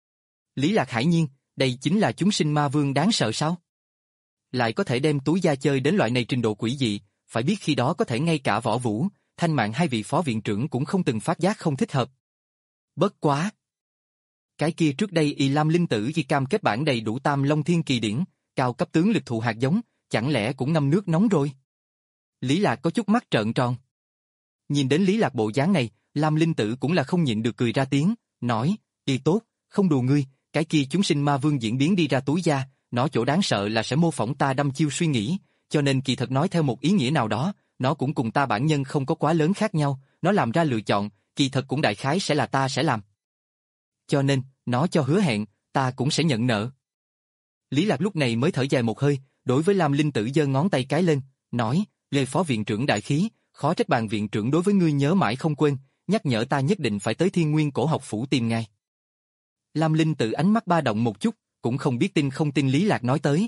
Lý Lạc hải nhiên, đây chính là chúng sinh ma vương đáng sợ sao? Lại có thể đem túi gia chơi đến loại này trình độ quỷ dị, phải biết khi đó có thể ngay cả Võ Vũ, Thanh Mạn hai vị phó viện trưởng cũng không từng phát giác không thích hợp. Bất quá. Cái kia trước đây y Lam Linh Tử khi cam kết bản đầy đủ Tam Long Thiên Kỳ Điển, cao cấp tướng lực thụ hạt giống, chẳng lẽ cũng ngâm nước nóng rồi? Lý Lạc có chút mắt trợn tròn. Nhìn đến Lý Lạc bộ dáng này, Lam Linh Tử cũng là không nhịn được cười ra tiếng, nói, y tốt, không đùa ngươi, cái kia chúng sinh ma vương diễn biến đi ra túi gia, nó chỗ đáng sợ là sẽ mô phỏng ta đăm chiêu suy nghĩ, cho nên kỳ thật nói theo một ý nghĩa nào đó, nó cũng cùng ta bản nhân không có quá lớn khác nhau, nó làm ra lựa chọn, kỳ thật cũng đại khái sẽ là ta sẽ làm. Cho nên, nó cho hứa hẹn, ta cũng sẽ nhận nợ. Lý Lạc lúc này mới thở dài một hơi, đối với Lam Linh Tử giơ ngón tay cái lên, nói, Lê phó viện trưởng đại khí, khó trách bàn viện trưởng đối với ngươi nhớ mãi không quên, nhắc nhở ta nhất định phải tới Thiên Nguyên cổ học phủ tìm ngài. Lam Linh Tử ánh mắt ba động một chút, cũng không biết tin không tin Lý Lạc nói tới.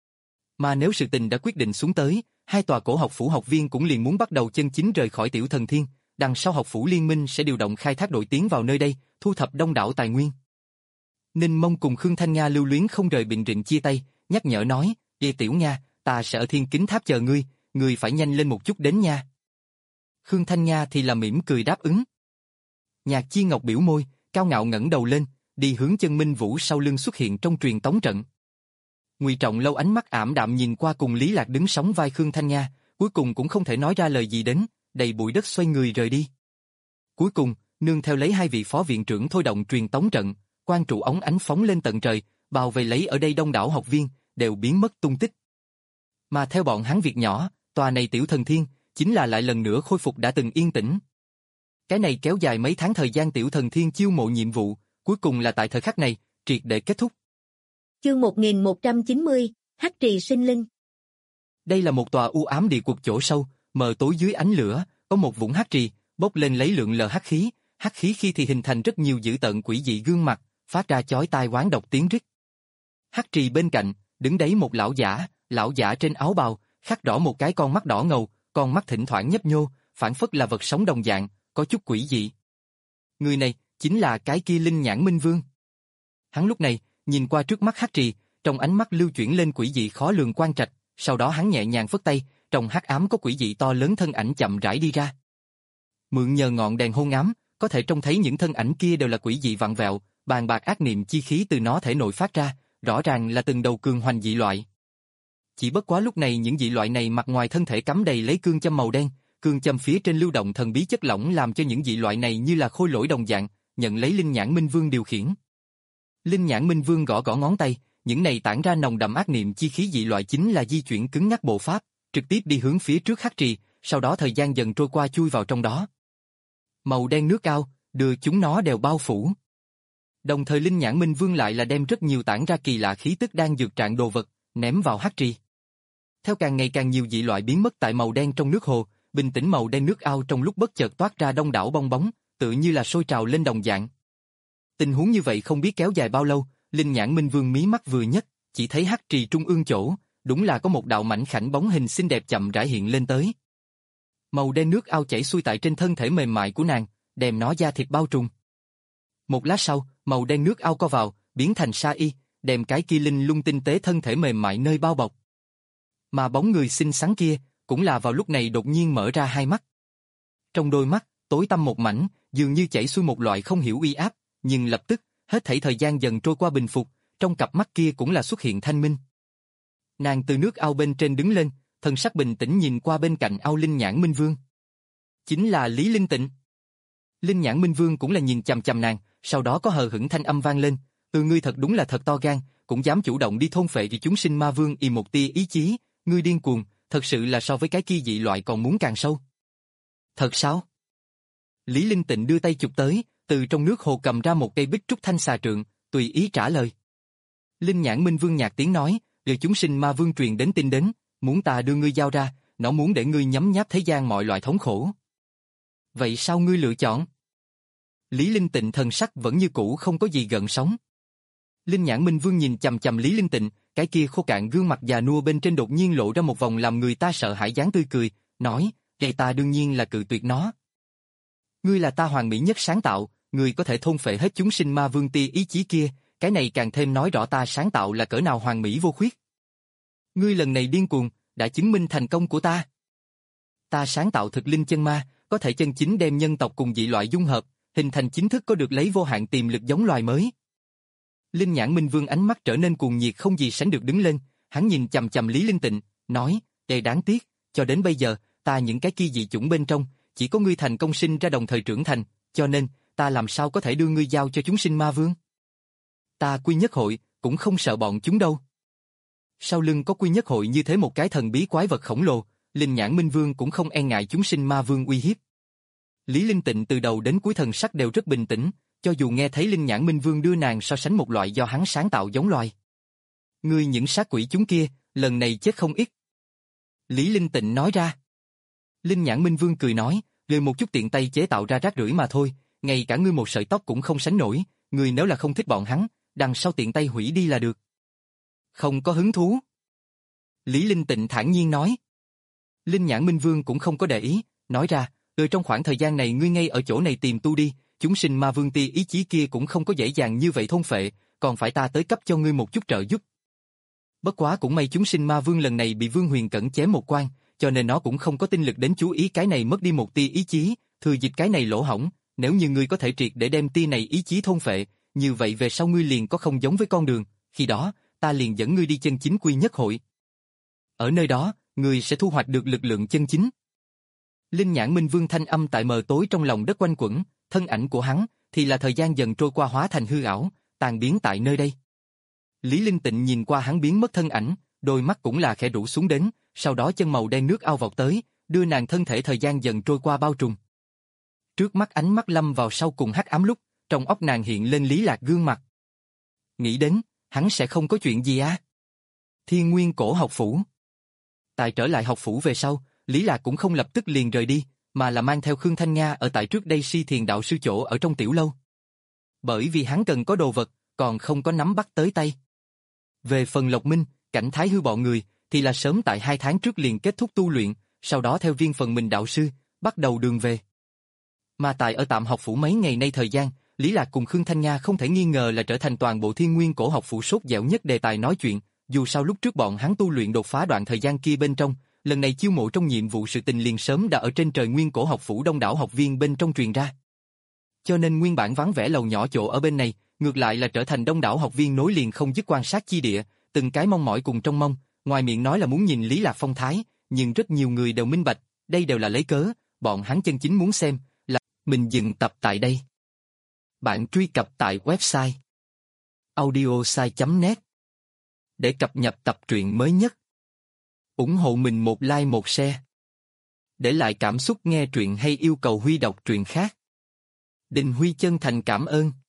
Mà nếu sự tình đã quyết định xuống tới, hai tòa cổ học phủ học viên cũng liền muốn bắt đầu chân chính rời khỏi tiểu thần thiên, đằng sau học phủ liên minh sẽ điều động khai thác đội tiến vào nơi đây, thu thập đông đảo tài nguyên. Ninh Mông cùng Khương Thanh Nga lưu luyến không rời Bình Rịnh chia tay, nhắc nhở nói, Ê tiểu Nga, ta sẽ ở Thiên Kính Tháp chờ ngươi, ngươi phải nhanh lên một chút đến nha. Khương Thanh Nga thì là mỉm cười đáp ứng. Nhạc Chi Ngọc biểu môi, cao ngạo ngẩng đầu lên, đi hướng Chân Minh Vũ sau lưng xuất hiện trong truyền tống trận. Ngụy Trọng Lâu ánh mắt ảm đạm nhìn qua cùng Lý Lạc đứng sóng vai Khương Thanh Nga, cuối cùng cũng không thể nói ra lời gì đến, đầy bụi đất xoay người rời đi. Cuối cùng, nương theo lấy hai vị phó viện trưởng thôi động truyền tống trận, quang trụ ống ánh phóng lên tận trời, bao vây lấy ở đây đông đảo học viên, đều biến mất tung tích. Mà theo bọn hắn việc nhỏ, tòa này tiểu thần thiên, chính là lại lần nữa khôi phục đã từng yên tĩnh. Cái này kéo dài mấy tháng thời gian tiểu thần thiên chiêu mộ nhiệm vụ, cuối cùng là tại thời khắc này, triệt để kết thúc. Chương một nghìn một trăm chín mươi, Hắc Trì sinh linh. Đây là một tòa u ám địa quật chỗ sâu, mờ tối dưới ánh lửa, có một vũng hắc trì, bốc lên lấy lượng lờ hắc khí, hắc khí khi thì hình thành rất nhiều dữ tợn quỷ dị gương mặt, phát ra chói tai oán độc tiếng rít. Hắc trì bên cạnh, đứng đấy một lão giả, lão giả trên áo bào, khắc rõ một cái con mắt đỏ ngầu, con mắt thỉnh thoảng nhấp nhô, phản phất là vật sống đồng dạng, có chút quỷ dị. Người này, chính là cái kia Linh Nhãn Minh Vương. Hắn lúc này, nhìn qua trước mắt hắc trì, trong ánh mắt lưu chuyển lên quỷ dị khó lường quan trạch, sau đó hắn nhẹ nhàng phất tay, trong hắc ám có quỷ dị to lớn thân ảnh chậm rãi đi ra. Mượn nhờ ngọn đèn hôn ám, có thể trông thấy những thân ảnh kia đều là quỷ dị vặn vẹo, bàn bạc ác niệm chi khí từ nó thể nội phát ra, rõ ràng là từng đầu cường hoành dị loại. Chỉ bất quá lúc này những dị loại này mặt ngoài thân thể cắm đầy lấy cương châm màu đen, cương châm phía trên lưu động thần bí chất lỏng làm cho những dị loại này như là khôi lỗi đồng dạng, nhận lấy Linh Nhãn Minh Vương điều khiển. Linh Nhãn Minh Vương gõ gõ ngón tay, những này tản ra nồng đậm ác niệm chi khí dị loại chính là di chuyển cứng ngắc bộ pháp, trực tiếp đi hướng phía trước hắc trì, sau đó thời gian dần trôi qua chui vào trong đó. Màu đen nước cao, đưa chúng nó đều bao phủ. Đồng thời Linh Nhãn Minh Vương lại là đem rất nhiều tản ra kỳ lạ khí tức đang dược trạng đồ vật, ném vào hắc trì. Theo càng ngày càng nhiều dị loại biến mất tại màu đen trong nước hồ, bình tĩnh màu đen nước ao trong lúc bất chợt toát ra đông đảo bong bóng, tự như là sôi trào lên đồng dạng. Tình huống như vậy không biết kéo dài bao lâu, Linh Nhãn Minh Vương mí mắt vừa nhấc, chỉ thấy hắc trì trung ương chỗ, đúng là có một đạo mảnh khảnh bóng hình xinh đẹp chậm rãi hiện lên tới. Màu đen nước ao chảy xuôi tại trên thân thể mềm mại của nàng, đem nó da thịt bao trùm. Một lát sau, màu đen nước ao co vào, biến thành sa y, đem cái kia linh lung tinh tế thân thể mềm mại nơi bao bọc. Mà bóng người xinh xắn kia, cũng là vào lúc này đột nhiên mở ra hai mắt. Trong đôi mắt, tối tăm một mảnh, dường như chảy xuôi một loại không hiểu uy áp, nhưng lập tức, hết thảy thời gian dần trôi qua bình phục, trong cặp mắt kia cũng là xuất hiện thanh minh. Nàng từ nước ao bên trên đứng lên, thần sắc bình tĩnh nhìn qua bên cạnh ao Linh Nhãn Minh Vương. Chính là Lý Linh Tịnh. Linh Nhãn Minh Vương cũng là nhìn chằm chằm nàng, sau đó có hờ hững thanh âm vang lên, "Ừ, ngươi thật đúng là thật to gan, cũng dám chủ động đi thôn phệ vì chúng sinh ma vương y một tia ý chí, ngươi điên cuồng, thật sự là so với cái kia dị loại còn muốn càng sâu." "Thật sao?" Lý Linh Tịnh đưa tay chụp tới, từ trong nước hồ cầm ra một cây bích trúc thanh xà trượng, tùy ý trả lời. Linh Nhãn Minh Vương nhạt tiếng nói, "Để chúng sinh ma vương truyền đến tin đến, muốn ta đưa ngươi giao ra, nó muốn để ngươi nhấm nháp thế gian mọi loại thống khổ. Vậy sao ngươi lựa chọn?" Lý Linh Tịnh thần sắc vẫn như cũ không có gì gợn sóng. Linh Nhãn Minh Vương nhìn chằm chằm Lý Linh Tịnh, cái kia khô cạn gương mặt già nua bên trên đột nhiên lộ ra một vòng làm người ta sợ hãi dáng tươi cười, nói, "Vậy ta đương nhiên là cự tuyệt nó. Ngươi là ta hoàn mỹ nhất sáng tạo, ngươi có thể thôn phệ hết chúng sinh ma vương tia ý chí kia, cái này càng thêm nói rõ ta sáng tạo là cỡ nào hoàn mỹ vô khuyết. Ngươi lần này điên cuồng, đã chứng minh thành công của ta. Ta sáng tạo thực linh chân ma, có thể chân chính đem nhân tộc cùng dị loại dung hợp, hình thành chính thức có được lấy vô hạn tiềm lực giống loài mới." Linh Nhãn Minh Vương ánh mắt trở nên cuồng nhiệt không gì sánh được đứng lên, hắn nhìn chằm chằm Lý Linh Tịnh, nói, "Đây đáng tiếc, cho đến bây giờ, ta những cái kia dị chủng bên trong, chỉ có ngươi thành công sinh ra đồng thời trưởng thành, cho nên, ta làm sao có thể đưa ngươi giao cho chúng sinh ma vương? Ta Quy Nhất Hội, cũng không sợ bọn chúng đâu." Sau lưng có Quy Nhất Hội như thế một cái thần bí quái vật khổng lồ, Linh Nhãn Minh Vương cũng không e ngại chúng sinh ma vương uy hiếp. Lý Linh Tịnh từ đầu đến cuối thần sắc đều rất bình tĩnh, cho dù nghe thấy Linh Nhãn Minh Vương đưa nàng so sánh một loại do hắn sáng tạo giống loài. "Ngươi những sát quỷ chúng kia, lần này chết không ít." Lý Linh Tịnh nói ra. Linh Nhãn Minh Vương cười nói, "Ngươi một chút tiện tay chế tạo ra rác rưởi mà thôi, ngay cả ngươi một sợi tóc cũng không sánh nổi, ngươi nếu là không thích bọn hắn, đằng sau tiện tay hủy đi là được." "Không có hứng thú." Lý Linh Tịnh thản nhiên nói. Linh Nhãn Minh Vương cũng không có để ý, nói ra, "Ừ, trong khoảng thời gian này ngươi ngay ở chỗ này tìm tu đi, chúng sinh ma vương tia ý chí kia cũng không có dễ dàng như vậy thôn phệ, còn phải ta tới cấp cho ngươi một chút trợ giúp. Bất quá cũng may chúng sinh ma vương lần này bị Vương Huyền Cẩn chém một quan, cho nên nó cũng không có tinh lực đến chú ý cái này mất đi một tia ý chí, thừa dịp cái này lỗ hổng, nếu như ngươi có thể triệt để đem tia này ý chí thôn phệ, như vậy về sau ngươi liền có không giống với con đường, khi đó, ta liền dẫn ngươi đi chân chính Quy Nhất Hội. Ở nơi đó, ngươi sẽ thu hoạch được lực lượng chân chính." Linh Nhãn Minh Vương thanh âm tại mờ tối trong lòng đất quanh quẩn, thân ảnh của hắn thì là thời gian dần trôi qua hóa thành hư ảo, tan biến tại nơi đây. Lý Linh Tịnh nhìn qua hắn biến mất thân ảnh, đôi mắt cũng là khẽ rũ xuống đến, sau đó chân màu đen nước ao vọt tới, đưa nàng thân thể thời gian dần trôi qua bao trùm. Trước mắt ánh mắt lâm vào sau cùng hắc ám lúc, trong óc nàng hiện lên Lý Lạc gương mặt. Nghĩ đến, hắn sẽ không có chuyện gì á. Thiên Nguyên Cổ học phủ. Tại trở lại học phủ về sau, Lý Lạc cũng không lập tức liền rời đi, mà là mang theo Khương Thanh Nga ở tại trước đây Si Thiền đạo sư chỗ ở trong tiểu lâu. Bởi vì hắn cần có đồ vật, còn không có nắm bắt tới tay. Về phần Lộc Minh, Cảnh Thái Hư bọn người, thì là sớm tại hai tháng trước liền kết thúc tu luyện, sau đó theo Viên Phần Mình đạo sư, bắt đầu đường về. Mà tại ở tạm học phủ mấy ngày nay thời gian, Lý Lạc cùng Khương Thanh Nga không thể nghi ngờ là trở thành toàn bộ Thiên Nguyên Cổ học phủ sốt dẻo nhất đề tài nói chuyện, dù sao lúc trước bọn hắn tu luyện đột phá đoạn thời gian kia bên trong, lần này chiêu mộ trong nhiệm vụ sự tình liền sớm đã ở trên trời Nguyên Cổ học phủ đông đảo học viên bên trong truyền ra. Cho nên nguyên bản vắng vẻ lầu nhỏ chỗ ở bên này, ngược lại là trở thành đông đảo học viên nối liền không dứt quan sát chi địa, từng cái mong mỏi cùng trong mong, ngoài miệng nói là muốn nhìn Lý Lạc phong thái, nhưng rất nhiều người đều minh bạch, đây đều là lấy cớ, bọn hắn chân chính muốn xem, là mình dừng tập tại đây. Bạn truy cập tại website audiosai chấm net để cập nhật tập truyện mới nhất. Ủng hộ mình một like một share. Để lại cảm xúc nghe truyện hay yêu cầu Huy đọc truyện khác. Đình Huy chân thành cảm ơn.